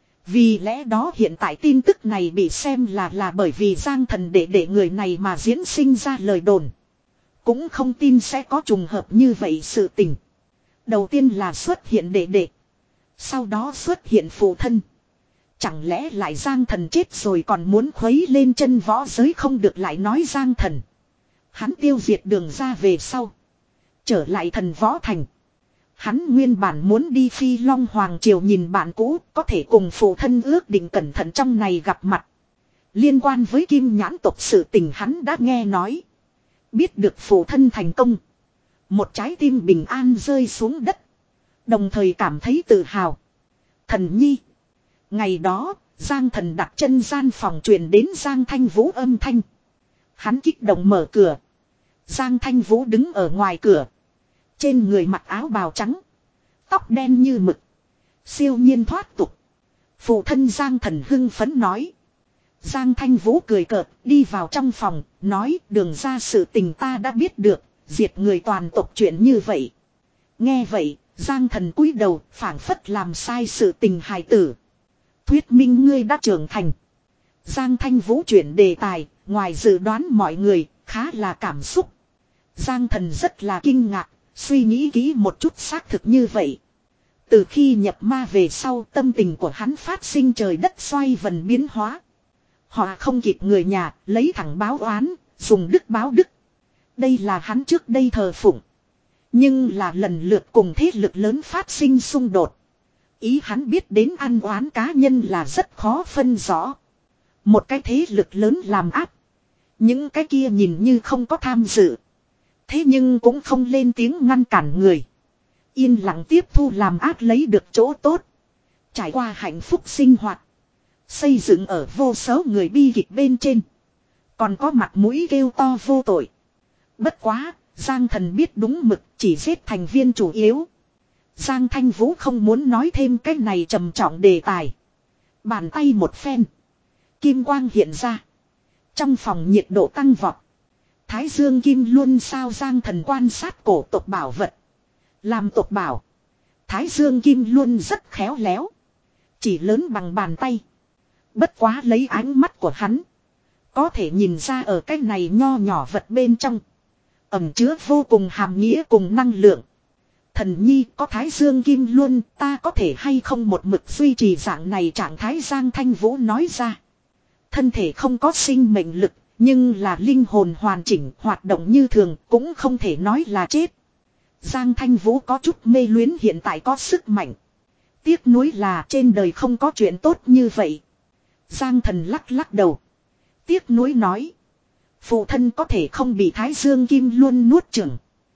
Vì lẽ đó hiện tại tin tức này bị xem là là bởi vì Giang Thần để để người này mà diễn sinh ra lời đồn. Cũng không tin sẽ có trùng hợp như vậy sự tình. Đầu tiên là xuất hiện đệ đệ. Sau đó xuất hiện phụ thân. Chẳng lẽ lại Giang Thần chết rồi còn muốn khuấy lên chân võ giới không được lại nói Giang Thần. Hắn tiêu diệt Đường ra về sau. Trở lại Thần Võ Thành. Hắn nguyên bản muốn đi Phi Long Hoàng Triều nhìn bạn cũ, có thể cùng phụ thân ước định cẩn thận trong này gặp mặt. Liên quan với Kim Nhãn tộc sự tình hắn đã nghe nói. Biết được phụ thân thành công. Một trái tim bình an rơi xuống đất. Đồng thời cảm thấy tự hào. Thần nhi. Ngày đó, Giang Thần đặt chân gian phòng truyền đến Giang Thanh Vũ âm thanh. Hắn kích động mở cửa. Giang Thanh Vũ đứng ở ngoài cửa. Trên người mặc áo bào trắng. Tóc đen như mực. Siêu nhiên thoát tục. Phụ thân Giang Thần hưng phấn nói. Giang Thanh Vũ cười cợt, đi vào trong phòng, nói đường ra sự tình ta đã biết được, diệt người toàn tộc chuyện như vậy. Nghe vậy, Giang Thần cúi đầu, phảng phất làm sai sự tình hài tử. Thuyết minh ngươi đã trưởng thành. Giang Thanh Vũ chuyển đề tài, ngoài dự đoán mọi người, khá là cảm xúc. Giang Thần rất là kinh ngạc, suy nghĩ kỹ một chút xác thực như vậy. Từ khi nhập ma về sau, tâm tình của hắn phát sinh trời đất xoay vần biến hóa. Họ không kịp người nhà, lấy thẳng báo oán, dùng đức báo đức. Đây là hắn trước đây thờ phụng. Nhưng là lần lượt cùng thế lực lớn phát sinh xung đột. Ý hắn biết đến ăn oán cá nhân là rất khó phân rõ. Một cái thế lực lớn làm áp. Những cái kia nhìn như không có tham dự. Thế nhưng cũng không lên tiếng ngăn cản người. Yên lặng tiếp thu làm áp lấy được chỗ tốt. Trải qua hạnh phúc sinh hoạt. Xây dựng ở vô số người bi kịch bên trên. Còn có mặt mũi kêu to vô tội. Bất quá, Giang Thần biết đúng mực chỉ giết thành viên chủ yếu. Giang Thanh Vũ không muốn nói thêm cái này trầm trọng đề tài. Bàn tay một phen. Kim quang hiện ra. Trong phòng nhiệt độ tăng vọt. Thái dương kim luôn sao Giang Thần quan sát cổ tộc bảo vật. Làm tộc bảo. Thái dương kim luôn rất khéo léo. Chỉ lớn bằng bàn tay. Bất quá lấy ánh mắt của hắn. Có thể nhìn ra ở cái này nho nhỏ vật bên trong. Ẩm chứa vô cùng hàm nghĩa cùng năng lượng. Thần nhi có thái dương kim luôn, ta có thể hay không một mực duy trì dạng này trạng thái. Giang Thanh Vũ nói ra. Thân thể không có sinh mệnh lực, nhưng là linh hồn hoàn chỉnh hoạt động như thường, cũng không thể nói là chết. Giang Thanh Vũ có chút mê luyến hiện tại có sức mạnh. Tiếc nuối là trên đời không có chuyện tốt như vậy. Giang Thần lắc lắc đầu. Tiếc nuối nói. Phụ thân có thể không bị thái dương kim luôn nuốt chửng.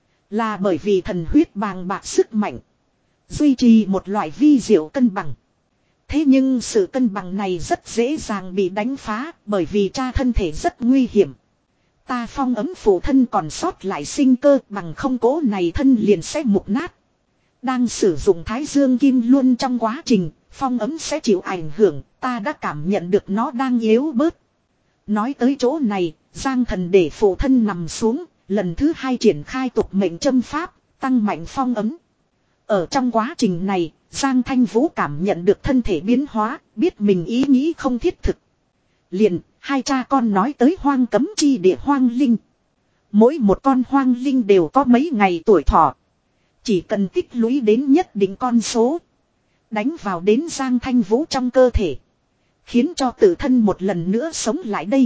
Là bởi vì thần huyết bàng bạc sức mạnh. Duy trì một loại vi diệu cân bằng. Thế nhưng sự cân bằng này rất dễ dàng bị đánh phá bởi vì cha thân thể rất nguy hiểm. Ta phong ấm phụ thân còn sót lại sinh cơ bằng không cố này thân liền sẽ mục nát. Đang sử dụng thái dương kim luôn trong quá trình, phong ấm sẽ chịu ảnh hưởng, ta đã cảm nhận được nó đang yếu bớt. Nói tới chỗ này, Giang Thần để phụ thân nằm xuống, lần thứ hai triển khai tục mệnh châm pháp, tăng mạnh phong ấm. Ở trong quá trình này, Giang Thanh Vũ cảm nhận được thân thể biến hóa, biết mình ý nghĩ không thiết thực. Liền, hai cha con nói tới hoang cấm chi địa hoang linh. Mỗi một con hoang linh đều có mấy ngày tuổi thọ. Chỉ cần tích lũy đến nhất định con số. Đánh vào đến Giang Thanh Vũ trong cơ thể. Khiến cho tự thân một lần nữa sống lại đây.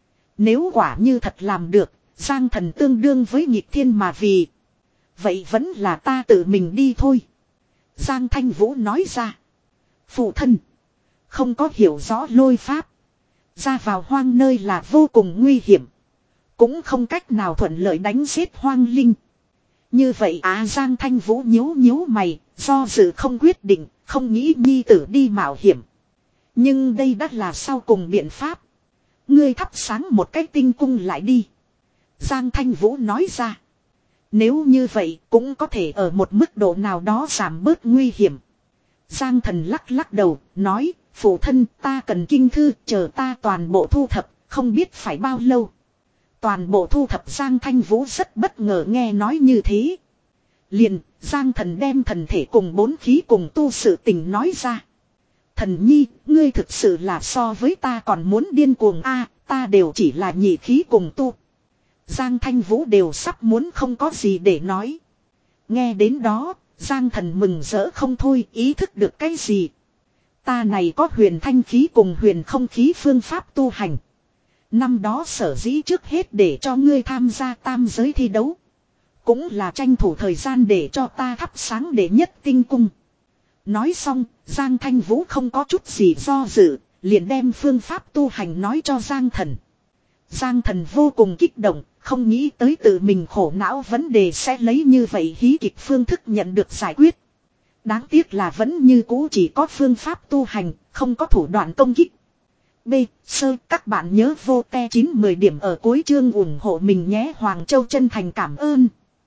Nếu quả như thật làm được, Giang Thần tương đương với nghịch thiên mà vì. Vậy vẫn là ta tự mình đi thôi. Giang Thanh Vũ nói ra. Phụ thân. Không có hiểu rõ lôi pháp. Ra vào hoang nơi là vô cùng nguy hiểm. Cũng không cách nào thuận lợi đánh giết hoang linh. Như vậy à Giang Thanh Vũ nhíu nhíu mày. Do dự không quyết định. Không nghĩ nhi tử đi mạo hiểm. Nhưng đây đã là sau cùng biện pháp. Ngươi thắp sáng một cái tinh cung lại đi. Giang Thanh Vũ nói ra. Nếu như vậy cũng có thể ở một mức độ nào đó giảm bớt nguy hiểm. Giang Thần lắc lắc đầu, nói, phụ thân ta cần kinh thư, chờ ta toàn bộ thu thập, không biết phải bao lâu. Toàn bộ thu thập Giang Thanh Vũ rất bất ngờ nghe nói như thế. Liền, Giang Thần đem thần thể cùng bốn khí cùng tu sự tình nói ra. Thần nhi, ngươi thực sự là so với ta còn muốn điên cuồng a, ta đều chỉ là nhị khí cùng tu. Giang Thanh Vũ đều sắp muốn không có gì để nói. Nghe đến đó, Giang Thần mừng rỡ không thôi, ý thức được cái gì. Ta này có huyền thanh khí cùng huyền không khí phương pháp tu hành. Năm đó sở dĩ trước hết để cho ngươi tham gia tam giới thi đấu. Cũng là tranh thủ thời gian để cho ta thắp sáng để nhất tinh cung. Nói xong, Giang Thanh Vũ không có chút gì do dự, liền đem phương pháp tu hành nói cho Giang Thần. Giang Thần vô cùng kích động, không nghĩ tới tự mình khổ não vấn đề sẽ lấy như vậy hí kịch phương thức nhận được giải quyết. Đáng tiếc là vẫn như cũ chỉ có phương pháp tu hành, không có thủ đoạn công kích. B. Sơ, các bạn nhớ vô te chín mười điểm ở cuối chương ủng hộ mình nhé. Hoàng Châu chân thành cảm ơn.